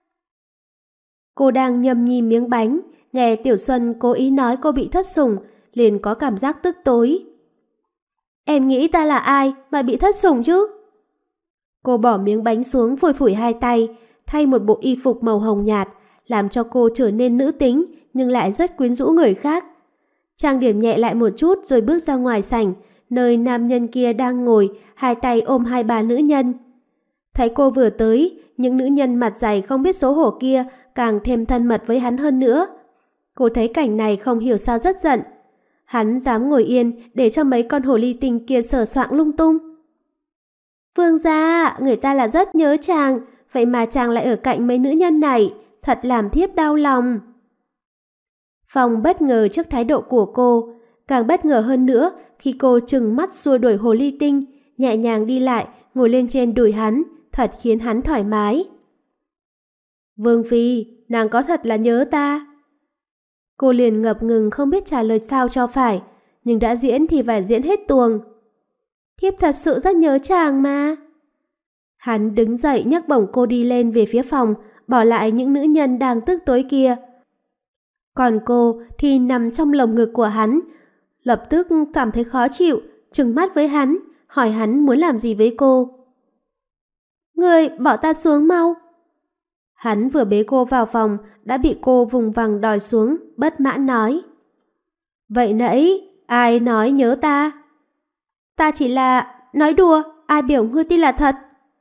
Cô đang nhâm nhi miếng bánh, nghe Tiểu Xuân cố ý nói cô bị thất sủng, liền có cảm giác tức tối. Em nghĩ ta là ai mà bị thất sủng chứ? Cô bỏ miếng bánh xuống phủi phủi hai tay, thay một bộ y phục màu hồng nhạt, làm cho cô trở nên nữ tính nhưng lại rất quyến rũ người khác. Trang điểm nhẹ lại một chút rồi bước ra ngoài sảnh, nơi nam nhân kia đang ngồi, hai tay ôm hai bà nữ nhân. Thấy cô vừa tới, những nữ nhân mặt dày không biết xấu hổ kia càng thêm thân mật với hắn hơn nữa. Cô thấy cảnh này không hiểu sao rất giận. Hắn dám ngồi yên để cho mấy con hồ ly tinh kia sờ soạng lung tung. Vương gia, người ta là rất nhớ chàng, vậy mà chàng lại ở cạnh mấy nữ nhân này, thật làm thiếp đau lòng. Phong bất ngờ trước thái độ của cô, càng bất ngờ hơn nữa khi cô trừng mắt xua đuổi hồ ly tinh, nhẹ nhàng đi lại, ngồi lên trên đùi hắn, thật khiến hắn thoải mái. Vương phi, nàng có thật là nhớ ta? Cô liền ngập ngừng không biết trả lời sao cho phải, nhưng đã diễn thì phải diễn hết tuồng. Thiếp thật sự rất nhớ chàng mà. Hắn đứng dậy nhấc bổng cô đi lên về phía phòng, bỏ lại những nữ nhân đang tức tối kia. Còn cô thì nằm trong lồng ngực của hắn, lập tức cảm thấy khó chịu, trừng mắt với hắn, hỏi hắn muốn làm gì với cô. Người bỏ ta xuống mau. Hắn vừa bế cô vào phòng, đã bị cô vùng vằng đòi xuống, bất mãn nói. Vậy nãy, ai nói nhớ ta? Ta chỉ là nói đùa, ai biểu ngươi tin là thật.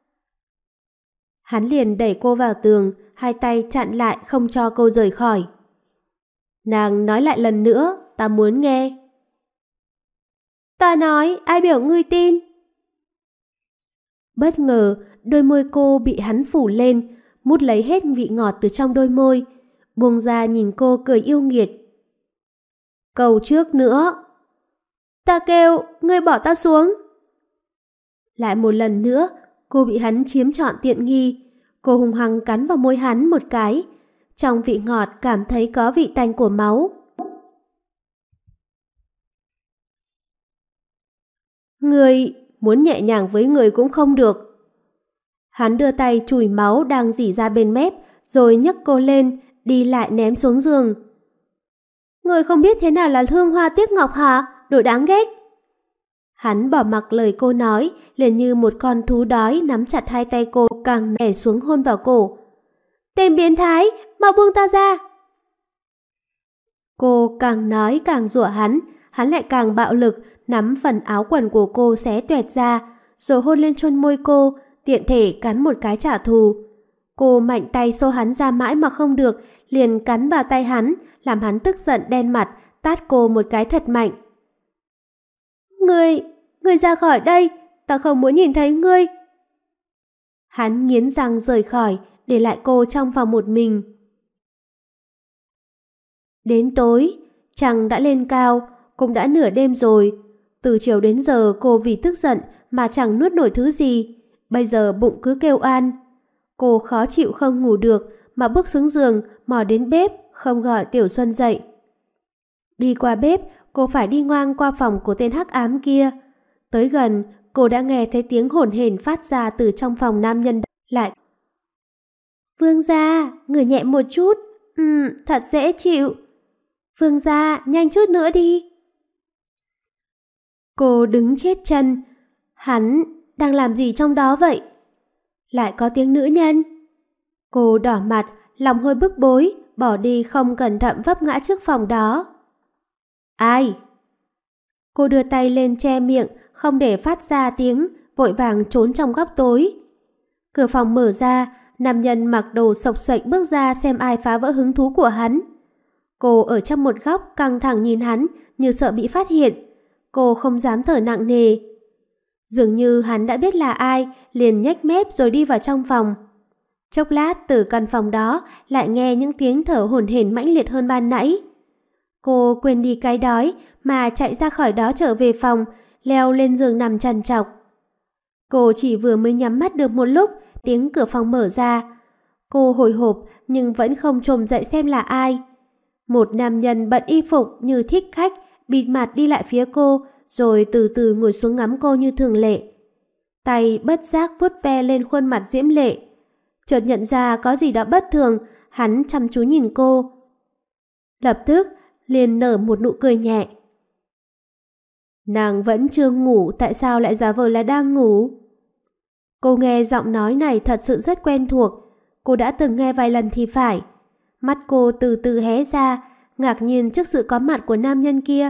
Hắn liền đẩy cô vào tường, hai tay chặn lại không cho cô rời khỏi. Nàng nói lại lần nữa, ta muốn nghe. Ta nói, ai biểu ngươi tin? Bất ngờ, đôi môi cô bị hắn phủ lên, mút lấy hết vị ngọt từ trong đôi môi, buông ra nhìn cô cười yêu nghiệt. Câu trước nữa. Ta kêu, ngươi bỏ ta xuống. Lại một lần nữa, cô bị hắn chiếm trọn tiện nghi. Cô hung hăng cắn vào môi hắn một cái. Trong vị ngọt cảm thấy có vị tanh của máu. Ngươi muốn nhẹ nhàng với người cũng không được. Hắn đưa tay chùi máu đang rỉ ra bên mép, rồi nhấc cô lên, đi lại ném xuống giường. Người không biết thế nào là hương hoa tiếc ngọc hả? Đồ đáng ghét. Hắn bỏ mặc lời cô nói, liền như một con thú đói nắm chặt hai tay cô càng nẻ xuống hôn vào cổ. Tên biến thái, mau buông ta ra. Cô càng nói càng giụa hắn lại càng bạo lực, nắm phần áo quần của cô xé toẹt ra, rồi hôn lên chôn môi cô, tiện thể cắn một cái trả thù. Cô mạnh tay xô hắn ra mãi mà không được, liền cắn vào tay hắn, làm hắn tức giận đen mặt, tát cô một cái thật mạnh. Ngươi ra khỏi đây, ta không muốn nhìn thấy ngươi. Hắn nghiến răng rời khỏi, để lại cô trong phòng một mình. Đến tối, trăng đã lên cao, cũng đã nửa đêm rồi. Từ chiều đến giờ cô vì tức giận mà chẳng nuốt nổi thứ gì, bây giờ bụng cứ kêu oan. Cô khó chịu không ngủ được mà bước xuống giường, mò đến bếp, không gọi Tiểu Xuân dậy. Đi qua bếp, cô phải đi ngoang qua phòng của tên hắc ám kia. Tới gần, cô đã nghe thấy tiếng hổn hển phát ra từ trong phòng nam nhân lại. Vương gia, ngửi nhẹ một chút. Thật dễ chịu. Vương gia, nhanh chút nữa đi. Cô đứng chết chân. Hắn đang làm gì trong đó vậy? Lại có tiếng nữ nhân. Cô đỏ mặt, lòng hơi bức bối, bỏ đi không cẩn thận vấp ngã trước phòng đó. Ai? Cô đưa tay lên che miệng, không để phát ra tiếng, vội vàng trốn trong góc tối. Cửa phòng mở ra, nam nhân mặc đồ xộc xệch bước ra xem ai phá vỡ hứng thú của hắn. Cô ở trong một góc căng thẳng nhìn hắn như sợ bị phát hiện. Cô không dám thở nặng nề. Dường như hắn đã biết là ai, liền nhếch mép rồi đi vào trong phòng. Chốc lát từ căn phòng đó lại nghe những tiếng thở hổn hển mãnh liệt hơn ban nãy. Cô quên đi cái đói mà chạy ra khỏi đó trở về phòng, leo lên giường nằm trằn trọc. Cô chỉ vừa mới nhắm mắt được một lúc, tiếng cửa phòng mở ra. Cô hồi hộp nhưng vẫn không chồm dậy xem là ai. Một nam nhân bận y phục như thích khách, bịt mặt đi lại phía cô, rồi từ từ ngồi xuống ngắm cô như thường lệ. Tay bất giác vuốt ve lên khuôn mặt diễm lệ. Chợt nhận ra có gì đó bất thường, hắn chăm chú nhìn cô. Lập tức liền nở một nụ cười nhẹ. Nàng vẫn chưa ngủ, tại sao lại giả vờ là đang ngủ? Cô nghe giọng nói này thật sự rất quen thuộc. Cô đã từng nghe vài lần thì phải. Mắt cô từ từ hé ra, ngạc nhiên trước sự có mặt của nam nhân kia.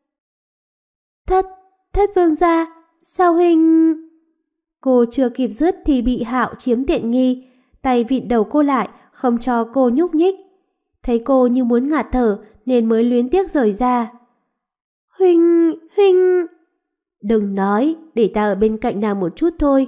Thất vương gia, sao huynh... Cô chưa kịp dứt thì bị Hạo chiếm tiện nghi. tay vịn đầu cô lại, không cho cô nhúc nhích. Thấy cô như muốn ngạt thở nên mới luyến tiếc rời ra. Huynh... Đừng nói, để ta ở bên cạnh nàng một chút thôi.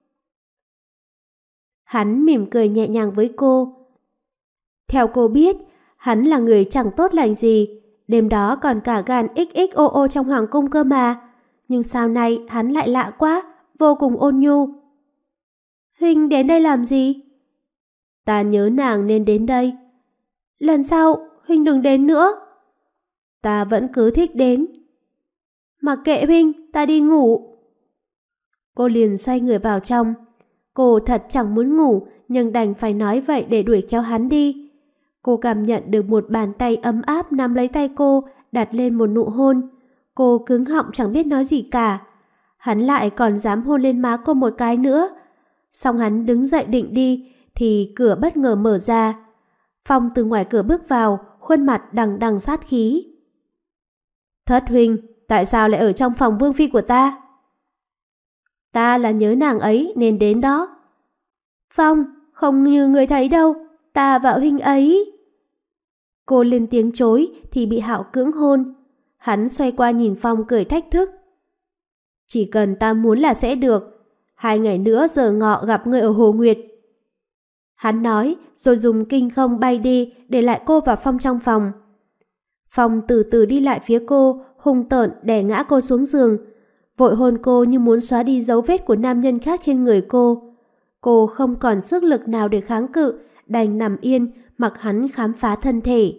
Hắn mỉm cười nhẹ nhàng với cô. Theo cô biết, hắn là người chẳng tốt lành gì, đêm đó còn cả gan XXOO trong hoàng cung cơ mà. Nhưng sao nay hắn lại lạ quá, vô cùng ôn nhu. Huynh đến đây làm gì? Ta nhớ nàng nên đến đây. Lần sau, Huynh đừng đến nữa. Ta vẫn cứ thích đến. Mặc kệ Huynh, ta đi ngủ. Cô liền xoay người vào trong. Cô thật chẳng muốn ngủ, nhưng đành phải nói vậy để đuổi kéo hắn đi. Cô cảm nhận được một bàn tay ấm áp nắm lấy tay cô, đặt lên một nụ hôn. Cô cứng họng chẳng biết nói gì cả. Hắn lại còn dám hôn lên má cô một cái nữa. Xong hắn đứng dậy định đi, thì cửa bất ngờ mở ra. Phong từ ngoài cửa bước vào, khuôn mặt đằng đằng sát khí. Thất huynh, tại sao lại ở trong phòng vương phi của ta? Ta là nhớ nàng ấy nên đến đó. Phong, không như người thấy đâu, ta và huynh ấy. Cô lên tiếng chối thì bị Hạo cưỡng hôn. Hắn xoay qua nhìn Phong cười thách thức. Chỉ cần ta muốn là sẽ được. 2 ngày nữa giờ ngọ gặp người ở Hồ Nguyệt. Hắn nói rồi dùng kinh không bay đi, để lại cô và Phong trong phòng. Phong từ từ đi lại phía cô, hung tợn đè ngã cô xuống giường, vội hôn cô như muốn xóa đi dấu vết của nam nhân khác trên người cô. Cô không còn sức lực nào để kháng cự, đành nằm yên mặc hắn khám phá thân thể.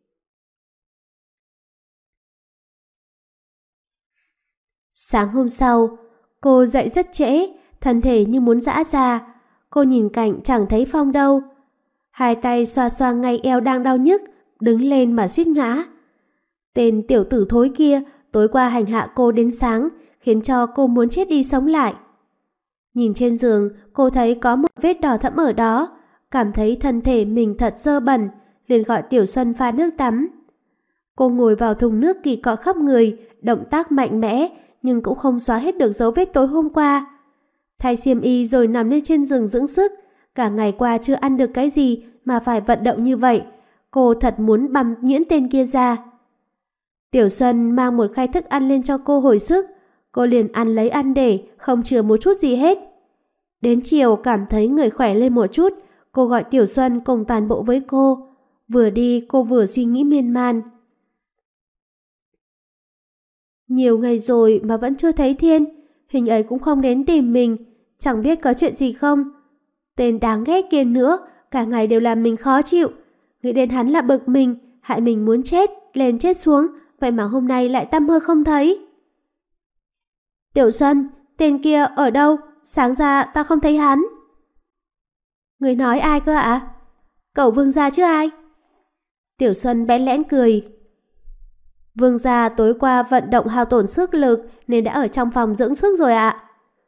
Sáng hôm sau, cô dậy rất trễ, thân thể như muốn giã ra. Cô nhìn cạnh chẳng thấy Phong đâu. 2 tay xoa xoa ngay eo đang đau nhức, đứng lên mà suýt ngã. Tên tiểu tử thối kia tối qua hành hạ cô đến sáng, khiến cho cô muốn chết đi sống lại. Nhìn trên giường, cô thấy có một vết đỏ thẫm ở đó, cảm thấy thân thể mình thật dơ bẩn, liền gọi Tiểu Xuân pha nước tắm. Cô ngồi vào thùng nước kỳ cọ khắp người, động tác mạnh mẽ, nhưng cũng không xóa hết được dấu vết tối hôm qua. Thay xiêm y rồi nằm lên trên giường dưỡng sức, cả ngày qua chưa ăn được cái gì mà phải vận động như vậy. Cô thật muốn băm nhuyễn tên kia ra. Tiểu Xuân mang một khay thức ăn lên cho cô hồi sức. Cô liền ăn lấy ăn để, không chừa một chút gì hết. Đến chiều cảm thấy người khỏe lên một chút, cô gọi Tiểu Xuân cùng tàn bộ với cô. Vừa đi cô vừa suy nghĩ miên man. Nhiều ngày rồi mà vẫn chưa thấy Thiên, Hình ấy cũng không đến tìm mình, chẳng biết có chuyện gì không. Tên đáng ghét kia nữa, cả ngày đều làm mình khó chịu. Nghĩ đến hắn là bực mình, hại mình muốn chết, lên chết xuống, vậy mà hôm nay lại tăm hơi không thấy. Tiểu Xuân, tên kia ở đâu? Sáng ra ta không thấy hắn. Người nói ai cơ ạ? Cậu Vương gia chứ ai? Tiểu Xuân bẽn lẽn cười. Vương gia tối qua vận động hao tổn sức lực nên đã ở trong phòng dưỡng sức rồi ạ.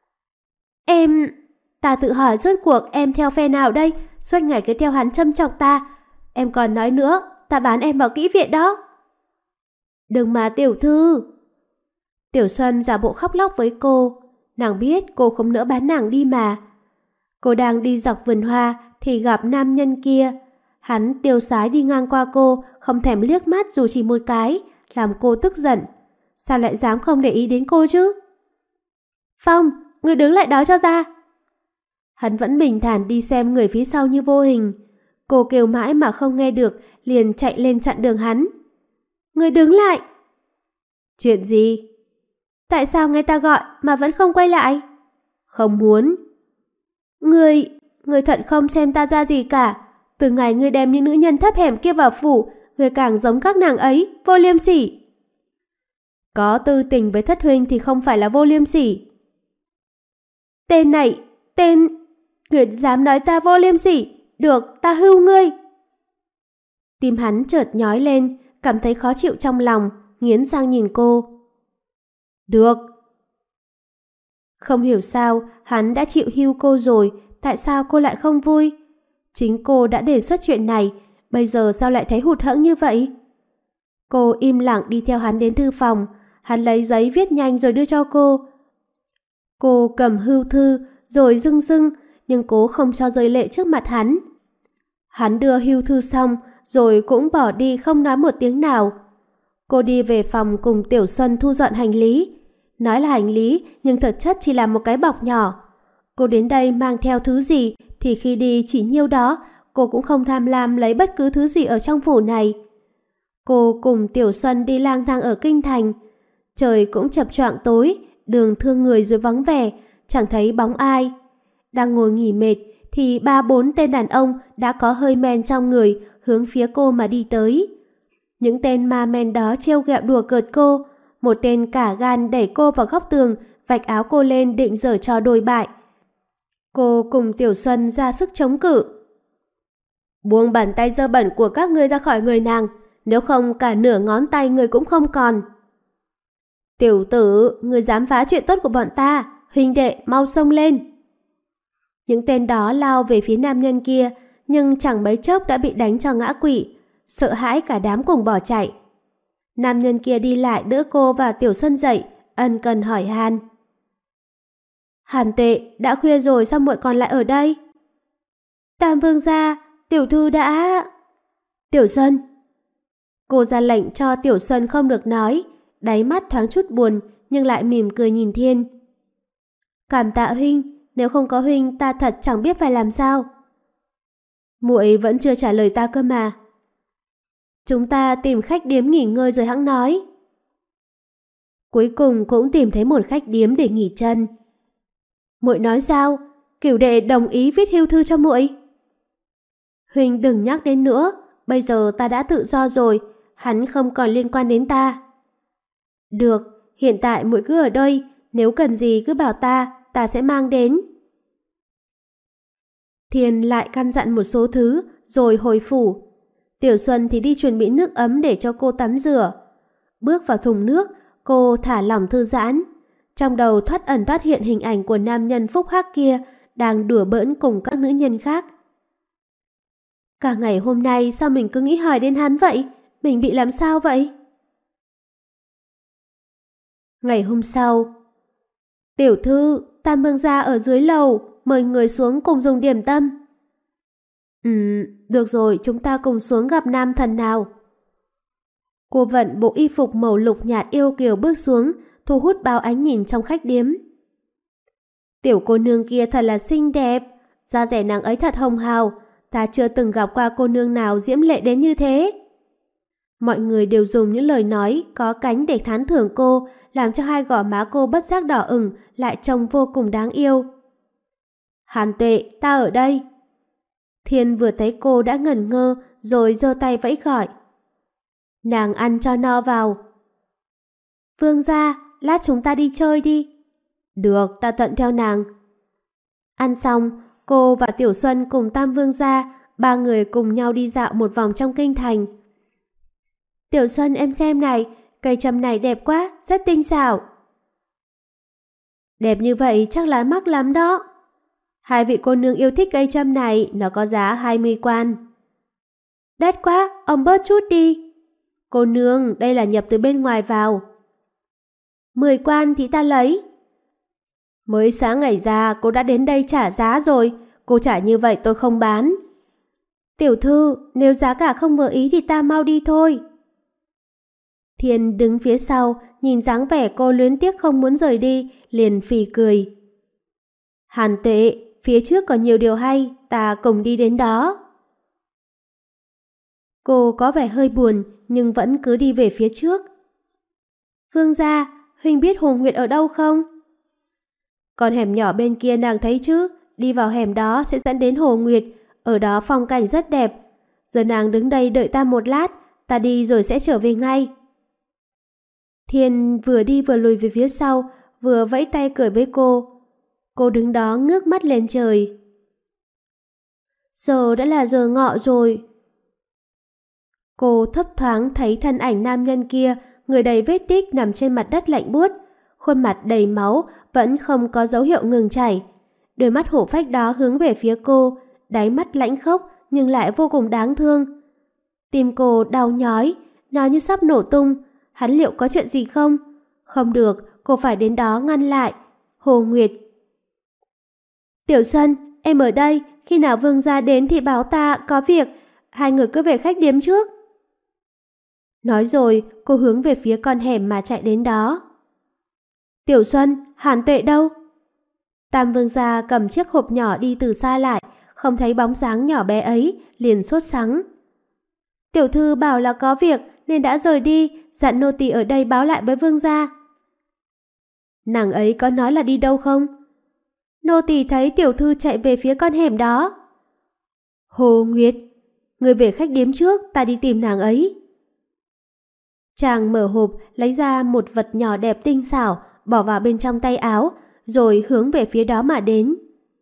Ta tự hỏi rốt cuộc em theo phe nào đây? Suốt ngày cứ theo hắn châm chọc ta. Em còn nói nữa, ta bán em vào kỹ viện đó. Đừng mà tiểu thư. Tiểu Xuân giả bộ khóc lóc với cô. Nàng biết cô không nỡ bán nàng đi mà. Cô đang đi dọc vườn hoa thì gặp nam nhân kia. Hắn tiêu sái đi ngang qua cô, không thèm liếc mắt dù chỉ một cái, làm cô tức giận. Sao lại dám không để ý đến cô chứ? Phong, ngươi đứng lại đó cho ta. Hắn vẫn bình thản đi xem người phía sau như vô hình. Cô kêu mãi mà không nghe được, liền chạy lên chặn đường hắn. Ngươi đứng lại. Chuyện gì? Tại sao nghe ta gọi mà vẫn không quay lại? Không muốn. Ngươi thật không xem ta ra gì cả. Từ ngày ngươi đem những nữ nhân thấp hèn kia vào phủ, ngươi càng giống các nàng ấy, vô liêm sỉ. Có tư tình với thất huynh thì không phải là vô liêm sỉ. Tên này, ngươi dám nói ta vô liêm sỉ, được, ta hưu ngươi. Tim hắn chợt nhói lên, cảm thấy khó chịu trong lòng, nghiến răng nhìn cô. Được. Không hiểu sao, hắn đã chịu hưu cô rồi, tại sao cô lại không vui? Chính cô đã đề xuất chuyện này, bây giờ sao lại thấy hụt hẫng như vậy? Cô im lặng đi theo hắn đến thư phòng, hắn lấy giấy viết nhanh rồi đưa cho cô. Cô cầm hưu thư, rồi dưng nhưng cố không cho rơi lệ trước mặt hắn. Hắn đưa hưu thư xong, rồi cũng bỏ đi không nói một tiếng nào. Cô đi về phòng cùng Tiểu Xuân thu dọn hành lý. Nói là hành lý, nhưng thực chất chỉ là một cái bọc nhỏ. Cô đến đây mang theo thứ gì, thì khi đi chỉ nhiêu đó, cô cũng không tham lam lấy bất cứ thứ gì ở trong phủ này. Cô cùng Tiểu Xuân đi lang thang ở kinh thành. Trời cũng chập choạng tối, đường thương người rồi vắng vẻ, chẳng thấy bóng ai. Đang ngồi nghỉ mệt, thì 3-4 tên đàn ông đã có hơi men trong người hướng phía cô mà đi tới. Những tên ma men đó trêu ghẹo đùa cợt cô. Một tên cả gan đẩy cô vào góc tường, vạch áo cô lên định giở trò đồi bại. Cô cùng Tiểu Xuân ra sức chống cự. Buông bàn tay dơ bẩn của các ngươi ra khỏi người nàng, nếu không cả nửa ngón tay người cũng không còn. Tiểu tử, người dám phá chuyện tốt của bọn ta, huynh đệ mau xông lên. Những tên đó lao về phía nam nhân kia, nhưng chẳng mấy chốc đã bị đánh cho ngã quỵ, sợ hãi cả đám cùng bỏ chạy. Nam nhân kia đi lại đỡ cô và Tiểu Xuân dậy, ân cần hỏi han. Hàn Tuệ, đã khuya rồi sao muội còn lại ở đây? Tam vương gia, tiểu thư đã... Tiểu Xuân. Cô ra lệnh cho Tiểu Xuân không được nói, đáy mắt thoáng chút buồn nhưng lại mỉm cười nhìn Thiên. Cảm tạ huynh, nếu không có huynh ta thật chẳng biết phải làm sao. Muội vẫn chưa trả lời ta cơ mà. Chúng ta tìm khách điếm nghỉ ngơi rồi hẵng nói. Cuối cùng cũng tìm thấy một khách điếm để nghỉ chân. Muội nói sao? Cửu đệ đồng ý viết hưu thư cho muội. Huynh đừng nhắc đến nữa, bây giờ ta đã tự do rồi, hắn không còn liên quan đến ta. Được, hiện tại muội cứ ở đây, nếu cần gì cứ bảo ta sẽ mang đến. Thiên lại căn dặn một số thứ, rồi hồi phủ. Tiểu Xuân thì đi chuẩn bị nước ấm để cho cô tắm rửa. Bước vào thùng nước, cô thả lỏng thư giãn. Trong đầu thoát ẩn thoát hiện hình ảnh của nam nhân phúc hắc kia đang đùa bỡn cùng các nữ nhân khác. Cả ngày hôm nay sao mình cứ nghĩ hoài đến hắn vậy? Mình bị làm sao vậy? Ngày hôm sau, tiểu thư, Tam vương gia ở dưới lầu, mời người xuống cùng dùng điểm tâm. Được rồi, chúng ta cùng xuống gặp nam thần nào. Cô vận bộ y phục màu lục nhạt yêu kiều bước xuống, thu hút bao ánh nhìn trong khách điếm. Tiểu cô nương kia thật là xinh đẹp, da dẻ nàng ấy thật hồng hào, ta chưa từng gặp qua cô nương nào diễm lệ đến như thế. Mọi người đều dùng những lời nói có cánh để thán thưởng cô, làm cho hai gò má cô bất giác đỏ ửng, lại trông vô cùng đáng yêu. Hàn Tuệ, ta ở đây. Thiên vừa thấy cô đã ngẩn ngơ, rồi giơ tay vẫy gọi. Nàng ăn cho no vào. Vương gia, lát chúng ta đi chơi đi. Được, ta thuận theo nàng. Ăn xong, cô và Tiểu Xuân cùng Tam vương gia, ba người cùng nhau đi dạo một vòng trong kinh thành. Tiểu Xuân em xem này, cây trầm này đẹp quá, rất tinh xảo. Đẹp như vậy chắc là mắc lắm đó. Hai vị cô nương yêu thích cây trâm này, nó có giá 20 quan. Đắt quá, ông bớt chút đi. Cô nương, đây là nhập từ bên ngoài vào. 10 quan thì ta lấy. Mới sáng ngày ra cô đã đến đây trả giá rồi, cô trả như vậy tôi không bán. Tiểu thư, nếu giá cả không vừa ý thì ta mau đi thôi. Thiên đứng phía sau, nhìn dáng vẻ cô luyến tiếc không muốn rời đi, liền phì cười. Hàn Tuệ, phía trước còn nhiều điều hay, ta cùng đi đến đó. Cô có vẻ hơi buồn, nhưng vẫn cứ đi về phía trước. Vương gia, huynh biết Hồ Nguyệt ở đâu không? Con hẻm nhỏ bên kia nàng thấy chứ, đi vào hẻm đó sẽ dẫn đến Hồ Nguyệt, ở đó phong cảnh rất đẹp. Giờ nàng đứng đây đợi ta một lát, ta đi rồi sẽ trở về ngay. Thiên vừa đi vừa lùi về phía sau, vừa vẫy tay cười với cô. Cô đứng đó ngước mắt lên trời. Giờ đã là giờ ngọ rồi. Cô thấp thoáng thấy thân ảnh nam nhân kia, người đầy vết tích nằm trên mặt đất lạnh buốt, khuôn mặt đầy máu vẫn không có dấu hiệu ngừng chảy. Đôi mắt hổ phách đó hướng về phía cô, đáy mắt lãnh khốc nhưng lại vô cùng đáng thương. Tim cô đau nhói, nó như sắp nổ tung. Hắn liệu có chuyện gì không? Không được, cô phải đến đó ngăn lại. Hồ Nguyệt. Tiểu Xuân, em ở đây, khi nào Vương gia đến thì báo ta, có việc, hai người cứ về khách điếm trước. Nói rồi, cô hướng về phía con hẻm mà chạy đến đó. Tiểu Xuân, Hàn Tuệ đâu? Tam Vương gia cầm chiếc hộp nhỏ đi từ xa lại, không thấy bóng dáng nhỏ bé ấy, liền sốt sắng. Tiểu thư bảo là có việc nên đã rời đi, dặn nô tỳ ở đây báo lại với Vương gia. Nàng ấy có nói là đi đâu không? Nô tỳ thấy tiểu thư chạy về phía con hẻm đó. Hồ Nguyệt, người về khách điếm trước, ta đi tìm nàng ấy. Chàng mở hộp, lấy ra một vật nhỏ đẹp tinh xảo, bỏ vào bên trong tay áo, rồi hướng về phía đó mà đến.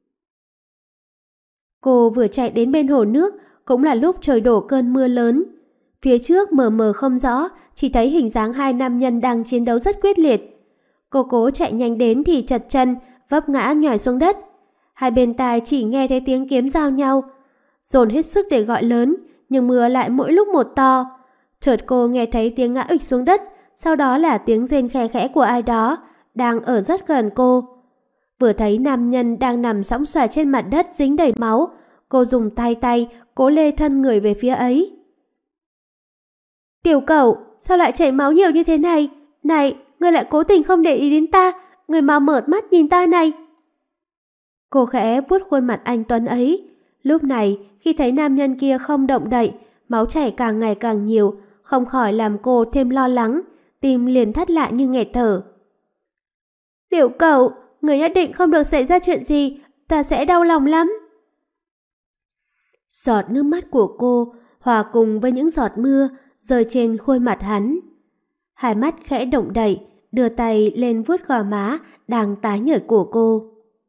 Cô vừa chạy đến bên hồ nước, cũng là lúc trời đổ cơn mưa lớn. Phía trước mờ mờ không rõ, chỉ thấy hình dáng hai nam nhân đang chiến đấu rất quyết liệt. Cô cố chạy nhanh đến thì chật chân, vấp ngã nhòi xuống đất. Hai bên tai chỉ nghe thấy tiếng kiếm giao nhau. Dồn hết sức để gọi lớn, nhưng mưa lại mỗi lúc một to. Chợt cô nghe thấy tiếng ngã ụịch xuống đất, sau đó là tiếng rên khe khẽ của ai đó, đang ở rất gần cô. Vừa thấy nam nhân đang nằm sõng xoài trên mặt đất dính đầy máu, cô dùng tay cố lê thân người về phía ấy. Tiểu cẩu, sao lại chảy máu nhiều như thế này? Này, ngươi lại cố tình không để ý đến ta, ngươi mau mở mắt nhìn ta này. Cô khẽ vuốt khuôn mặt anh Tuấn ấy. Lúc này, khi thấy nam nhân kia không động đậy, máu chảy càng ngày càng nhiều, không khỏi làm cô thêm lo lắng, tim liền thắt lại như nghẹt thở. Tiểu cẩu, người nhất định không được xảy ra chuyện gì, ta sẽ đau lòng lắm. Giọt nước mắt của cô hòa cùng với những giọt mưa rơi trên khuôn mặt hắn. Hai mắt khẽ động đậy, đưa tay lên vuốt gò má đang tái nhợt của cô.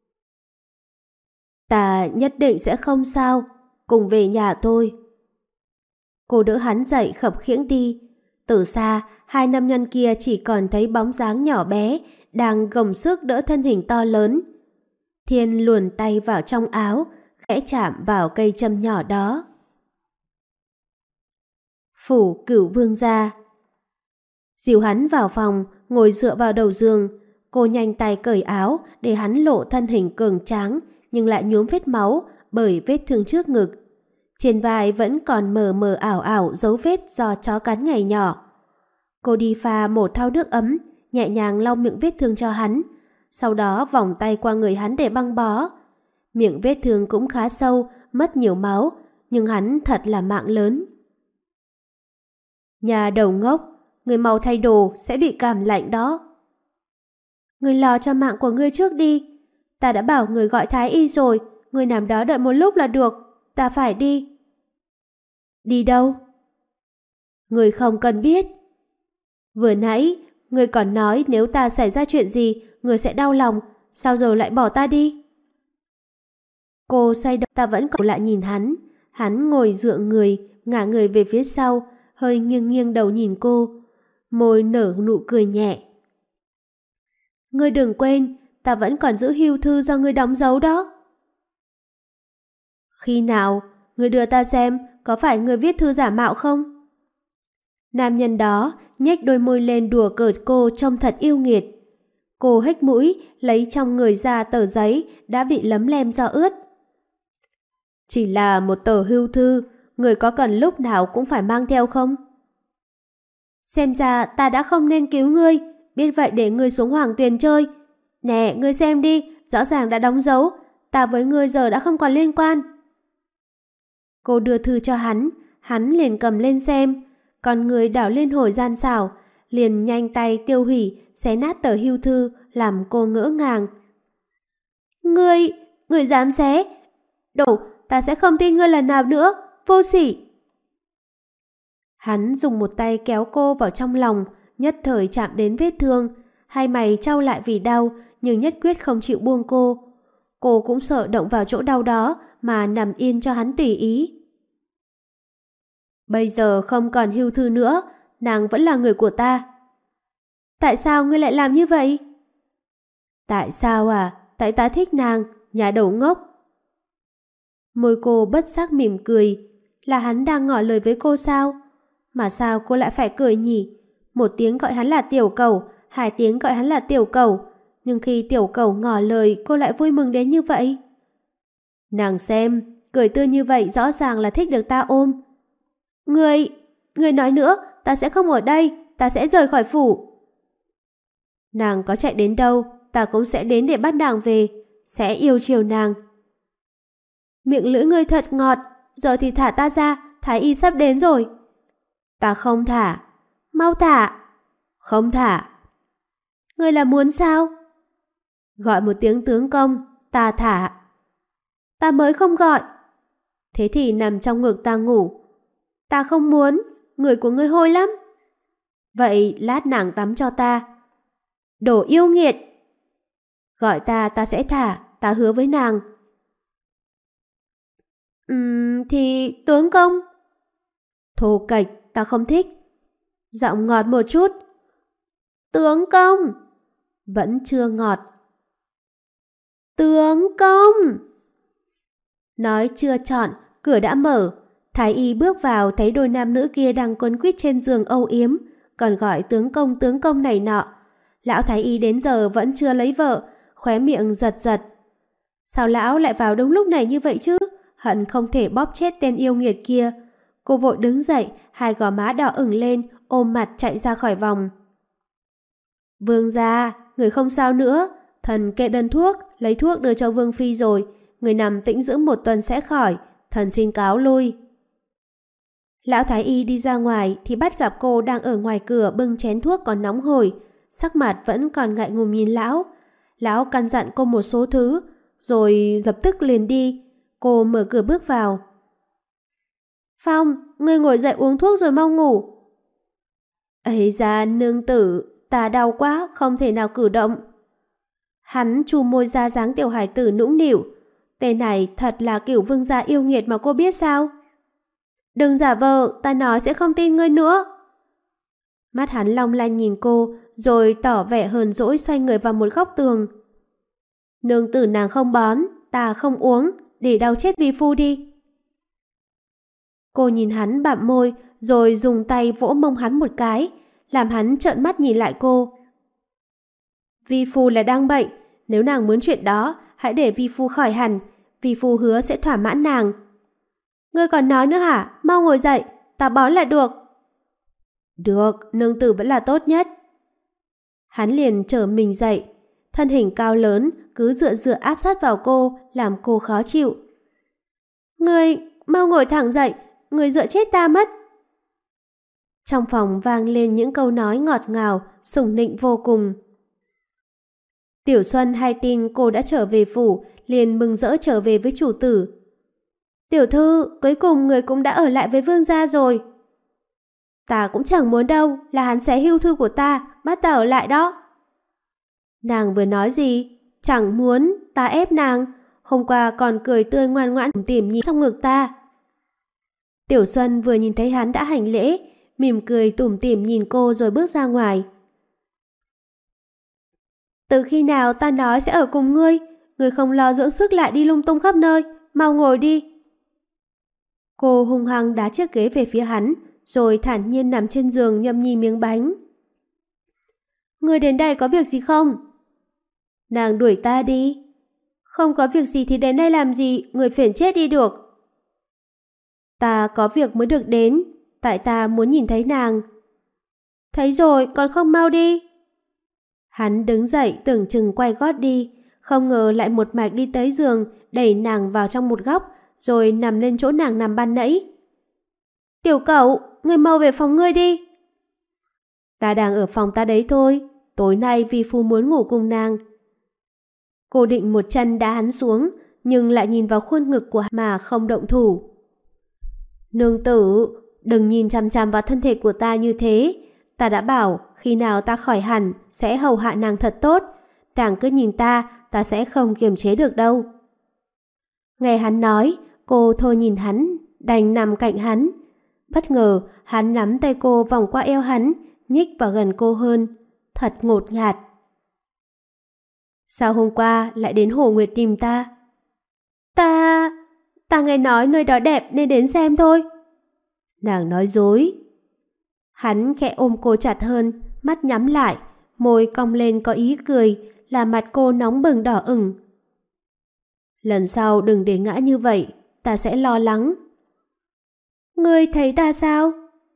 Ta nhất định sẽ không sao, cùng về nhà thôi. Cô đỡ hắn dậy khập khiễng đi. Từ xa, hai nam nhân kia chỉ còn thấy bóng dáng nhỏ bé đang gồng sức đỡ thân hình to lớn. Thiên luồn tay vào trong áo, khẽ chạm vào cây châm nhỏ đó. Phủ Cửu Vương gia. Dìu hắn vào phòng, ngồi dựa vào đầu giường. Cô nhanh tay cởi áo để hắn lộ thân hình cường tráng, nhưng lại nhuốm vết máu bởi vết thương trước ngực. Trên vai vẫn còn mờ mờ ảo ảo dấu vết do chó cắn ngày nhỏ. Cô đi pha một thau nước ấm, nhẹ nhàng lau miệng vết thương cho hắn, sau đó vòng tay qua người hắn để băng bó. Miệng vết thương cũng khá sâu, mất nhiều máu, nhưng hắn thật là mạng lớn. Nhà đầu ngốc, người mau thay đồ sẽ bị cảm lạnh đó. Người lo cho mạng của ngươi trước đi. Ta đã bảo người gọi thái y rồi, người nằm đó đợi một lúc là được, ta phải đi. Đi đâu? Người không cần biết. Vừa nãy, người còn nói nếu ta xảy ra chuyện gì, người sẽ đau lòng, sao giờ lại bỏ ta đi? Cô xoay đầu, ta vẫn còn lại nhìn hắn. Hắn ngồi dựa người, ngả người về phía sau, hơi nghiêng nghiêng đầu nhìn cô. Môi nở nụ cười nhẹ. Ngươi đừng quên, ta vẫn còn giữ hưu thư do ngươi đóng dấu đó. Khi nào, ngươi đưa ta xem, có phải ngươi viết thư giả mạo không? Nam nhân đó nhếch đôi môi lên đùa cợt cô trông thật yêu nghiệt. Cô hếch mũi, lấy trong người ra tờ giấy đã bị lấm lem do ướt. Chỉ là một tờ hưu thư, người có cần lúc nào cũng phải mang theo không? Xem ra ta đã không nên cứu ngươi, biết vậy để ngươi xuống Hoàng Tuyền chơi. Nè, ngươi xem đi, rõ ràng đã đóng dấu, ta với ngươi giờ đã không còn liên quan. Cô đưa thư cho hắn liền cầm lên xem, còn người đảo lên hồi gian xảo, liền nhanh tay tiêu hủy, xé nát tờ hưu thư, làm cô ngỡ ngàng. Ngươi dám xé? Đồ, ta sẽ không tin ngươi lần nào nữa, vô sỉ. Hắn dùng một tay kéo cô vào trong lòng, nhất thời chạm đến vết thương, hai mày chau lại vì đau, nhưng nhất quyết không chịu buông cô. Cô cũng sợ động vào chỗ đau đó mà nằm yên cho hắn tùy ý. Bây giờ không còn hưu thư nữa, nàng vẫn là người của ta. Tại sao ngươi lại làm như vậy? Tại sao à? Tại ta thích nàng, nhà đầu ngốc. Môi cô bất giác mỉm cười. Là hắn đang ngỏ lời với cô sao? Mà sao cô lại phải cười nhỉ? Một tiếng gọi hắn là tiểu cẩu, hai tiếng gọi hắn là tiểu cẩu. Nhưng khi tiểu cẩu ngỏ lời cô lại vui mừng đến như vậy. Nàng xem, cười tươi như vậy rõ ràng là thích được ta ôm. Người nói nữa, ta sẽ không ở đây, ta sẽ rời khỏi phủ. Nàng có chạy đến đâu, ta cũng sẽ đến để bắt nàng về, sẽ yêu chiều nàng. Miệng lưỡi ngươi thật ngọt, giờ thì thả ta ra, thái y sắp đến rồi. Ta không thả. Mau thả. Không thả. Ngươi là muốn sao? Gọi một tiếng tướng công, ta thả. Ta mới không gọi. Thế thì nằm trong ngực ta ngủ. Ta không muốn, người của ngươi hôi lắm. Vậy lát nàng tắm cho ta. Đồ yêu nghiệt. Gọi ta sẽ thả, ta hứa với nàng. Thì tướng công. Thô kệch, ta không thích. Giọng ngọt một chút. Tướng công. Vẫn chưa ngọt. Tướng công. Nói chưa trọn, cửa đã mở. Thái y bước vào thấy đôi nam nữ kia đang quấn quýt trên giường âu yếm, còn gọi tướng công này nọ. Lão thái y đến giờ vẫn chưa lấy vợ, khóe miệng giật giật. Sao lão lại vào đúng lúc này như vậy chứ? Hận không thể bóp chết tên yêu nghiệt kia. Cô vội đứng dậy, hai gò má đỏ ửng lên, ôm mặt chạy ra khỏi vòng. Vương gia, người không sao nữa. Thần kê đơn thuốc, lấy thuốc đưa cho Vương Phi rồi. Người nằm tĩnh dưỡng 1 tuần sẽ khỏi. Thần xin cáo lui. Lão thái y đi ra ngoài thì bắt gặp cô đang ở ngoài cửa bưng chén thuốc còn nóng hổi. Sắc mặt vẫn còn ngại ngùng nhìn lão. Lão căn dặn cô một số thứ, rồi lập tức liền đi. Cô mở cửa bước vào. Phong, ngươi ngồi dậy uống thuốc rồi mau ngủ. Ấy da, nương tử, ta đau quá, không thể nào cử động. Hắn chu môi ra dáng tiểu hải tử nũng nịu. Tên này thật là kiểu vương gia yêu nghiệt mà cô biết sao? Đừng giả vờ, ta nói sẽ không tin ngươi nữa. Mắt hắn long lanh nhìn cô, rồi tỏ vẻ hờn dỗi xoay người vào một góc tường. Nương tử nàng không bón, ta không uống, để đau chết vi phu đi. Cô nhìn hắn bặm môi, rồi dùng tay vỗ mông hắn một cái, làm hắn trợn mắt nhìn lại cô. Vi phu là đang bệnh, nếu nàng muốn chuyện đó, hãy để vi phu khỏi hẳn, vi phu hứa sẽ thỏa mãn nàng. Ngươi còn nói nữa hả? Mau ngồi dậy, ta bón là được. Được, nương tử vẫn là tốt nhất. Hắn liền trở mình dậy, thân hình cao lớn cứ dựa áp sát vào cô, làm cô khó chịu. Ngươi mau ngồi thẳng dậy, ngươi dựa chết ta mất. Trong phòng vang lên những câu nói ngọt ngào, sủng nịnh vô cùng. Tiểu Xuân hay tin cô đã trở về phủ, liền mừng rỡ trở về với chủ tử. Tiểu thư, cuối cùng người cũng đã ở lại với vương gia rồi. Ta cũng chẳng muốn đâu, là hắn xé hưu thư của ta, bắt ta ở lại đó. Nàng vừa nói gì? Chẳng muốn, ta ép nàng. Hôm qua còn cười tươi ngoan ngoãn tỉm nhìn trong ngực ta. Tiểu Xuân vừa nhìn thấy hắn đã hành lễ, mỉm cười tủm tỉm nhìn cô rồi bước ra ngoài. Từ khi nào ta nói sẽ ở cùng ngươi? Ngươi không lo dưỡng sức lại đi lung tung khắp nơi, mau ngồi đi. Cô hung hăng đá chiếc ghế về phía hắn, rồi thản nhiên nằm trên giường nhâm nhi miếng bánh. Ngươi đến đây có việc gì không? Nàng đuổi ta đi. Không có việc gì thì đến đây làm gì, người phiền chết đi được. Ta có việc mới được đến, tại ta muốn nhìn thấy nàng. Thấy rồi, còn không mau đi. Hắn đứng dậy tưởng chừng quay gót đi, không ngờ lại một mạch đi tới giường, đẩy nàng vào trong một góc, rồi nằm lên chỗ nàng nằm ban nãy. Tiểu cẩu, ngươi mau về phòng ngươi đi. Ta đang ở phòng ta đấy thôi, tối nay vi phu muốn ngủ cùng nàng. Cô định một chân đá hắn xuống, nhưng lại nhìn vào khuôn ngực của hắn mà không động thủ. Nương tử, đừng nhìn chằm chằm vào thân thể của ta như thế. Ta đã bảo khi nào ta khỏi hẳn sẽ hầu hạ nàng thật tốt. Nàng cứ nhìn ta sẽ không kiềm chế được đâu. Nghe hắn nói, cô thôi nhìn hắn, đành nằm cạnh hắn. Bất ngờ, hắn nắm tay cô vòng qua eo hắn, nhích vào gần cô hơn. Thật ngột ngạt. Sao hôm qua lại đến Hồ Nguyệt tìm ta? Ta nghe nói nơi đó đẹp nên đến xem thôi. Nàng nói dối. Hắn khẽ ôm cô chặt hơn, mắt nhắm lại, môi cong lên có ý cười, làm mặt cô nóng bừng đỏ ửng. Lần sau đừng để ngã như vậy, ta sẽ lo lắng. Ngươi thấy ta sao?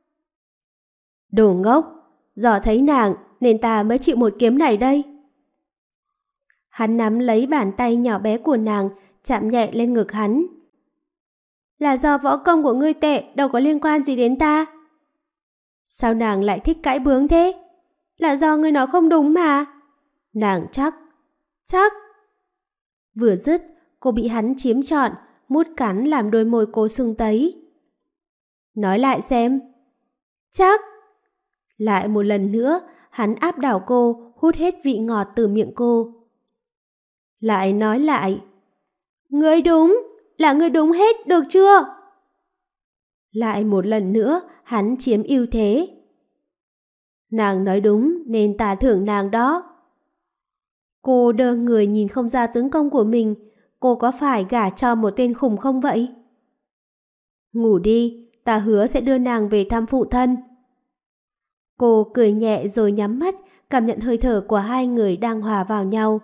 Đồ ngốc, do thấy nàng nên ta mới chịu một kiếm này đây. Hắn nắm lấy bàn tay nhỏ bé của nàng, chạm nhẹ lên ngực hắn. Là do võ công của ngươi tệ, đâu có liên quan gì đến ta. Sao nàng lại thích cãi bướng thế? Là do ngươi nói không đúng mà. Nàng chắc. Vừa dứt, cô bị hắn chiếm trọn, mút cắn làm đôi môi cô sưng tấy. Nói lại xem. Chắc. Lại một lần nữa, hắn áp đảo cô, hút hết vị ngọt từ miệng cô. Lại nói lại. Ngươi đúng, là ngươi đúng hết, được chưa? Lại một lần nữa, hắn chiếm ưu thế. Nàng nói đúng nên ta thưởng nàng đó. Cô đơ người nhìn không ra tướng công của mình, cô có phải gả cho một tên khùng không vậy? Ngủ đi, ta hứa sẽ đưa nàng về thăm phụ thân. Cô cười nhẹ rồi nhắm mắt, cảm nhận hơi thở của hai người đang hòa vào nhau.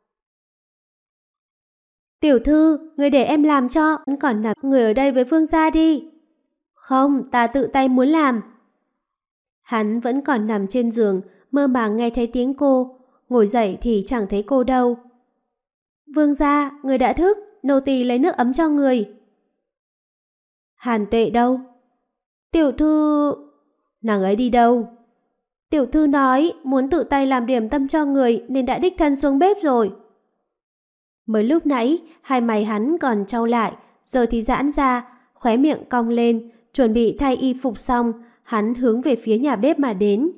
Tiểu thư, người để em làm cho, còn nằm người ở đây với Vương gia đi. Không, ta tự tay muốn làm. Hắn vẫn còn nằm trên giường, mơ màng nghe thấy tiếng cô, ngồi dậy thì chẳng thấy cô đâu. Vương gia, người đã thức, nô tỳ lấy nước ấm cho người. Hàn Tuệ đâu? Tiểu thư... Nàng ấy đi đâu? Tiểu thư nói muốn tự tay làm điểm tâm cho người nên đã đích thân xuống bếp rồi. Mới lúc nãy, hai mày hắn còn trao lại, giờ thì giãn ra, khóe miệng cong lên, chuẩn bị thay y phục xong, hắn hướng về phía nhà bếp mà đến.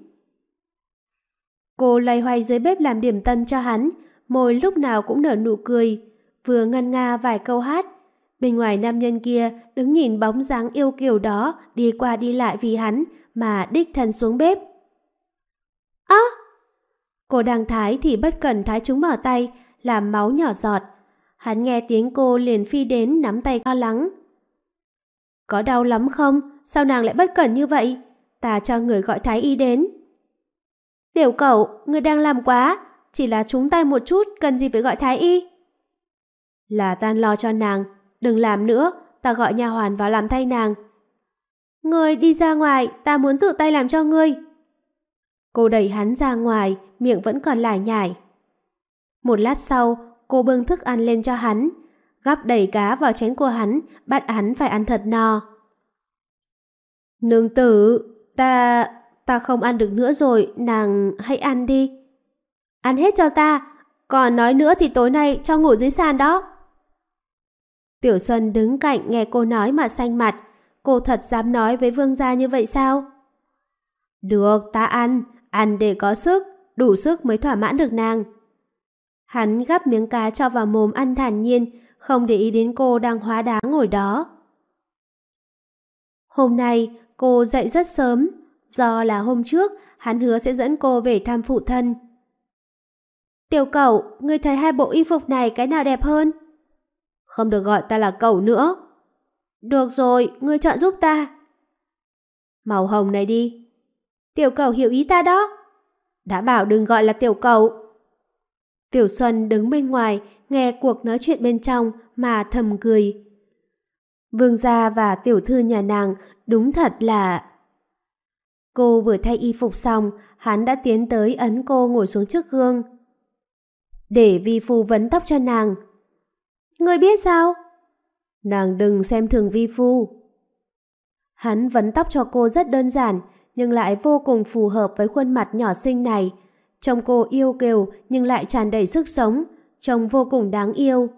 Cô loay hoay dưới bếp làm điểm tâm cho hắn, môi lúc nào cũng nở nụ cười, vừa ngân nga vài câu hát. Bên ngoài nam nhân kia đứng nhìn bóng dáng yêu kiều đó đi qua đi lại vì hắn mà đích thân xuống bếp. Á! Cô đang thái thì bất cẩn thái trúng vào tay, làm máu nhỏ giọt. Hắn nghe tiếng cô liền phi đến nắm tay lo lắng. Có đau lắm không? Sao nàng lại bất cẩn như vậy? Ta cho người gọi thái y đến. Tiểu cẩu, người đang làm quá, chỉ là trúng tay một chút, cần gì phải gọi thái y? Là ta lo cho nàng, đừng làm nữa, ta gọi nha hoàn vào làm thay nàng. Ngươi đi ra ngoài, ta muốn tự tay làm cho ngươi. Cô đẩy hắn ra ngoài, miệng vẫn còn lải nhải. Một lát sau, cô bưng thức ăn lên cho hắn, gắp đầy cá vào chén của hắn, bắt hắn phải ăn thật no. Nương tử, ta không ăn được nữa rồi, nàng hãy ăn đi. Ăn hết cho ta, còn nói nữa thì tối nay cho ngủ dưới sàn đó. Tiểu Xuân đứng cạnh nghe cô nói mà xanh mặt, cô thật dám nói với vương gia như vậy sao? Được, ta ăn để có sức, đủ sức mới thỏa mãn được nàng. Hắn gắp miếng cá cho vào mồm ăn thản nhiên, không để ý đến cô đang hóa đá ngồi đó. Hôm nay, cô dậy rất sớm, do là hôm trước, hắn hứa sẽ dẫn cô về thăm phụ thân. Tiểu cẩu, ngươi thấy hai bộ y phục này cái nào đẹp hơn? Không được gọi ta là cẩu nữa. Được rồi, ngươi chọn giúp ta. Màu hồng này đi. Tiểu cẩu hiểu ý ta đó. Đã bảo đừng gọi là tiểu cẩu. Tiểu Xuân đứng bên ngoài, nghe cuộc nói chuyện bên trong mà thầm cười. Vương gia và tiểu thư nhà nàng đúng thật là... Cô vừa thay y phục xong, hắn đã tiến tới ấn cô ngồi xuống trước gương. Để vi phu vấn tóc cho nàng. Ngươi biết sao? Nàng đừng xem thường vi phu. Hắn vấn tóc cho cô rất đơn giản, nhưng lại vô cùng phù hợp với khuôn mặt nhỏ xinh này. Trông cô yêu kiều nhưng lại tràn đầy sức sống, trông vô cùng đáng yêu.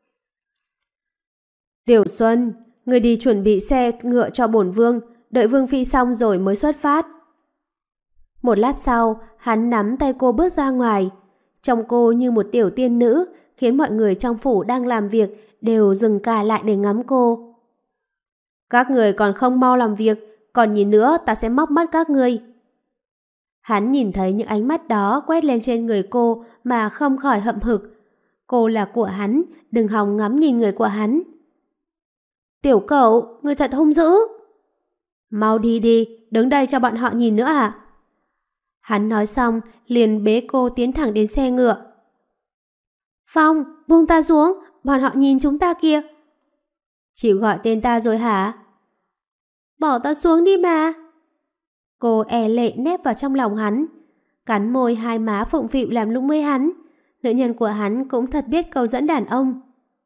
Tiểu Xuân, người đi chuẩn bị xe ngựa cho bổn vương, đợi vương phi xong rồi mới xuất phát. Một lát sau, hắn nắm tay cô bước ra ngoài. Trông cô như một tiểu tiên nữ, khiến mọi người trong phủ đang làm việc đều dừng cả lại để ngắm cô. Các người còn không mau làm việc, còn nhìn nữa ta sẽ móc mắt các người. Hắn nhìn thấy những ánh mắt đó quét lên trên người cô mà không khỏi hậm hực. Cô là của hắn, đừng hòng ngắm nhìn người của hắn. Tiểu cẩu, người thật hung dữ. Mau đi đi, đứng đây cho bọn họ nhìn nữa à? Hắn nói xong, liền bế cô tiến thẳng đến xe ngựa. Phong, buông ta xuống, bọn họ nhìn chúng ta kìa. Chịu gọi tên ta rồi hả? Bỏ ta xuống đi mà. Cô e lệ nép vào trong lòng hắn, cắn môi hai má phụng phịu làm lũng với hắn. Nữ nhân của hắn cũng thật biết câu dẫn đàn ông.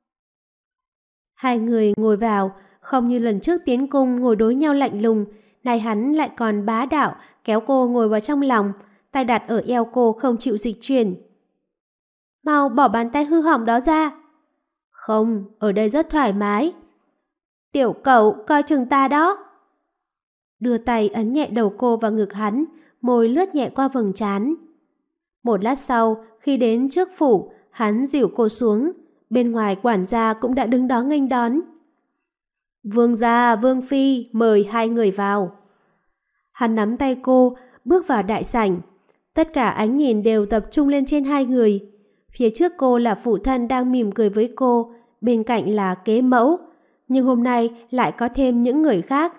Hai người ngồi vào, không như lần trước tiến cung ngồi đối nhau lạnh lùng, nay hắn lại còn bá đạo kéo cô ngồi vào trong lòng, tay đặt ở eo cô không chịu dịch chuyển. Mau bỏ bàn tay hư hỏng đó ra. Không, ở đây rất thoải mái. Tiểu cẩu, coi chừng ta đó. Đưa tay ấn nhẹ đầu cô vào ngực hắn, môi lướt nhẹ qua vầng trán. Một lát sau, khi đến trước phủ, hắn dìu cô xuống. Bên ngoài quản gia cũng đã đứng đó nghênh đón. Vương gia, vương phi, mời hai người vào. Hắn nắm tay cô, bước vào đại sảnh. Tất cả ánh nhìn đều tập trung lên trên hai người. Phía trước cô là phụ thân đang mỉm cười với cô, bên cạnh là kế mẫu. Nhưng hôm nay lại có thêm những người khác.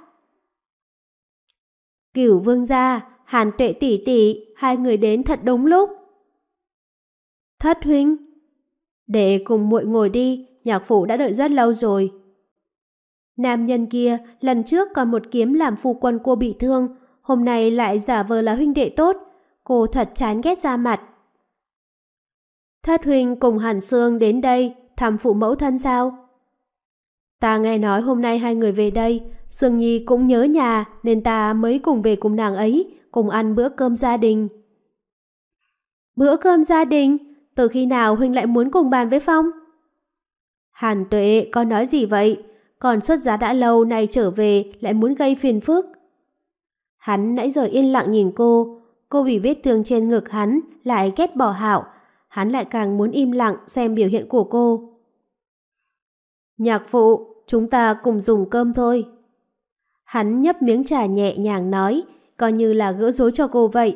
Cửu vương gia, Hàn Tuệ tỷ tỷ, hai người đến thật đúng lúc. Thất huynh. Để cùng muội ngồi đi, nhạc phụ đã đợi rất lâu rồi. Nam nhân kia lần trước còn một kiếm làm phu quân cô bị thương, hôm nay lại giả vờ là huynh đệ tốt. Cô thật chán ghét ra mặt. Thất huynh cùng Hàn Sương đến đây thăm phụ mẫu thân sao? Ta nghe nói hôm nay hai người về đây, Sương Nhi cũng nhớ nhà nên ta mới cùng về cùng nàng ấy, cùng ăn bữa cơm gia đình. Bữa cơm gia đình? Từ khi nào huynh lại muốn cùng bàn với Phong? Hàn Tuệ, con nói gì vậy? Còn xuất giá đã lâu nay trở về lại muốn gây phiền phức. Hắn nãy giờ yên lặng nhìn cô vì vết thương trên ngực hắn lại ghét bỏ Hạo, hắn lại càng muốn im lặng xem biểu hiện của cô. Nhạc phụ, chúng ta cùng dùng cơm thôi. Hắn nhấp miếng trà nhẹ nhàng nói, coi như là gỡ rối cho cô vậy.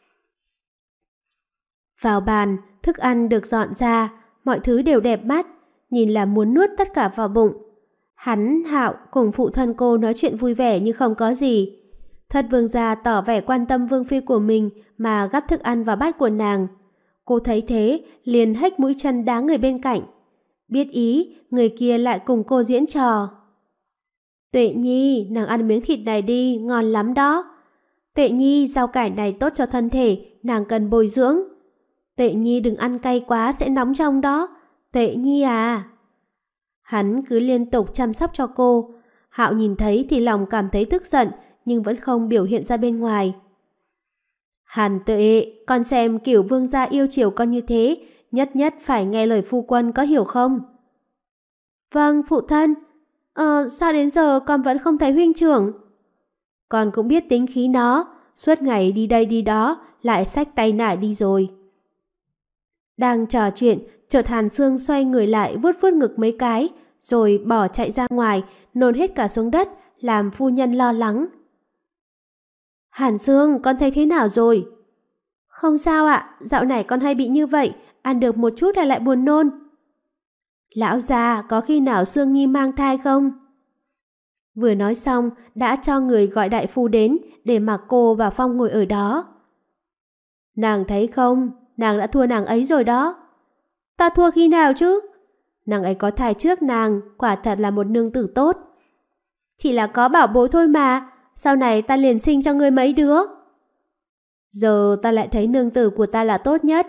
Vào bàn, thức ăn được dọn ra, mọi thứ đều đẹp mắt, nhìn là muốn nuốt tất cả vào bụng. Hắn, Hạo cùng phụ thân cô nói chuyện vui vẻ như không có gì. Thất vương gia tỏ vẻ quan tâm vương phi của mình mà gắp thức ăn vào bát của nàng. Cô thấy thế, liền hếch mũi chân đá người bên cạnh. Biết ý, người kia lại cùng cô diễn trò. Tuệ Nhi, nàng ăn miếng thịt này đi, ngon lắm đó. Tuệ Nhi, rau cải này tốt cho thân thể, nàng cần bồi dưỡng. Tuệ Nhi đừng ăn cay quá sẽ nóng trong đó. Tuệ Nhi à. Hắn cứ liên tục chăm sóc cho cô. Hạo nhìn thấy thì lòng cảm thấy tức giận, nhưng vẫn không biểu hiện ra bên ngoài. Hàn Tuệ, con xem kiểu vương gia yêu chiều con như thế, nhất nhất phải nghe lời phu quân, có hiểu không? Vâng, phụ thân. Sao đến giờ con vẫn không thấy huynh trưởng? Con cũng biết tính khí nó, suốt ngày đi đây đi đó, lại xách tay nải đi rồi. Đang trò chuyện, chợt Hàn Sương xoay người lại vuốt vuốt ngực mấy cái, rồi bỏ chạy ra ngoài, nôn hết cả xuống đất, làm phu nhân lo lắng. Hàn Sương, con thấy thế nào rồi? Không sao ạ, dạo này con hay bị như vậy, ăn được một chút là lại buồn nôn. Lão già, có khi nào Sương Nhi mang thai không? Vừa nói xong, đã cho người gọi đại phu đến để mặc cô và Phong ngồi ở đó. Nàng thấy không, nàng đã thua nàng ấy rồi đó. Ta thua khi nào chứ? Nàng ấy có thai trước nàng, quả thật là một nương tử tốt. Chỉ là có bảo bối thôi mà, sau này ta liền sinh cho ngươi mấy đứa. Giờ ta lại thấy nương tử của ta là tốt nhất.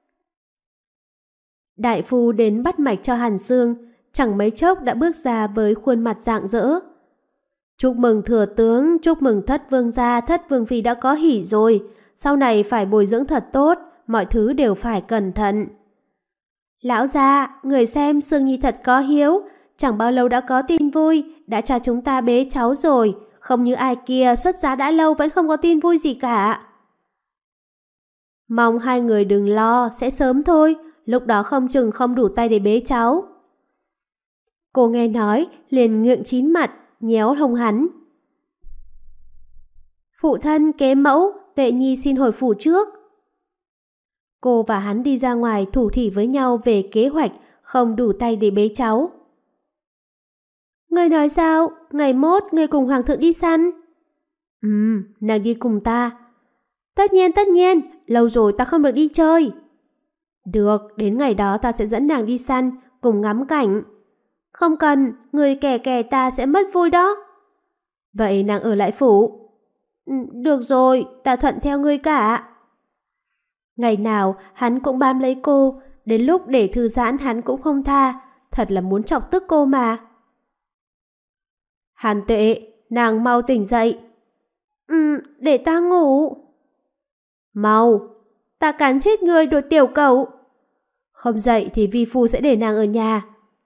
Đại phu đến bắt mạch cho Hàn Sương, chẳng mấy chốc đã bước ra với khuôn mặt rạng rỡ. Chúc mừng thừa tướng, chúc mừng thất vương gia, thất vương phi đã có hỷ rồi. Sau này phải bồi dưỡng thật tốt, mọi thứ đều phải cẩn thận. Lão gia, người xem Sương Nhi thật có hiếu, chẳng bao lâu đã có tin vui, đã cho chúng ta bế cháu rồi, không như ai kia xuất giá đã lâu vẫn không có tin vui gì cả. Mong hai người đừng lo, sẽ sớm thôi, lúc đó không chừng không đủ tay để bế cháu. Cô nghe nói, liền ngượng chín mặt, nhéo hông hắn. Phụ thân, kế mẫu, Tuệ Nhi xin hồi phủ trước. Cô và hắn đi ra ngoài thủ thỉ với nhau về kế hoạch không đủ tay để bế cháu. Người nói sao? Ngày mốt người cùng hoàng thượng đi săn? Nàng đi cùng ta. Tất nhiên, lâu rồi ta không được đi chơi. Được, đến ngày đó ta sẽ dẫn nàng đi săn, cùng ngắm cảnh. Không cần, người kẻ kẻ ta sẽ mất vui đó. Vậy nàng ở lại phủ. Được rồi, ta thuận theo ngươi cả. Ngày nào hắn cũng bám lấy cô, đến lúc để thư giãn hắn cũng không tha, thật là muốn chọc tức cô mà. Hàn Tuệ, nàng mau tỉnh dậy. Để ta ngủ. Mau, ta cắn chết ngươi đồ tiểu cẩu. Không dậy thì vi phu sẽ để nàng ở nhà.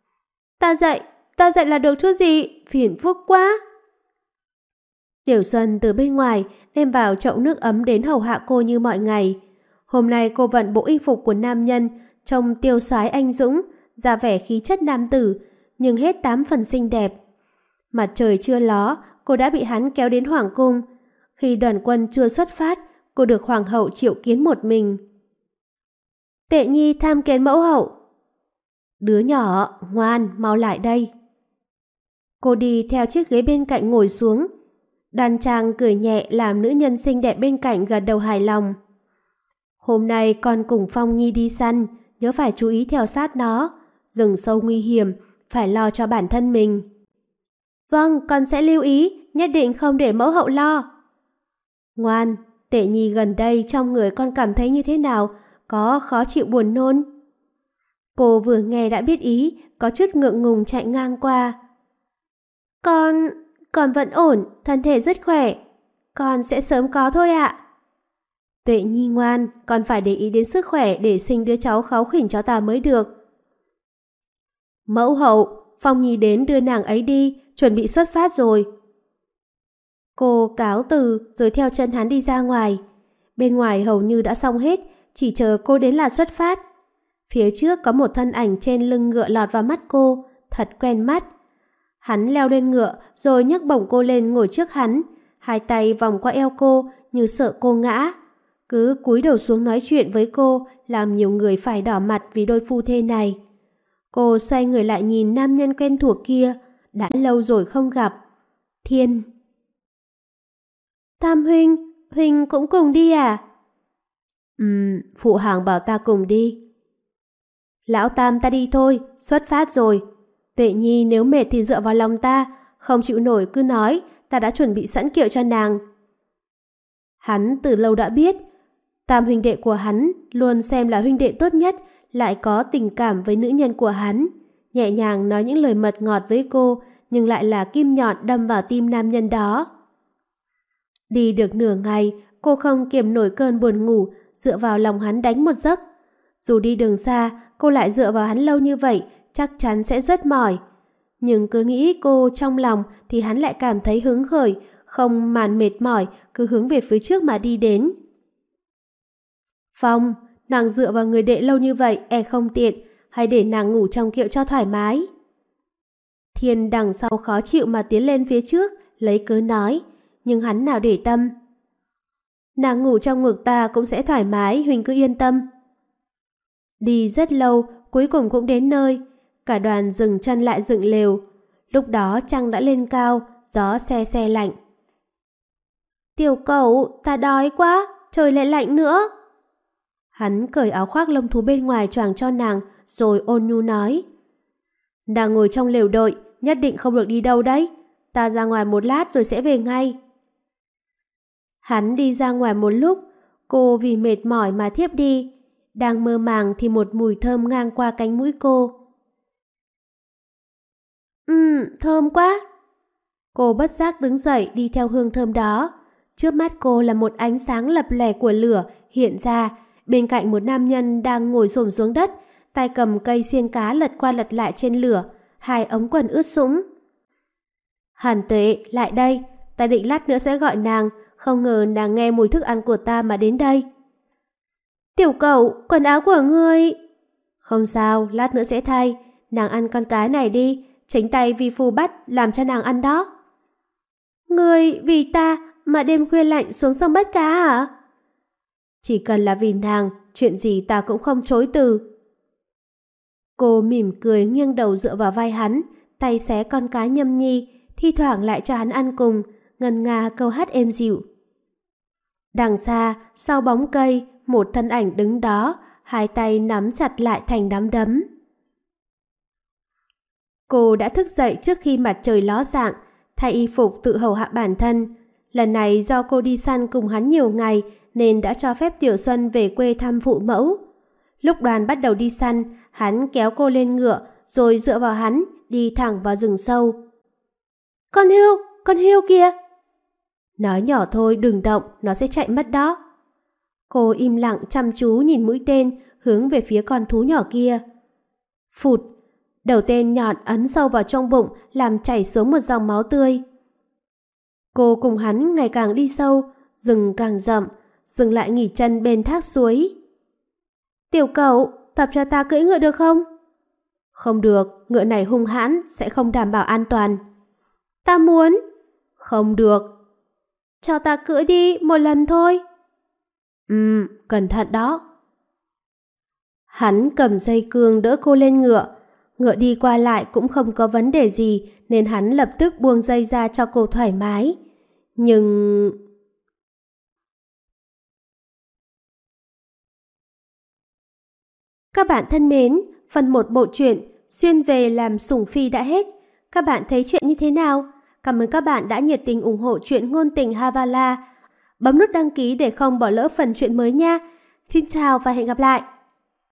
Ta dậy là được chứ gì, phiền phức quá. Tiểu Xuân từ bên ngoài đem vào chậu nước ấm đến hầu hạ cô như mọi ngày. Hôm nay cô vận bộ y phục của nam nhân, trông tiêu sái anh dũng, ra vẻ khí chất nam tử, nhưng hết 8 phần xinh đẹp. Mặt trời chưa ló, cô đã bị hắn kéo đến hoàng cung. Khi đoàn quân chưa xuất phát, cô được hoàng hậu triệu kiến một mình. Tệ Nhi tham kiến mẫu hậu. Đứa nhỏ, ngoan, mau lại đây. Cô đi theo chiếc ghế bên cạnh ngồi xuống. Đoan trang cười nhẹ làm nữ nhân xinh đẹp bên cạnh gật đầu hài lòng. Hôm nay con cùng Phong Nhi đi săn, nhớ phải chú ý theo sát nó. Rừng sâu nguy hiểm, phải lo cho bản thân mình. Vâng, con sẽ lưu ý, nhất định không để mẫu hậu lo. Ngoan, Tệ Nhi gần đây trong người con cảm thấy như thế nào, có khó chịu buồn nôn? Cô vừa nghe đã biết ý, có chút ngượng ngùng chạy ngang qua. Con vẫn ổn, thân thể rất khỏe. Con sẽ sớm có thôi ạ. Tuệ Nhi ngoan, con phải để ý đến sức khỏe để sinh đứa cháu kháu khỉnh cho ta mới được. Mẫu hậu, Phong Nhi đến đưa nàng ấy đi, chuẩn bị xuất phát rồi. Cô cáo từ rồi theo chân hắn đi ra ngoài. Bên ngoài hầu như đã xong hết, chỉ chờ cô đến là xuất phát. Phía trước có một thân ảnh trên lưng ngựa lọt vào mắt cô, thật quen mắt. Hắn leo lên ngựa rồi nhấc bổng cô lên ngồi trước hắn, hai tay vòng qua eo cô như sợ cô ngã. Cứ cúi đầu xuống nói chuyện với cô, làm nhiều người phải đỏ mặt vì đôi phu thê này. Cô xoay người lại nhìn nam nhân quen thuộc kia, đã lâu rồi không gặp. Thiên. Tam huynh, huynh cũng cùng đi à? Phụ hoàng bảo ta cùng đi. Lão Tam, ta đi thôi, xuất phát rồi. Tuệ Nhi nếu mệt thì dựa vào lòng ta, không chịu nổi cứ nói, ta đã chuẩn bị sẵn kiệu cho nàng. Hắn từ lâu đã biết, Tam huynh đệ của hắn luôn xem là huynh đệ tốt nhất, lại có tình cảm với nữ nhân của hắn. Nhẹ nhàng nói những lời mật ngọt với cô, nhưng lại là kim nhọn đâm vào tim nam nhân đó. Đi được nửa ngày, cô không kiềm nổi cơn buồn ngủ, dựa vào lòng hắn đánh một giấc. Dù đi đường xa, cô lại dựa vào hắn lâu như vậy, chắc chắn sẽ rất mỏi. Nhưng cứ nghĩ cô trong lòng thì hắn lại cảm thấy hứng khởi, không màn mệt mỏi, cứ hướng về phía trước mà đi đến. Phong, nàng dựa vào người đệ lâu như vậy, không tiện, hãy để nàng ngủ trong kiệu cho thoải mái. Thiên đằng sau khó chịu mà tiến lên phía trước, lấy cớ nói, nhưng hắn nào để tâm. Nàng ngủ trong ngực ta cũng sẽ thoải mái, huynh cứ yên tâm. Đi rất lâu, cuối cùng cũng đến nơi. Cả đoàn dừng chân lại dựng lều. Lúc đó trăng đã lên cao, gió se se lạnh. Tiểu cẩu, ta đói quá, trời lại lạnh nữa. Hắn cởi áo khoác lông thú bên ngoài choàng cho nàng, rồi ôn nhu nói. Nàng ngồi trong lều đợi, nhất định không được đi đâu đấy. Ta ra ngoài một lát rồi sẽ về ngay. Hắn đi ra ngoài một lúc, cô vì mệt mỏi mà thiếp đi. Đang mơ màng thì một mùi thơm ngang qua cánh mũi cô. Thơm quá. Cô bất giác đứng dậy đi theo hương thơm đó. Trước mắt cô là một ánh sáng lập lẻ của lửa hiện ra. Bên cạnh một nam nhân đang ngồi xổm xuống đất, tay cầm cây xiên cá lật qua lật lại trên lửa, hai ống quần ướt sũng. Hàn Tuệ, lại đây, ta định lát nữa sẽ gọi nàng, không ngờ nàng nghe mùi thức ăn của ta mà đến đây. Tiểu cẩu, quần áo của ngươi. Không sao, lát nữa sẽ thay, nàng ăn con cá này đi, tránh tay vi phu bắt làm cho nàng ăn đó. Ngươi vì ta mà đêm khuya lạnh xuống sông bắt cá hả? Chỉ cần là vì nàng, chuyện gì ta cũng không chối từ. Cô mỉm cười nghiêng đầu dựa vào vai hắn, tay xé con cá nhâm nhi, thi thoảng lại cho hắn ăn cùng, ngân nga câu hát êm dịu. Đằng xa, sau bóng cây, một thân ảnh đứng đó, hai tay nắm chặt lại thành nắm đấm. Cô đã thức dậy trước khi mặt trời ló dạng, thay y phục tự hầu hạ bản thân. Lần này do cô đi săn cùng hắn nhiều ngày nên đã cho phép Tiểu Xuân về quê thăm phụ mẫu. Lúc Đoàn bắt đầu đi săn, hắn kéo cô lên ngựa rồi dựa vào hắn đi thẳng vào rừng sâu. Con hươu kìa! Nói nhỏ thôi, đừng động, nó sẽ chạy mất đó. Cô im lặng chăm chú nhìn mũi tên hướng về phía con thú nhỏ kia. Phụt! Đầu tên nhọn ấn sâu vào trong bụng làm chảy xuống một dòng máu tươi. Cô cùng hắn ngày càng đi sâu, rừng càng rậm, dừng lại nghỉ chân bên thác suối. Tiểu cậu, tập cho ta cưỡi ngựa được không? Không được, ngựa này hung hãn, sẽ không đảm bảo an toàn. Ta muốn. Không được. Cho ta cưỡi đi, một lần thôi. Cẩn thận đó. Hắn cầm dây cương đỡ cô lên ngựa. Ngựa đi qua lại cũng không có vấn đề gì nên hắn lập tức buông dây ra cho cô thoải mái. Nhưng... Các bạn thân mến, phần 1 bộ truyện Xuyên về làm sủng phi đã hết. Các bạn thấy chuyện như thế nào? Cảm ơn các bạn đã nhiệt tình ủng hộ truyện ngôn tình Havala. Bấm nút đăng ký để không bỏ lỡ phần truyện mới nha. Xin chào và hẹn gặp lại!